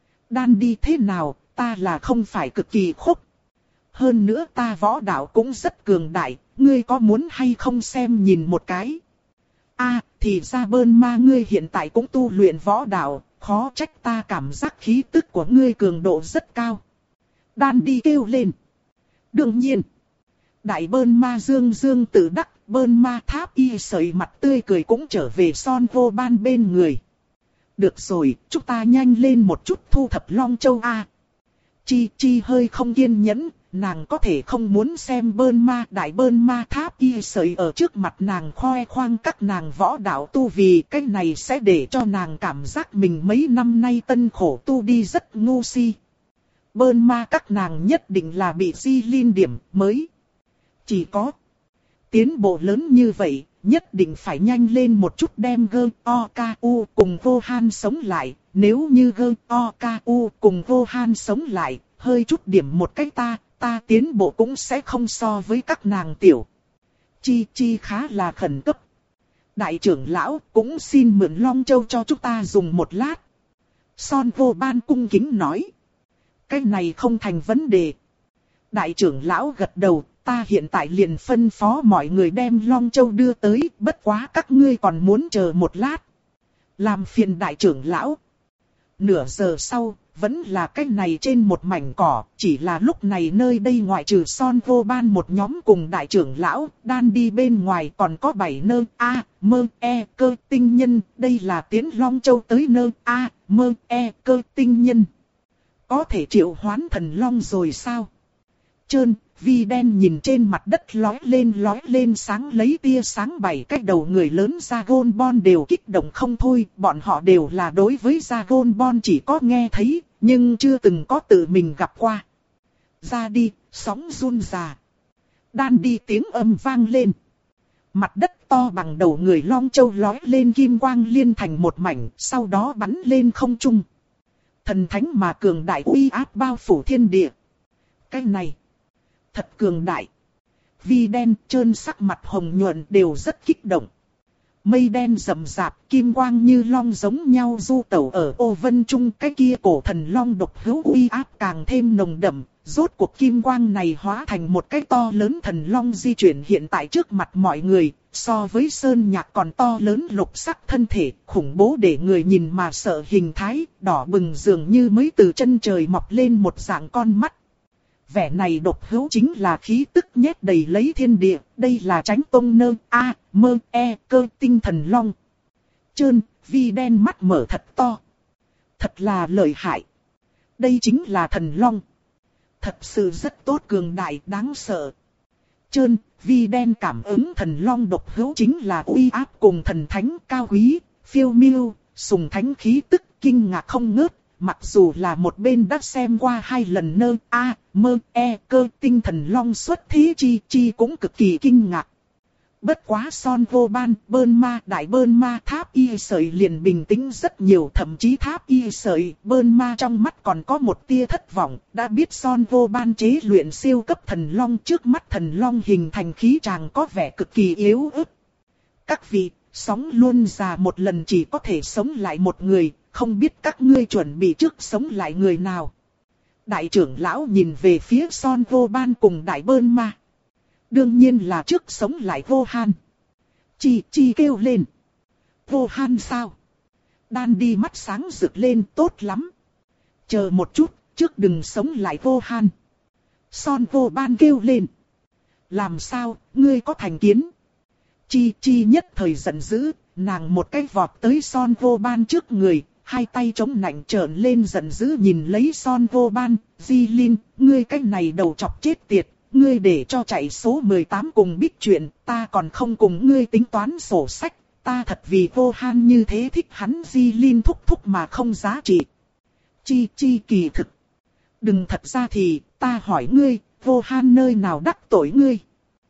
Speaker 1: Đan đi thế nào, ta là không phải cực kỳ khốc. Hơn nữa ta võ đạo cũng rất cường đại, ngươi có muốn hay không xem nhìn một cái. a thì ra bơn ma ngươi hiện tại cũng tu luyện võ đạo, khó trách ta cảm giác khí tức của ngươi cường độ rất cao. Đan đi kêu lên. Đương nhiên. Đại bơn ma dương dương tự đắc, bơn ma tháp y sợi mặt tươi cười cũng trở về Son Vô Ban bên người. Được rồi, chúng ta nhanh lên một chút thu thập Long Châu a. Chi Chi hơi không kiên nhẫn, nàng có thể không muốn xem bơn ma đại bơn ma tháp y sợi ở trước mặt nàng khoe khoang các nàng võ đạo tu, vì cái này sẽ để cho nàng cảm giác mình mấy năm nay tân khổ tu đi rất ngu si. Bơn ma các nàng nhất định là bị di linh điểm mới. Chỉ có tiến bộ lớn như vậy, nhất định phải nhanh lên một chút đem Gơ O K U cùng Vô Han sống lại. Nếu như Gơ O K U cùng Vô Han sống lại, hơi chút điểm một cách ta, ta tiến bộ cũng sẽ không so với các nàng tiểu. Chi Chi khá là khẩn cấp. Đại trưởng lão cũng xin mượn Long Châu cho chúng ta dùng một lát. Son Vô Ban cung kính nói. Cái này không thành vấn đề. Đại trưởng lão gật đầu, ta hiện tại liền phân phó mọi người đem Long Châu đưa tới, bất quá các ngươi còn muốn chờ một lát. Làm phiền đại trưởng lão. Nửa giờ sau, vẫn là cái này trên một mảnh cỏ, chỉ là lúc này nơi đây ngoại trừ Son Vô Ban một nhóm cùng đại trưởng lão, đan đi bên ngoài còn có bảy nơ A, mơ, e, cơ tinh nhân, đây là tiến Long Châu tới nơ A, mơ, e, cơ tinh nhân. Có thể triệu hoán thần long rồi sao? Trơn, vi đen nhìn trên mặt đất lói lên lói lên sáng lấy tia sáng bảy cái đầu người lớn Dragon Ball đều kích động không thôi. Bọn họ đều là đối với Dragon Ball chỉ có nghe thấy, nhưng chưa từng có tự mình gặp qua. Ra đi, sóng run già. Đan đi tiếng âm vang lên. Mặt đất to bằng đầu người Long Châu lói lên kim quang liên thành một mảnh, sau đó bắn lên không trung. Thần thánh mà cường đại uy áp bao phủ thiên địa. Cái này thật cường đại. Vi đen trơn sắc mặt hồng nhuận đều rất kích động. Mây đen rậm rạp, kim quang như long giống nhau du tẩu ở ô vân trung. Cái kia cổ thần long độc hữu uy áp càng thêm nồng đậm. Rốt cuộc kim quang này hóa thành một cái to lớn thần long di chuyển hiện tại trước mặt mọi người. So với sơn nhạc còn to lớn lục sắc thân thể, khủng bố để người nhìn mà sợ hình thái, đỏ bừng dường như mới từ chân trời mọc lên một dạng con mắt. Vẻ này độc hữu chính là khí tức nhét đầy lấy thiên địa, đây là Chánh Tông nơ A, mơ, e, cơ tinh thần long. Trơn, vi đen mắt mở thật to. Thật là lợi hại. Đây chính là thần long. Thật sự rất tốt, cường đại, đáng sợ. Trơn, vi đen cảm ứng thần long độc hữu chính là uy áp cùng thần thánh cao quý, phiêu miêu, sùng thánh khí tức, kinh ngạc không ngớt. Mặc dù là một bên đã xem qua hai lần nơ A, mơ, e, cơ tinh thần long xuất thế chi chi cũng cực kỳ kinh ngạc. Bất quá Son Vô Ban, bơn ma, đại bơn ma tháp y sợi liền bình tĩnh rất nhiều, thậm chí tháp y sợi, bơn ma trong mắt còn có một tia thất vọng, đã biết Son Vô Ban chế luyện siêu cấp thần long, trước mắt thần long hình thành khí tràng có vẻ cực kỳ yếu ớt. Các vị, sống luôn già một lần chỉ có thể sống lại một người, không biết các ngươi chuẩn bị trước sống lại người nào. Đại trưởng lão nhìn về phía Son Vô Ban cùng đại bơn ma. Đương nhiên là trước sống lại Vô Han. Chi Chi kêu lên. Vô Han sao? Đan đi mắt sáng rực lên, tốt lắm. Chờ một chút, trước đừng sống lại Vô Han. Son Vô Ban kêu lên. Làm sao, ngươi có thành kiến? Chi Chi nhất thời giận dữ, nàng một cái vọt tới Son Vô Ban trước người, hai tay chống nạnh trợn lên giận dữ nhìn lấy Son Vô Ban. Di Linh, ngươi cái này đầu chọc chết tiệt. Ngươi để cho chạy số mười tám cùng biết chuyện, ta còn không cùng ngươi tính toán sổ sách, ta thật vì Vô Han như thế thích hắn. Di Linh thúc thúc mà không giá trị. Chi Chi kỳ thực. Đừng, thật ra thì, ta hỏi ngươi, Vô Han nơi nào đắc tội ngươi?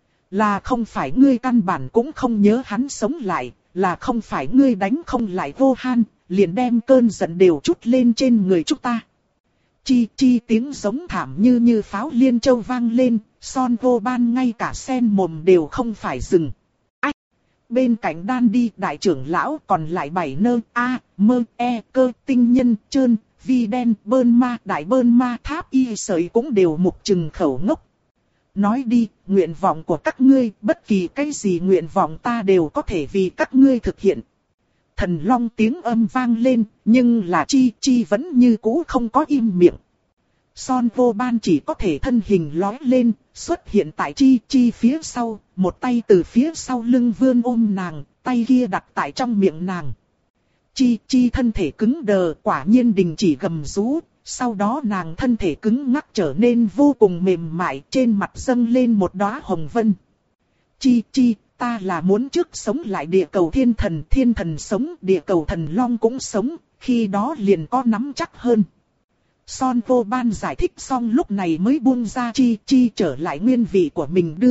Speaker 1: Là không phải ngươi căn bản cũng không nhớ hắn sống lại, là không phải ngươi đánh không lại Vô Han, liền đem cơn giận đều trút lên trên người chúng ta. Chi Chi tiếng giống thảm như như pháo liên châu vang lên, Son Vô Ban ngay cả sen mồm đều không phải dừng. Ách! Bên cạnh đan đi đại trưởng lão còn lại bảy nơ A, mơ, e, cơ tinh nhân, trơn, vi đen, bơn ma, đại bơn ma tháp y sợi cũng đều mục trừng khẩu ngốc. nói đi, nguyện vọng của các ngươi, bất kỳ cái gì nguyện vọng ta đều có thể vì các ngươi thực hiện. Thần long tiếng âm vang lên, nhưng là Chi Chi vẫn như cũ không có im miệng. Son Vô Ban chỉ có thể thân hình lói lên, xuất hiện tại Chi Chi phía sau, một tay từ phía sau lưng vươn ôm nàng, tay kia đặt tại trong miệng nàng. Chi Chi thân thể cứng đờ, quả nhiên đình chỉ gầm rú, sau đó nàng thân thể cứng ngắc trở nên vô cùng mềm mại, trên mặt dâng lên một đóa hồng vân. Chi Chi, ta là muốn trước sống lại địa cầu thiên thần, thiên thần sống, địa cầu thần long cũng sống, khi đó liền có nắm chắc hơn. Son Vô Ban giải thích xong lúc này mới buông ra Chi Chi trở lại nguyên vị của mình đưa.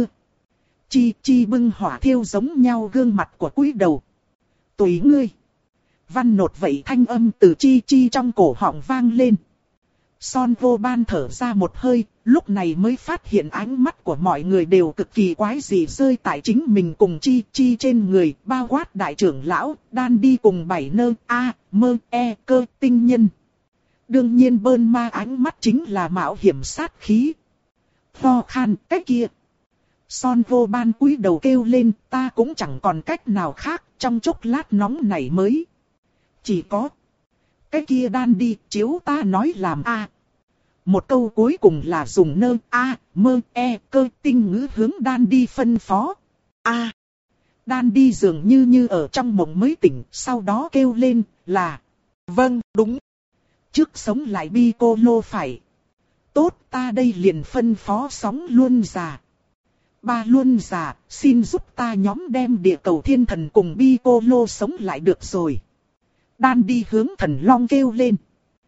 Speaker 1: Chi Chi bưng hỏa thiêu giống nhau gương mặt của cúi đầu. Tùy ngươi. Văn nột vậy thanh âm từ Chi Chi trong cổ họng vang lên. Son Vô Ban thở ra một hơi, lúc này mới phát hiện ánh mắt của mọi người đều cực kỳ quái dị rơi tại chính mình cùng Chi Chi trên người, bao quát đại trưởng lão, đan đi cùng bảy nơ, a, mơ, e, cơ, tinh nhân. Đương nhiên Bơn Ma ánh mắt chính là mạo hiểm sát khí. Ho khan, cái kia. Son Vô Ban cúi đầu kêu lên, ta cũng chẳng còn cách nào khác, trong chốc lát nóng này mới. Chỉ có. Cái kia đan đi, chiếu ta nói làm a. Một câu cuối cùng là dùng nơ, a, mơ, e, cơ, tinh ngữ hướng đan đi phân phó. A. Đan đi dường như như ở trong mộng mới tỉnh, sau đó kêu lên, là. Vâng, đúng. Trước sống lại bi cô lô phải. Tốt, ta đây liền phân phó sóng luôn già. Ba luôn già, xin giúp ta nhóm đem địa cầu thiên thần cùng bi cô lô sống lại được rồi. Đan đi hướng thần long kêu lên.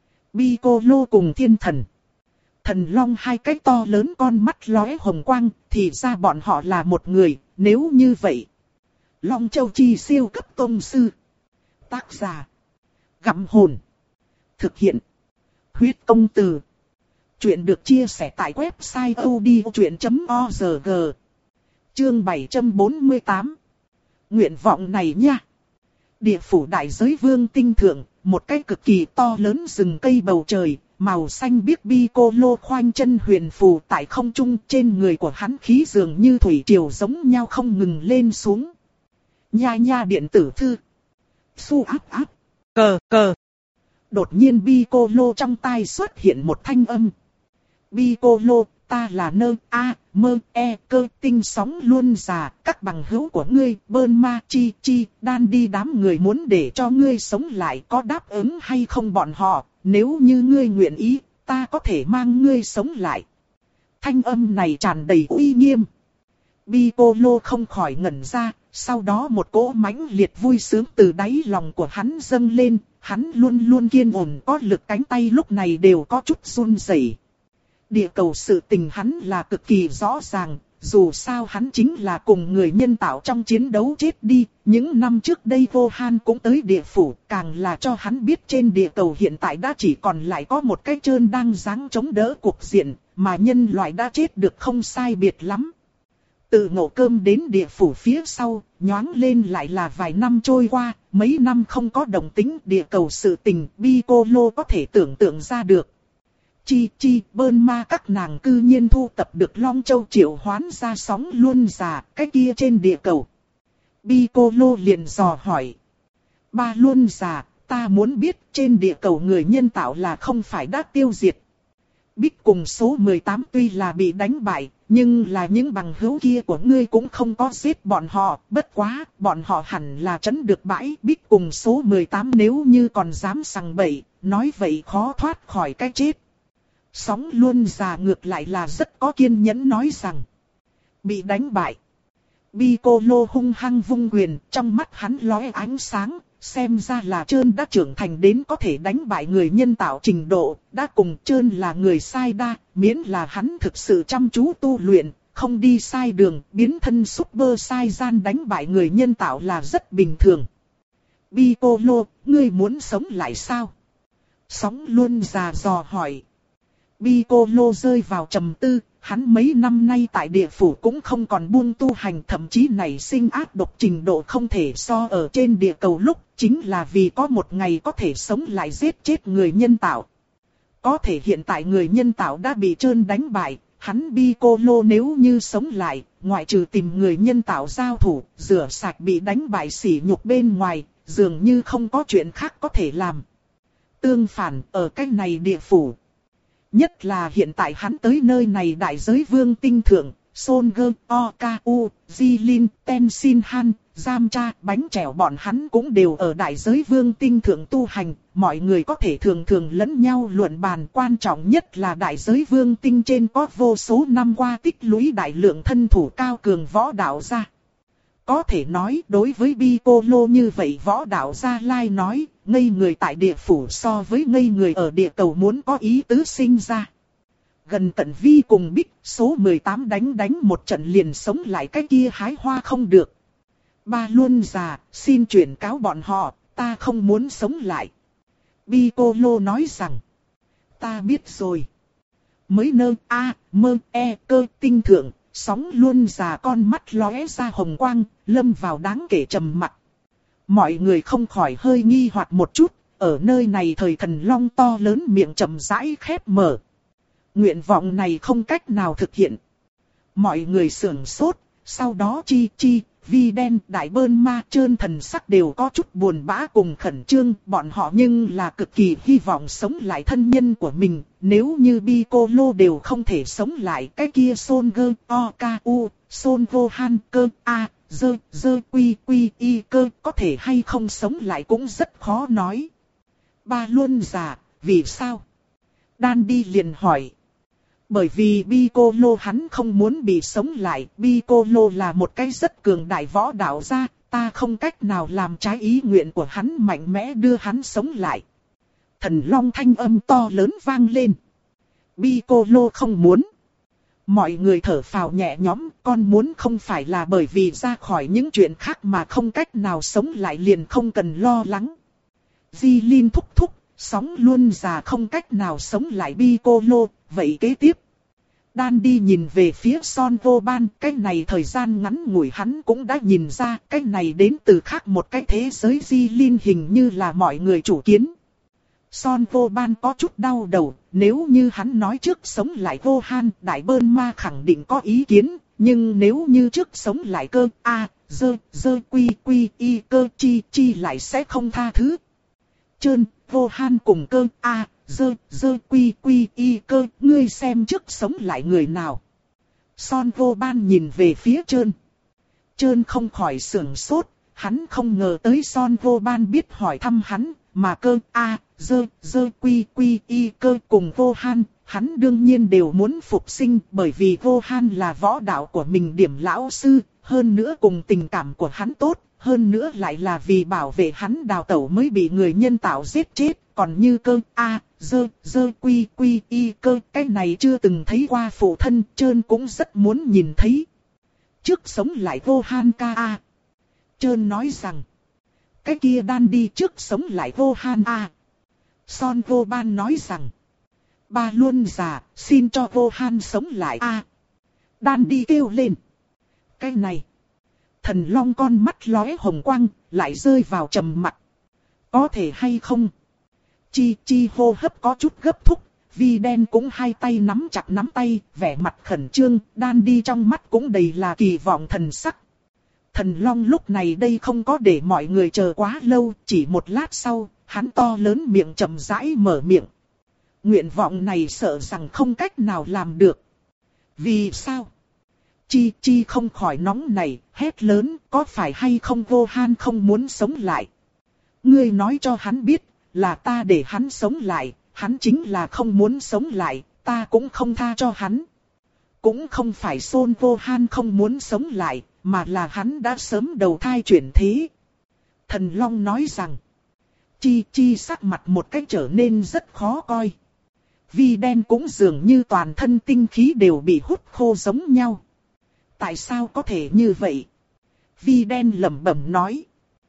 Speaker 1: Bi cô lô cùng thiên thần. Thần long hai cái to lớn con mắt lóe hồng quang, thì ra bọn họ là một người, nếu như vậy. Long Châu Chi siêu cấp tông sư. Tác giả. Gặm hồn. Thực hiện. Huyết công từ. Chuyện được chia sẻ tại website odchuyện chấm org. Chương bảy trăm bốn mươi tám. Nguyện vọng này nha. Địa phủ đại giới vương tinh thượng, một cái cực kỳ to lớn rừng cây bầu trời, màu xanh biếc bi cô lô khoanh chân huyền phù tại không trung, trên người của hắn khí dường như thủy triều giống nhau không ngừng lên xuống. Nha nha điện tử thư. Su áp áp. Cờ cờ. Đột nhiên bi cô lô trong tai xuất hiện một thanh âm. Bi cô lô, ta là nơ, a, mơ, e, cơ, tinh sóng luôn già, các bằng hữu của ngươi, Bơn Ma, Chi Chi, đan đi đám người muốn để cho ngươi sống lại, có đáp ứng hay không bọn họ, nếu như ngươi nguyện ý, ta có thể mang ngươi sống lại. Thanh âm này tràn đầy uy nghiêm. Bi cô lô không khỏi ngẩn ra, sau đó một cỗ mãnh liệt vui sướng từ đáy lòng của hắn dâng lên, hắn luôn luôn kiên ổn có lực cánh tay lúc này đều có chút run rẩy. Địa cầu sự tình hắn là cực kỳ rõ ràng, dù sao hắn chính là cùng người nhân tạo trong chiến đấu chết đi. Những năm trước đây Vô Han cũng tới địa phủ, càng là cho hắn biết trên địa cầu hiện tại đã chỉ còn lại có một cái trơn đang giáng chống đỡ cuộc diện, mà nhân loại đã chết được không sai biệt lắm. Từ ngộ cơm đến địa phủ phía sau, nhoáng lên lại là vài năm trôi qua, mấy năm không có động tĩnh địa cầu sự tình, bi cô lô có thể tưởng tượng ra được. Chi Chi, Bơn Ma các nàng cư nhiên thu tập được Long Châu triệu hoán ra sóng luôn già, cái kia trên địa cầu. Bi cô lô liền dò hỏi. Ba luôn già, ta muốn biết trên địa cầu người nhân tạo là không phải đã tiêu diệt. Bích cùng số mười tám tuy là bị đánh bại, nhưng là những bằng hữu kia của ngươi cũng không có giết bọn họ, bất quá, bọn họ hẳn là trấn được bãi. Bích cùng số mười tám nếu như còn dám sằng bậy, nói vậy khó thoát khỏi cái chết. Sóng luôn già ngược lại là rất có kiên nhẫn nói rằng. Bị đánh bại. Bi cô lô hung hăng vung quyền, trong mắt hắn lóe ánh sáng, xem ra là Trơn đã trưởng thành đến có thể đánh bại người nhân tạo trình độ, đã cùng Trơn là người sai đa, miễn là hắn thực sự chăm chú tu luyện, không đi sai đường, biến thân super sai gian đánh bại người nhân tạo là rất bình thường. Bi cô lô, ngươi muốn sống lại sao? Sóng luôn già dò hỏi. Bi cô lô rơi vào trầm tư, hắn mấy năm nay tại địa phủ cũng không còn buông tu hành, thậm chí nảy sinh ác độc trình độ không thể so ở trên địa cầu lúc, chính là vì có một ngày có thể sống lại giết chết người nhân tạo. Có thể hiện tại người nhân tạo đã bị Trơn đánh bại, hắn Piccolo nếu như sống lại, ngoại trừ tìm người nhân tạo giao thủ, rửa sạch bị đánh bại sỉ nhục bên ngoài, dường như không có chuyện khác có thể làm. Tương phản, ở cái này địa phủ. Nhất là hiện tại hắn tới nơi này đại giới vương tinh thượng, Solger, Okaku, Jilin, Tenshin Han, Yamcha, bánh chèo bọn hắn cũng đều ở đại giới vương tinh thượng tu hành, mọi người có thể thường thường lẫn nhau luận bàn, quan trọng nhất là đại giới vương tinh trên có vô số năm qua tích lũy đại lượng thân thủ cao cường võ đạo gia. Có thể nói đối với Piccolo như vậy võ đạo gia lai nói, ngây người tại địa phủ so với ngây người ở địa cầu muốn có ý tứ sinh ra. Gần tận Vi cùng Bích, số mười tám đánh đánh một trận liền sống lại cái kia hái hoa không được. Ba luôn già, xin chuyển cáo bọn họ, ta không muốn sống lại. Piccolo nói rằng, ta biết rồi. Mới nơ a, mơ e cơ tinh thượng, sóng luôn già con mắt lóe ra hồng quang, lâm vào đáng kể trầm mặc. Mọi người không khỏi hơi nghi hoặc một chút, ở nơi này thời thần long to lớn miệng chậm rãi khép mở. Nguyện vọng này không cách nào thực hiện. Mọi người sưởng sốt, sau đó chi chi, Vi đen, đại bơn ma trơn thần sắc đều có chút buồn bã cùng khẩn trương. Bọn họ nhưng là cực kỳ hy vọng sống lại thân nhân của mình. Nếu như Piccolo đều không thể sống lại cái kia Solger, Okaku, Son Gohan, cơ, a, dơ, dơ, quy, quy, y, cơ có thể hay không sống lại cũng rất khó nói. Ba luôn già, vì sao? Đan đi liền hỏi. Bởi vì Piccolo hắn không muốn bị sống lại, Piccolo là một cái rất cường đại võ đạo gia, ta không cách nào làm trái ý nguyện của hắn mạnh mẽ đưa hắn sống lại. Thần long thanh âm to lớn vang lên. Piccolo không muốn. Mọi người thở phào nhẹ nhõm, con muốn không phải là bởi vì ra khỏi những chuyện khác mà không cách nào sống lại liền không cần lo lắng. Jilin thúc thúc, sóng luôn già không cách nào sống lại Piccolo, vậy kế tiếp. Đan đi nhìn về phía Son Gohan, cái này thời gian ngắn ngủi hắn cũng đã nhìn ra, cái này đến từ khác một cái thế giới Jilin hình như là mọi người chủ kiến. Son Gohan có chút đau đầu, nếu như hắn nói trước sống lại Gohan, đại bơn ma khẳng định có ý kiến, nhưng nếu như trước sống lại cơ, a, dơ, dơ quy quy y cơ chi chi lại sẽ không tha thứ. Trơn, Gohan cùng cơ, a, dơ, dơ quy quy y cơ, ngươi xem trước sống lại người nào. Son Gohan nhìn về phía Trơn. Trơn không khỏi sưởng sốt, hắn không ngờ tới Son Gohan biết hỏi thăm hắn, mà cơ, a, dơ, dơ quy quy y cơ cùng Gohan, hắn đương nhiên đều muốn phục sinh bởi vì Gohan là võ đạo của mình điểm lão sư, hơn nữa cùng tình cảm của hắn tốt. Hơn nữa lại là vì bảo vệ hắn đào tẩu mới bị người nhân tạo giết chết. Còn như cơ, a, dơ, dơ quy quy y cơ, cái này chưa từng thấy qua phụ thân, Trơn cũng rất muốn nhìn thấy. Trước sống lại Gohan ca a. Trơn nói rằng, cái kia Đan đi trước sống lại Gohan a. Son Gohan nói rằng, ba luôn già, xin cho Gohan sống lại a. Đan đi kêu lên, cái này. Thần long con mắt lóe hồng quang, lại rơi vào trầm mặc. Có thể hay không? Chi chi hô hấp có chút gấp thúc, Vi đen cũng hai tay nắm chặt nắm tay, vẻ mặt khẩn trương, Đan đi trong mắt cũng đầy là kỳ vọng thần sắc. Thần long lúc này đây không có để mọi người chờ quá lâu, chỉ một lát sau, hắn to lớn miệng chậm rãi mở miệng. Nguyện vọng này sợ rằng không cách nào làm được. Vì sao? Chi chi không khỏi nóng này, hét lớn, có phải hay không Gohan không muốn sống lại? Ngươi nói cho hắn biết, là ta để hắn sống lại, hắn chính là không muốn sống lại, ta cũng không tha cho hắn. Cũng không phải Son Gohan không muốn sống lại, mà là hắn đã sớm đầu thai chuyển thế. Thần Long nói rằng, Chi chi sắc mặt một cách trở nên rất khó coi. Vi đen cũng dường như toàn thân tinh khí đều bị hút khô giống nhau. Tại sao có thể như vậy? Vi đen lẩm bẩm nói.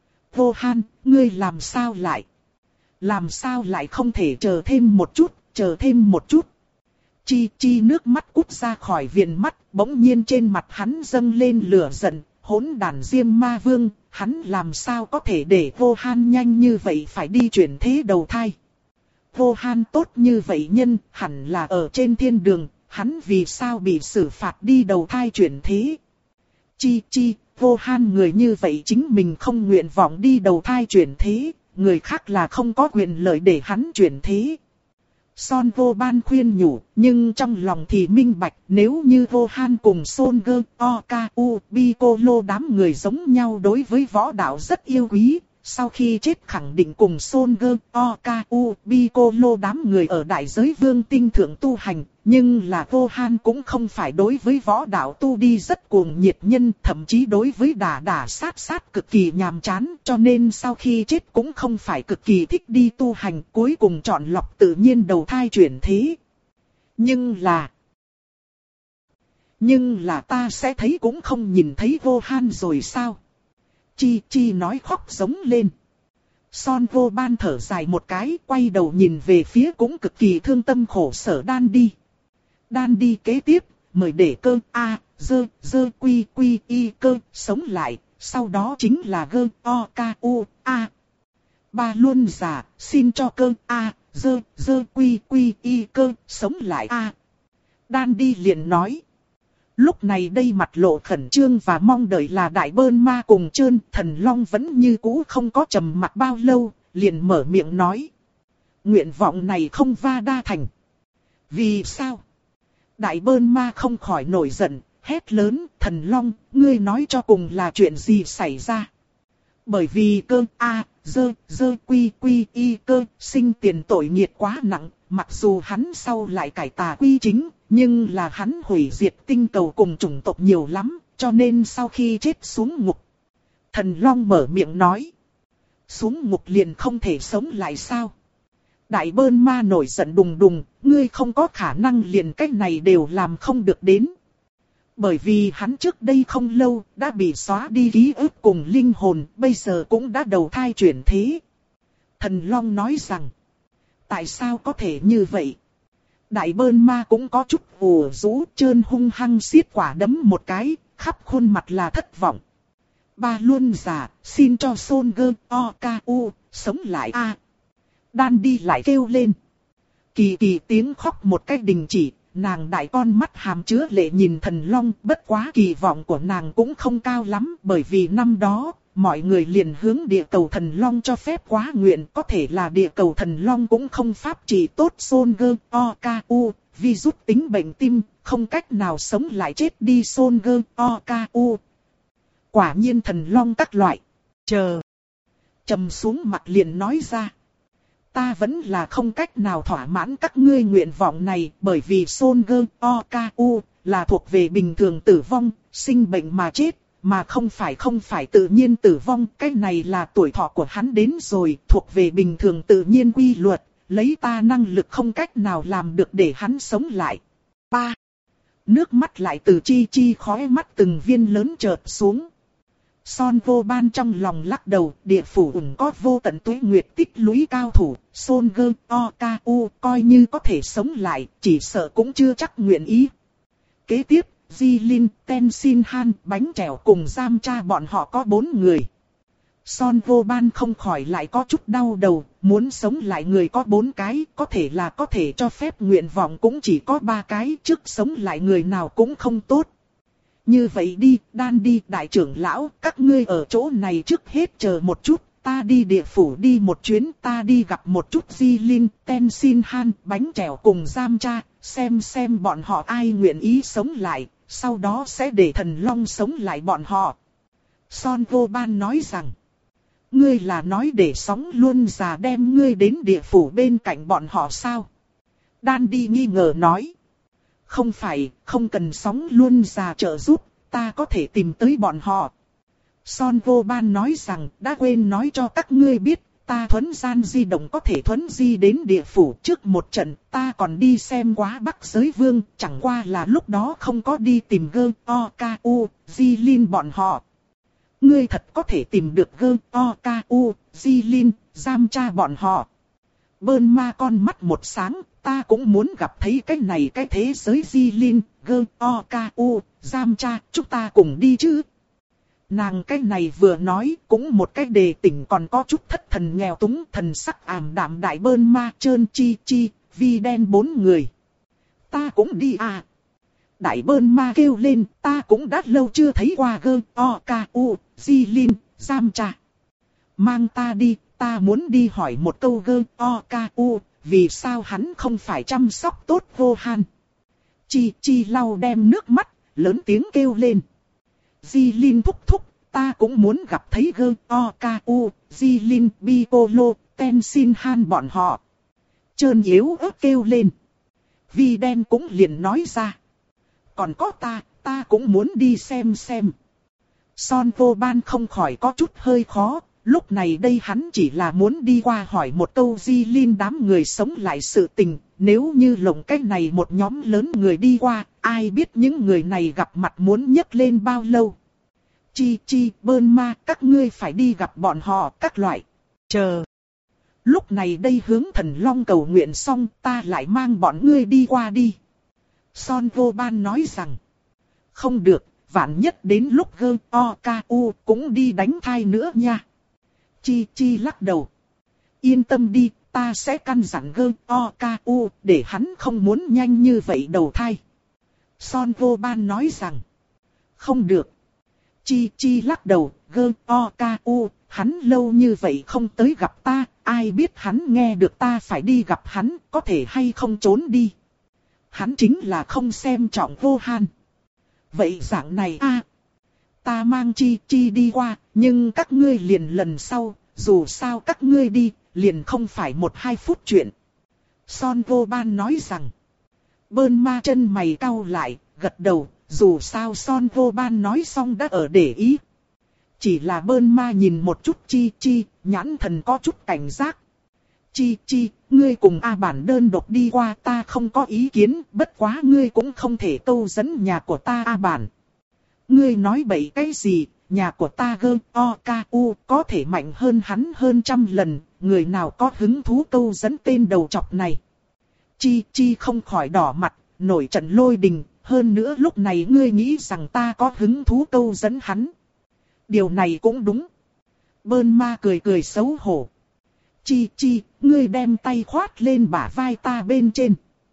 Speaker 1: Gohan, ngươi làm sao lại? Làm sao lại không thể chờ thêm một chút, chờ thêm một chút? Chi chi nước mắt cút ra khỏi viền mắt, bỗng nhiên trên mặt hắn dâng lên lửa giận, hỗn đản Diêm Ma Vương, hắn làm sao có thể để Gohan nhanh như vậy phải đi chuyển thế đầu thai? Gohan tốt như vậy nhân, hẳn là ở trên thiên đường, hắn vì sao bị xử phạt đi đầu thai chuyển thế. Chi chi, vô han người như vậy chính mình không nguyện vọng đi đầu thai chuyển thế, người khác là không có quyền lợi để hắn chuyển thế. Son vô ban khuyên nhủ, nhưng trong lòng thì minh bạch, nếu như vô han cùng Son Gơ, Oka-u, Piccolo đám người giống nhau đối với võ đạo rất yêu quý, sau khi chết khẳng định cùng Son Gơ, Oka-u, Piccolo đám người ở đại giới vương tinh thượng tu hành, nhưng là vô han cũng không phải đối với võ đạo tu đi rất cuồng nhiệt nhân, thậm chí đối với đả đả sát sát cực kỳ nhàm chán, cho nên sau khi chết cũng không phải cực kỳ thích đi tu hành, cuối cùng chọn lọc tự nhiên đầu thai chuyển thế. Nhưng là... Nhưng là ta sẽ thấy cũng không nhìn thấy vô han rồi sao? Chi Chi nói khóc giống lên. Son vô ban thở dài một cái, quay đầu nhìn về phía cũng cực kỳ thương tâm khổ sở đan đi. Đan đi kế tiếp, mời để cơ A, dơ, dơ quy quy y cơ, sống lại, sau đó chính là gơ o ca u A. Ba luôn giả, xin cho cơ A, dơ, dơ quy quy y cơ, sống lại A. Đan đi liền nói. Lúc này đây mặt lộ khẩn trương và mong đợi là đại bơn ma cùng trơn, thần long vẫn như cũ không có trầm mặc bao lâu, liền mở miệng nói. Nguyện vọng này không va đa thành. Vì sao? Đại bơn ma không khỏi nổi giận, hét lớn, thần long, ngươi nói cho cùng là chuyện gì xảy ra? Bởi vì cơ A, dơ, dơ quy quy y cơ, sinh tiền tội nghiệt quá nặng, mặc dù hắn sau lại cải tà quy chính, nhưng là hắn hủy diệt tinh cầu cùng chủng tộc nhiều lắm, cho nên sau khi chết xuống ngục. Thần long mở miệng nói. Xuống ngục liền không thể sống lại sao? Đại bơn ma nổi giận đùng đùng, ngươi không có khả năng liền cách này đều làm không được đến. Bởi vì hắn trước đây không lâu đã bị xóa đi ký ức cùng linh hồn, bây giờ cũng đã đầu thai chuyển thế. Thần long nói rằng, tại sao có thể như vậy? Đại bơn ma cũng có chút ủ rũ, trơn hung hăng xiết quả đấm một cái, khắp khuôn mặt là thất vọng. Ba luôn giả, xin cho Son Gơ, O-K-U, sống lại a. Đan đi lại kêu lên. Kỳ kỳ tiếng khóc một cách đình chỉ, nàng đại con mắt hàm chứa lệ nhìn thần long, bất quá kỳ vọng của nàng cũng không cao lắm, bởi vì năm đó, mọi người liền hướng địa cầu thần long cho phép quá nguyện, có thể là địa cầu thần long cũng không pháp trị tốt Son Gơ, O-K-U, vì rút tính bệnh tim, không cách nào sống lại chết đi Son Gơ, O-K-U. Quả nhiên thần long các loại, chờ, trầm xuống mặt liền nói ra. Ta vẫn là không cách nào thỏa mãn các ngươi nguyện vọng này, bởi vì Son Gơ, O-K-U, là thuộc về bình thường tử vong, sinh bệnh mà chết, mà không phải không phải tự nhiên tử vong. Cái này là tuổi thọ của hắn đến rồi, thuộc về bình thường tự nhiên quy luật, lấy ta năng lực không cách nào làm được để hắn sống lại. Ba. Nước mắt lại từ Chi Chi khóe mắt từng viên lớn chợt xuống. Son vô ban trong lòng lắc đầu, địa phủ ủng có vô tận tuế nguyệt tích lũy cao thủ, Son Gơ, O-K-U, coi như có thể sống lại, chỉ sợ cũng chưa chắc nguyện ý. Kế tiếp, Jilin, Tenzin Han, bánh trèo cùng giam cha bọn họ có bốn người. Son vô ban không khỏi lại có chút đau đầu, muốn sống lại người có bốn cái, có thể là có thể cho phép nguyện vọng cũng chỉ có ba cái, trước sống lại người nào cũng không tốt. Như vậy đi, đan đi, đại trưởng lão, các ngươi ở chỗ này trước hết chờ một chút, ta đi địa phủ đi một chuyến, ta đi gặp một chút Jilin, Tenzin Han, bánh trèo cùng giam cha, xem xem bọn họ ai nguyện ý sống lại, sau đó sẽ để thần long sống lại bọn họ. Son vô ban nói rằng, ngươi là nói để sóng luôn già đem ngươi đến địa phủ bên cạnh bọn họ sao? Đan đi nghi ngờ nói. Không phải, không cần sóng luôn già trợ giúp, ta có thể tìm tới bọn họ. Son vô ban nói rằng, đã quên nói cho các ngươi biết, ta thuấn gian di động có thể thuấn di đến địa phủ trước một trận, ta còn đi xem quá Bắc giới vương, chẳng qua là lúc đó không có đi tìm Gơ, O-K-U, Jilin bọn họ. Ngươi thật có thể tìm được Gơ, O-K-U, Jilin, giam cha bọn họ. Bơn ma con mắt một sáng, ta cũng muốn gặp thấy cái này cái thế giới Jilin, Gơ, O-K-U, giam cha, chúng ta cùng đi chứ. Nàng cái này vừa nói, cũng một cái đề tỉnh còn có chút thất thần nghèo túng, thần sắc ảm đạm đại bơn ma trơn chi chi, vi đen bốn người. ta cũng đi à. Đại bơn ma kêu lên, ta cũng đã lâu chưa thấy qua gơ, o, ca, u, di linh, giam trà. Mang ta đi, ta muốn đi hỏi một câu gơ, o, ca, u, vì sao hắn không phải chăm sóc tốt vô han. Chi chi lau đem nước mắt, lớn tiếng kêu lên. Di linh thúc thúc, ta cũng muốn gặp thấy gơ, o, ca, u, di linh, Piccolo, Tenshin Han bọn họ. Trơn yếu ớt kêu lên. Vi đen cũng liền nói ra. Còn có ta, ta cũng muốn đi xem xem. Son vô ban không khỏi có chút hơi khó. Lúc này đây hắn chỉ là muốn đi qua hỏi một câu Di Linh đám người sống lại sự tình. Nếu như lồng cách này một nhóm lớn người đi qua, ai biết những người này gặp mặt muốn nhấc lên bao lâu. Chi chi bơn ma, các ngươi phải đi gặp bọn họ các loại. Chờ. Lúc này đây hướng thần long cầu nguyện xong, ta lại mang bọn ngươi đi qua đi. Son vô ban nói rằng. Không được, vạn nhất đến lúc gơ o ca u cũng đi đánh thai nữa nha. Chi chi lắc đầu. Yên tâm đi, ta sẽ căn dặn gơ o ca u để hắn không muốn nhanh như vậy đầu thai. Son vô ban nói rằng. Không được. Chi chi lắc đầu, gơ o ca u, hắn lâu như vậy không tới gặp ta, ai biết hắn nghe được ta phải đi gặp hắn, có thể hay không trốn đi. Hắn chính là không xem trọng vô han. Vậy dạng này a, ta mang chi chi đi qua, nhưng các ngươi liền lần sau, dù sao các ngươi đi, liền không phải một hai phút chuyện. Son vô ban nói rằng. Bơn ma chân mày cau lại, gật đầu, dù sao Son vô ban nói xong đã ở để ý. Chỉ là bơn ma nhìn một chút chi chi, nhãn thần có chút cảnh giác. Chi chi, ngươi cùng A bản đơn độc đi qua ta không có ý kiến, bất quá ngươi cũng không thể câu dẫn nhà của ta A bản. Ngươi nói bậy cái gì, nhà của ta gơ, o, ca, u, có thể mạnh hơn hắn hơn trăm lần, người nào có hứng thú câu dẫn tên đầu chọc này. Chi chi không khỏi đỏ mặt, nổi trận lôi đình, hơn nữa lúc này ngươi nghĩ rằng ta có hứng thú câu dẫn hắn. Điều này cũng đúng. Bơn ma cười cười xấu hổ. Chi chi, ngươi đem tay khoát lên bả vai ta bên trên.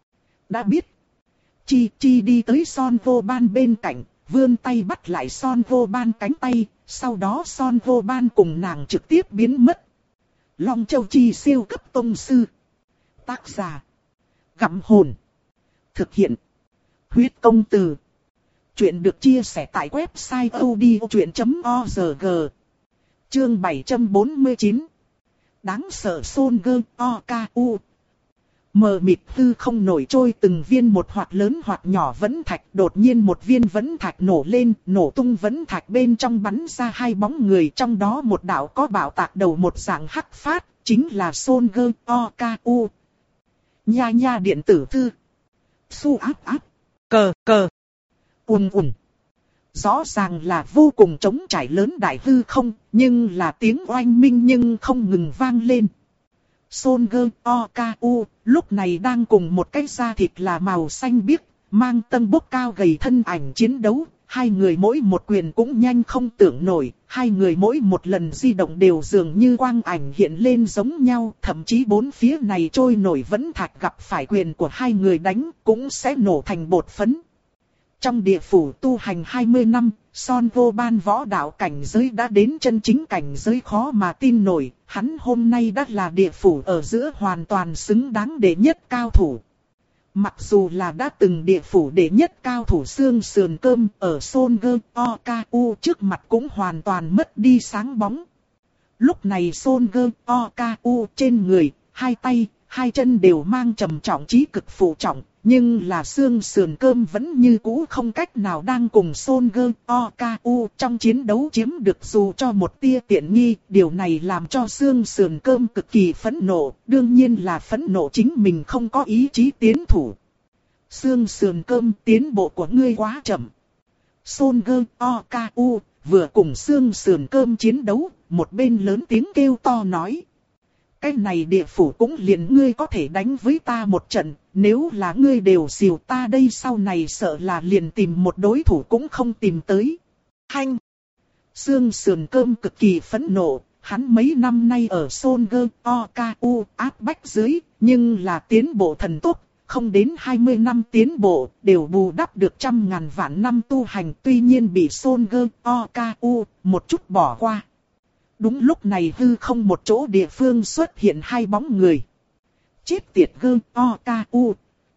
Speaker 1: Đã biết. Chi chi đi tới Son vô ban bên cạnh, vươn tay bắt lại Son vô ban cánh tay, sau đó Son vô ban cùng nàng trực tiếp biến mất. Long Châu Chi siêu cấp tông sư. Tác giả. Gặm hồn. Thực hiện. Huyết công từ. Chuyện được chia sẻ tại website odchuyện chấm org. Chương bảy trăm bốn mươi chín. Đáng sợ Son gơ o ca u. Mờ mịt hư không nổi trôi từng viên một hoạt lớn hoạt nhỏ vẫn thạch. Đột nhiên một viên vẫn thạch nổ lên, nổ tung vẫn thạch bên trong bắn ra hai bóng người. Trong đó một đạo có bảo tạc đầu một dạng hắc phát, chính là Son gơ o ca u. Nha nha điện tử thư. Su áp áp. Cờ cờ. Ùn ùn. Rõ ràng là vô cùng trống trải lớn đại hư không, nhưng là tiếng oanh minh nhưng không ngừng vang lên. Son gơ o ca u lúc này đang cùng một cái da thịt là màu xanh biếc, mang tân bốc cao gầy thân ảnh chiến đấu. Hai người mỗi một quyền cũng nhanh không tưởng nổi, hai người mỗi một lần di động đều dường như quang ảnh hiện lên giống nhau. Thậm chí bốn phía này trôi nổi vẫn thạch gặp phải quyền của hai người đánh cũng sẽ nổ thành bột phấn. Trong địa phủ tu hành hai mươi năm, Son vô ban võ đạo cảnh giới đã đến chân chính cảnh giới khó mà tin nổi. Hắn hôm nay đã là địa phủ ở giữa hoàn toàn xứng đáng đệ nhất cao thủ. Mặc dù là đã từng địa phủ đệ nhất cao thủ xương sườn cơm ở Son gơ o ca u trước mặt cũng hoàn toàn mất đi sáng bóng. Lúc này Son gơ o ca u trên người, hai tay, hai chân đều mang trầm trọng chí cực phụ trọng. Nhưng là xương sườn cơm vẫn như cũ không cách nào đang cùng Son gơ o ca u trong chiến đấu chiếm được dù cho một tia tiện nghi. Điều này làm cho xương sườn cơm cực kỳ phẫn nộ, đương nhiên là phẫn nộ chính mình không có ý chí tiến thủ. Xương sườn cơm, tiến bộ của ngươi quá chậm. Son gơ o ca u vừa cùng xương sườn cơm chiến đấu, một bên lớn tiếng kêu to nói. Cái này địa phủ cũng liền ngươi có thể đánh với ta một trận, nếu là ngươi đều xìu ta đây sau này sợ là liền tìm một đối thủ cũng không tìm tới. Hanh! Xương sườn cơm cực kỳ phẫn nộ, hắn mấy năm nay ở Son gơ o ca u áp bách dưới, nhưng là tiến bộ thần tốc, không đến hai mươi năm tiến bộ, đều bù đắp được trăm ngàn vạn năm tu hành, tuy nhiên bị Son Gơ O Ca U một chút bỏ qua. Đúng lúc này hư không một chỗ địa phương xuất hiện hai bóng người. Chết tiệt Gơ O Ca U.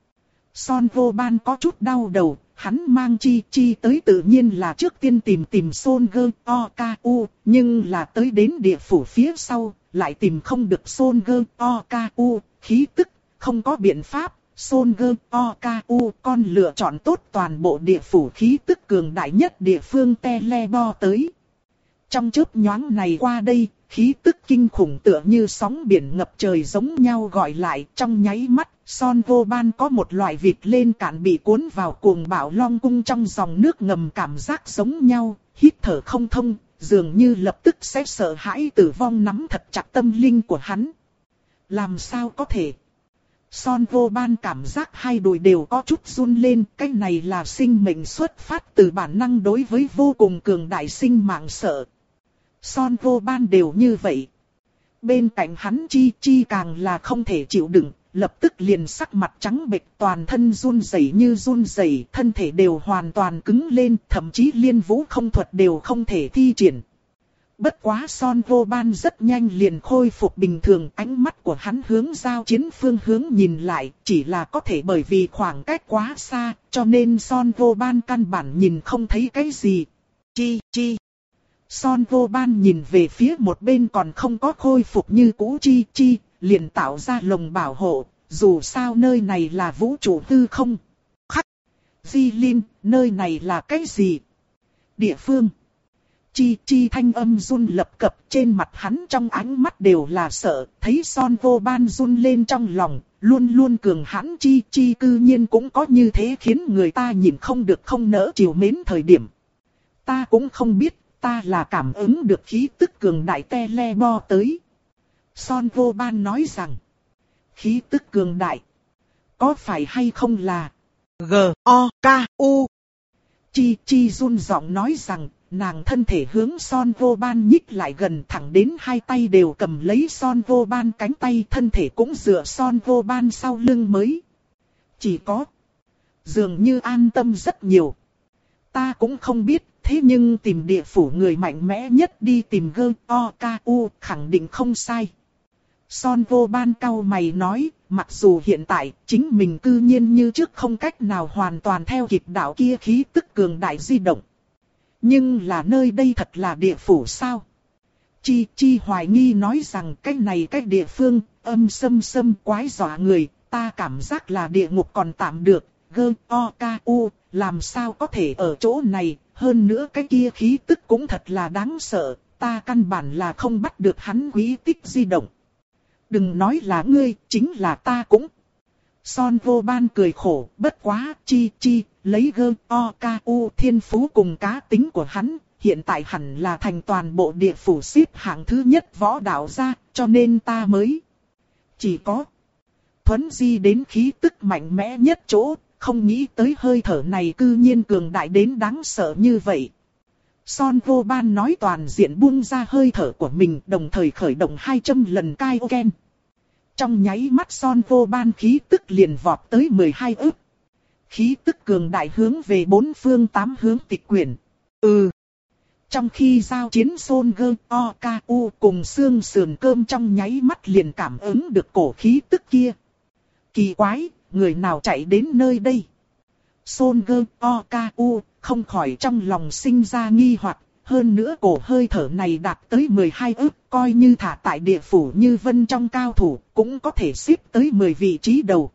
Speaker 1: Son Vô Ban có chút đau đầu, hắn mang Chi Chi tới tự nhiên là trước tiên tìm tìm Son Gơ O Ca U, nhưng là tới đến địa phủ phía sau, lại tìm không được Son Gơ O Ca U, khí tức, không có biện pháp. Son Gơ O Ca U con lựa chọn tốt toàn bộ địa phủ khí tức cường đại nhất địa phương Telebo tới. Trong chớp nhoáng này qua đây, khí tức kinh khủng tựa như sóng biển ngập trời giống nhau gọi lại, trong nháy mắt, Son Vô Ban có một loại vịt lên cạn bị cuốn vào cuồng bạo long cung trong dòng nước ngầm cảm giác giống nhau, hít thở không thông, dường như lập tức sẽ sợ hãi tử vong nắm thật chặt tâm linh của hắn. Làm sao có thể? Son Vô Ban cảm giác hai đùi đều có chút run lên, cái này là sinh mệnh xuất phát từ bản năng đối với vô cùng cường đại sinh mạng sợ. Son Vô Ban đều như vậy. Bên cạnh hắn Chi Chi càng là không thể chịu đựng, lập tức liền sắc mặt trắng bệch, toàn thân run rẩy như run rẩy, thân thể đều hoàn toàn cứng lên, thậm chí liên vũ không thuật đều không thể thi triển. Bất quá Son Vô Ban rất nhanh liền khôi phục bình thường, ánh mắt của hắn hướng giao chiến phương hướng nhìn lại, chỉ là có thể bởi vì khoảng cách quá xa, cho nên Son Vô Ban căn bản nhìn không thấy cái gì. Chi Chi. Son Vô Ban nhìn về phía một bên còn không có khôi phục như cũ Chi Chi, liền tạo ra lồng bảo hộ, dù sao nơi này là vũ trụ hư không. Khắc. Di Linh, nơi này là cái gì? Địa phương. Chi Chi thanh âm run lập cập, trên mặt hắn trong ánh mắt đều là sợ, thấy Son Vô Ban run lên trong lòng, luôn luôn cường hãn Chi Chi cư nhiên cũng có như thế khiến người ta nhìn không được không nỡ chiều mến thời điểm. Ta cũng không biết, ta là cảm ứng được khí tức cường đại Telebo tới. Son Vô Ban nói rằng, khí tức cường đại, có phải hay không là G O K U? Chi Chi run giọng nói rằng, nàng thân thể hướng Son Vô Ban nhích lại gần, thẳng đến hai tay đều cầm lấy Son Vô Ban cánh tay, thân thể cũng dựa Son Vô Ban sau lưng mới. Chỉ có, dường như an tâm rất nhiều. Ta cũng không biết, thế nhưng tìm địa phủ người mạnh mẽ nhất đi tìm G O K U khẳng định không sai. Son Vô Ban cau mày nói, mặc dù hiện tại chính mình cư nhiên như trước không cách nào hoàn toàn theo kịp đạo kia khí tức cường đại di động. Nhưng là nơi đây thật là địa phủ sao? Chi Chi hoài nghi nói rằng cái này cái địa phương âm sâm sâm quái dọa người, ta cảm giác là địa ngục còn tạm được, G O K U làm sao có thể ở chỗ này, hơn nữa cái kia khí tức cũng thật là đáng sợ, ta căn bản là không bắt được hắn quý tích di động. Đừng nói là ngươi, chính là ta cũng. Son Vô Ban cười khổ, bất quá, Chi Chi, lấy G O K U thiên phú cùng cá tính của hắn, hiện tại hẳn là thành toàn bộ địa phủ xếp hạng thứ nhất võ đạo gia, cho nên ta mới. Chỉ có thuấn di đến khí tức mạnh mẽ nhất chỗ, không nghĩ tới hơi thở này cư nhiên cường đại đến đáng sợ như vậy. Son Vô Ban nói toàn diện buông ra hơi thở của mình, đồng thời khởi động hai trăm lần Kaioken. Trong nháy mắt Son Vô Ban khí tức liền vọt tới mười hai ức. Khí tức cường đại hướng về bốn phương tám hướng tịch quyển. Ừ. Trong khi giao chiến Son Gơ O K U cùng xương sườn cơm trong nháy mắt liền cảm ứng được cổ khí tức kia. Kỳ quái, người nào chạy đến nơi đây? Son Gơ O K U không khỏi trong lòng sinh ra nghi hoặc, hơn nữa cổ hơi thở này đạt tới mười hai ức, coi như thả tại địa phủ như vân trong cao thủ, cũng có thể xếp tới mười vị trí đầu.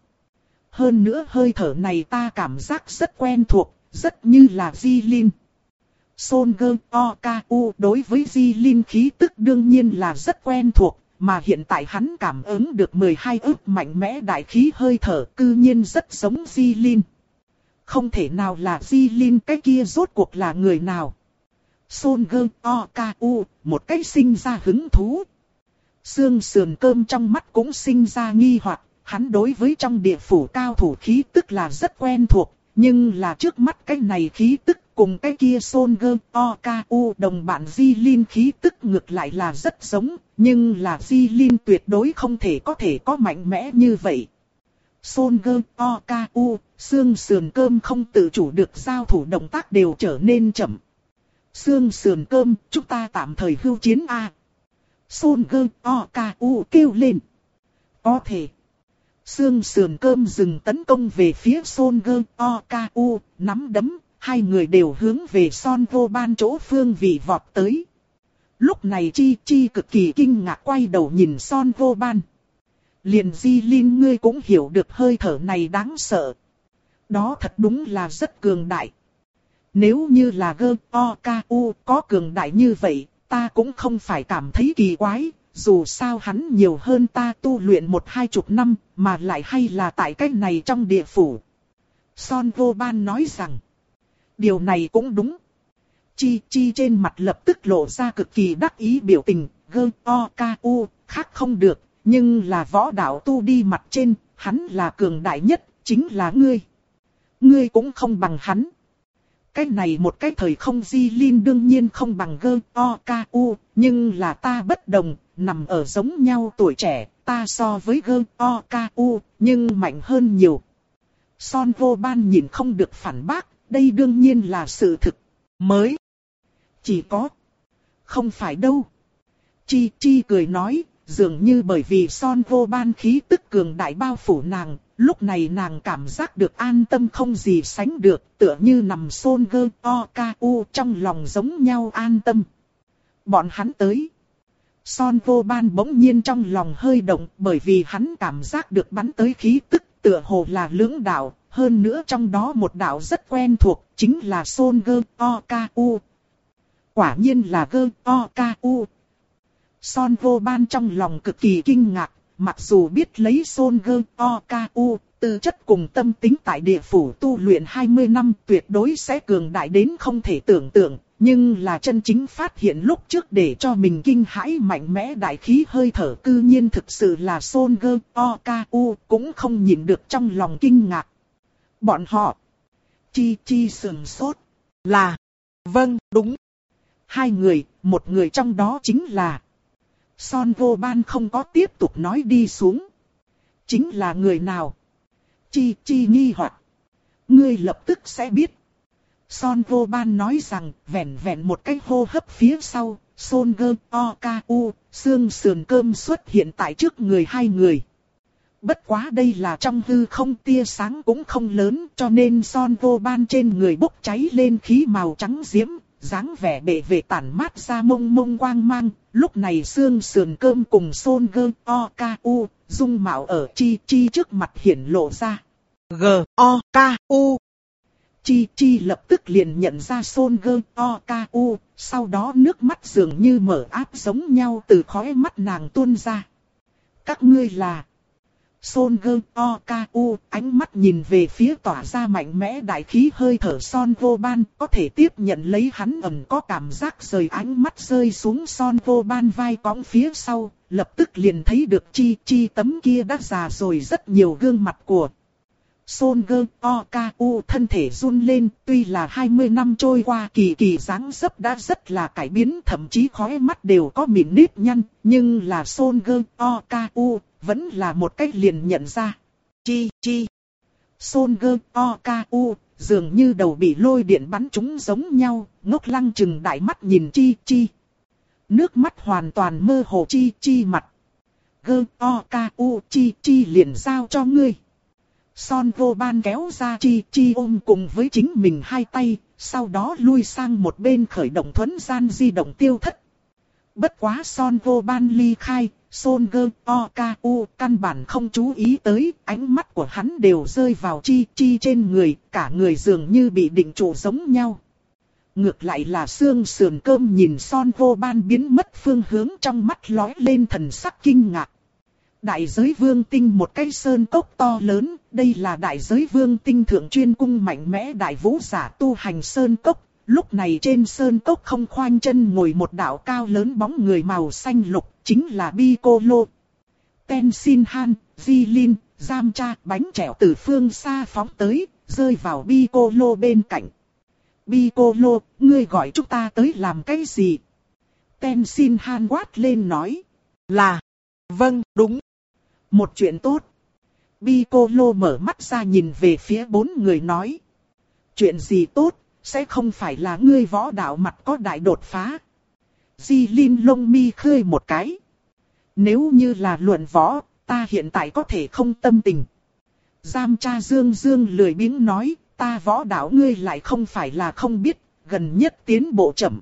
Speaker 1: Hơn nữa hơi thở này ta cảm giác rất quen thuộc, rất như là Di Linh. Son Gơ O K U đối với Di Linh khí tức đương nhiên là rất quen thuộc, mà hiện tại hắn cảm ứng được mười hai ức mạnh mẽ đại khí hơi thở, cư nhiên rất giống Di Linh. Không thể nào là Di Linh, cái kia rốt cuộc là người nào? Son Gơ O K U, một cách sinh ra hứng thú. Xương sườn cơm trong mắt cũng sinh ra nghi hoặc, hắn đối với trong địa phủ cao thủ khí tức là rất quen thuộc, nhưng là trước mắt cái này khí tức cùng cái kia Son Gơ O K U đồng bạn Di Linh khí tức ngược lại là rất giống, nhưng là Di Linh tuyệt đối không thể có thể có mạnh mẽ như vậy. Son Gơ O Ca U, xương sườn cơm không tự chủ được giao thủ động tác đều trở nên chậm. Xương sườn cơm, chúng ta tạm thời hưu chiến A. Son Gơ O Ca U kêu lên. Có thể. Xương sườn cơm dừng tấn công về phía Son Gơ O Ca U, nắm đấm, hai người đều hướng về Son Vô Ban chỗ phương vị vọt tới. Lúc này Chi Chi cực kỳ kinh ngạc quay đầu nhìn Son Vô Ban. Liền Di Linh ngươi cũng hiểu được hơi thở này đáng sợ. Đó thật đúng là rất cường đại. Nếu như là Gơ O Ca U có cường đại như vậy, ta cũng không phải cảm thấy kỳ quái. Dù sao hắn nhiều hơn ta tu luyện một hai chục năm, mà lại hay là tại cách này trong địa phủ. Son Vô Ban nói rằng, điều này cũng đúng. Chi Chi trên mặt lập tức lộ ra cực kỳ đắc ý biểu tình, Gơ O Ca U, khác không được, nhưng là võ đạo tu đi mặt trên, hắn là cường đại nhất, chính là ngươi. Ngươi cũng không bằng hắn. Cái này một cái thời không Di Linh đương nhiên không bằng Gơ O Ca U, nhưng là ta bất đồng, nằm ở giống nhau tuổi trẻ, ta so với Gơ O Ca U, nhưng mạnh hơn nhiều. Son Vô Ban nhìn không được phản bác, đây đương nhiên là sự thực. Mới. Chỉ có. Không phải đâu. Chi Chi cười nói, dường như bởi vì Son Vô Ban khí tức cường đại bao phủ nàng, lúc này nàng cảm giác được an tâm không gì sánh được, tựa như nằm Son Gơ O Ca U trong lòng giống nhau an tâm. Bọn hắn tới. Son Vô Ban bỗng nhiên trong lòng hơi động bởi vì hắn cảm giác được bắn tới khí tức tựa hồ là lưỡng đạo, hơn nữa trong đó một đạo rất quen thuộc, chính là Son Gơ O Ca U. Quả nhiên là Gơ O Ca U. Son Vô Ban trong lòng cực kỳ kinh ngạc, mặc dù biết lấy Son Gơ O Ca U, tư chất cùng tâm tính tại địa phủ tu luyện hai mươi năm tuyệt đối sẽ cường đại đến không thể tưởng tượng, nhưng là chân chính phát hiện lúc trước để cho mình kinh hãi mạnh mẽ đại khí hơi thở cư nhiên thực sự là Son Gơ O Ca U, cũng không nhịn được trong lòng kinh ngạc. Bọn họ. Chi Chi sườn sốt. Là. Vâng, đúng. Hai người, một người trong đó chính là. Son Vô Ban không có tiếp tục nói đi xuống. Chính là người nào? Chi Chi nghi hoặc. Ngươi lập tức sẽ biết. Son Vô Ban nói rằng, vẹn vẹn một cái hô hấp phía sau, Son Gơ O Ca U, xương sườn cơm xuất hiện tại trước người hai người. Bất quá đây là trong hư không, tia sáng cũng không lớn, cho nên Son Vô Ban trên người bốc cháy lên khí màu trắng diễm, dáng vẻ bệ vệ tản mát ra mông mông quang mang. Lúc này xương sườn cơm cùng Son Gơ O Ca U, dung mạo ở Chi Chi trước mặt hiển lộ ra. G O Ca U. Chi Chi lập tức liền nhận ra Son Gơ O Ca U, sau đó nước mắt dường như mở áp giống nhau từ khóe mắt nàng tuôn ra. Các ngươi là. Son Gơ O Ca U, ánh mắt nhìn về phía tỏa ra mạnh mẽ đại khí hơi thở Son Vô Ban, có thể tiếp nhận lấy hắn ẩn có cảm giác rời ánh mắt rơi xuống Son Vô Ban vai cõng phía sau, lập tức liền thấy được Chi Chi tấm kia đã già rồi rất nhiều gương mặt của. Son Gơ O Ca U thân thể run lên, tuy là hai mươi năm trôi qua kỳ kỳ dáng dấp đã rất là cải biến, thậm chí khóe mắt đều có mịn nếp nhăn, nhưng là Son Gơ O Ca U vẫn là một cách liền nhận ra. Chi Chi. Son Gơ O Ca U dường như đầu bị lôi điện bắn trúng giống nhau, ngốc lăng chừng đại mắt nhìn Chi Chi. Nước mắt hoàn toàn mơ hồ Chi Chi mặt. Gơ O Ca U, Chi Chi liền giao cho ngươi. Son Vô Ban kéo ra Chi Chi ôm cùng với chính mình hai tay, sau đó lui sang một bên khởi động thuấn gian di động tiêu thất. Bất quá Son Vô Ban ly khai, Son Gơ O Ca U căn bản không chú ý tới, ánh mắt của hắn đều rơi vào Chi Chi trên người, cả người dường như bị định trụ giống nhau. Ngược lại là xương sườn cơm nhìn Son Vô Ban biến mất phương hướng, trong mắt lóe lên thần sắc kinh ngạc. Đại giới vương tinh một cái sơn cốc to lớn, đây là đại giới vương tinh thượng chuyên cung mạnh mẽ đại vũ giả tu hành sơn cốc. Lúc này trên sơn cốc không khoanh chân ngồi một đạo cao lớn bóng người màu xanh lục, chính là Piccolo. Tenshinhan, Jilin, Giam Cha bánh chèo từ phương xa phóng tới, rơi vào Piccolo bên cạnh. Piccolo, ngươi gọi chúng ta tới làm cái gì? Tenshinhan quát lên nói. Là, vâng, đúng. Một chuyện tốt. Piccolo mở mắt ra nhìn về phía bốn người nói. Chuyện gì tốt, sẽ không phải là ngươi võ đạo mặt có đại đột phá. Di Linh lông mi khơi một cái. Nếu như là luận võ, ta hiện tại có thể không tâm tình. Giam cha Dương Dương lười biếng nói, ta võ đạo ngươi lại không phải là không biết, gần nhất tiến bộ chậm.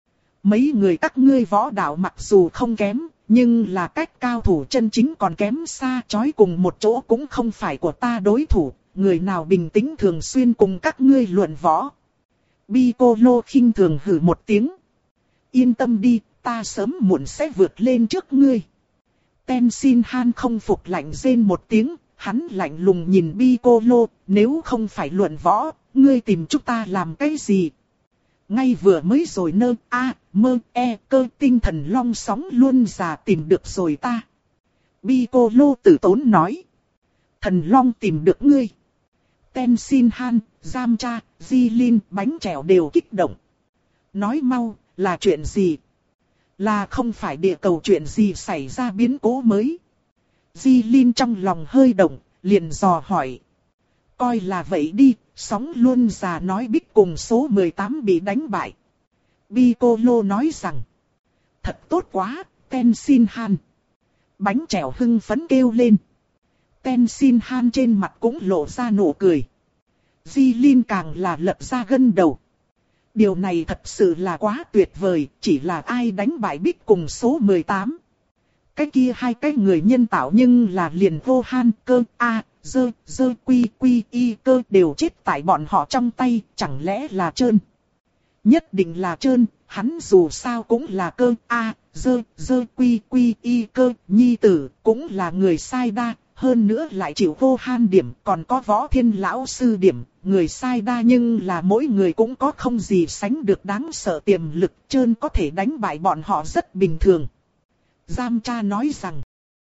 Speaker 1: Mấy người các ngươi võ đạo mặc dù không kém, nhưng là cách cao thủ chân chính còn kém xa, chói cùng một chỗ cũng không phải của ta đối thủ, người nào bình tĩnh thường xuyên cùng các ngươi luận võ. Piccolo khinh thường hừ một tiếng. Yên tâm đi, ta sớm muộn sẽ vượt lên trước ngươi. Tenshinhan không phục lạnh rên một tiếng, hắn lạnh lùng nhìn Piccolo, nếu không phải luận võ, ngươi tìm chúng ta làm cái gì? Ngay vừa mới rồi nơ, a, mơ, e, cơ tinh thần long sóng luôn già tìm được rồi ta. Piccolo tử tốn nói. Thần long tìm được ngươi. Tenshinhan, Giam Cha, Di Linh, bánh trèo đều kích động. Nói mau, là chuyện gì? Là không phải địa cầu chuyện gì xảy ra biến cố mới? Di Linh trong lòng hơi động, liền dò hỏi. Coi là vậy đi, sóng luôn già nói biết cùng số mười tám bị đánh bại. Piccolo nói rằng. Thật tốt quá, Tenshinhan. Bánh trèo hưng phấn kêu lên. Tenshinhan trên mặt cũng lộ ra nụ cười. Di Linh càng là lật ra gân đầu. Điều này thật sự là quá tuyệt vời, chỉ là ai đánh bại Bích cùng số mười tám. Cái kia hai cái người nhân tạo nhưng là liền vô han cơ, a, dơ, dơ quy quy y cơ đều chết tại bọn họ trong tay, chẳng lẽ là trơn. Nhất định là trơn, hắn dù sao cũng là cơ, a, dơ, dơ quy quy y cơ, nhi tử, cũng là người sai đa. Hơn nữa lại chịu vô han điểm, còn có võ thiên lão sư điểm, người sai đa nhưng là mỗi người cũng có không gì sánh được đáng sợ tiềm lực, trơn có thể đánh bại bọn họ rất bình thường. Giam Cha nói rằng,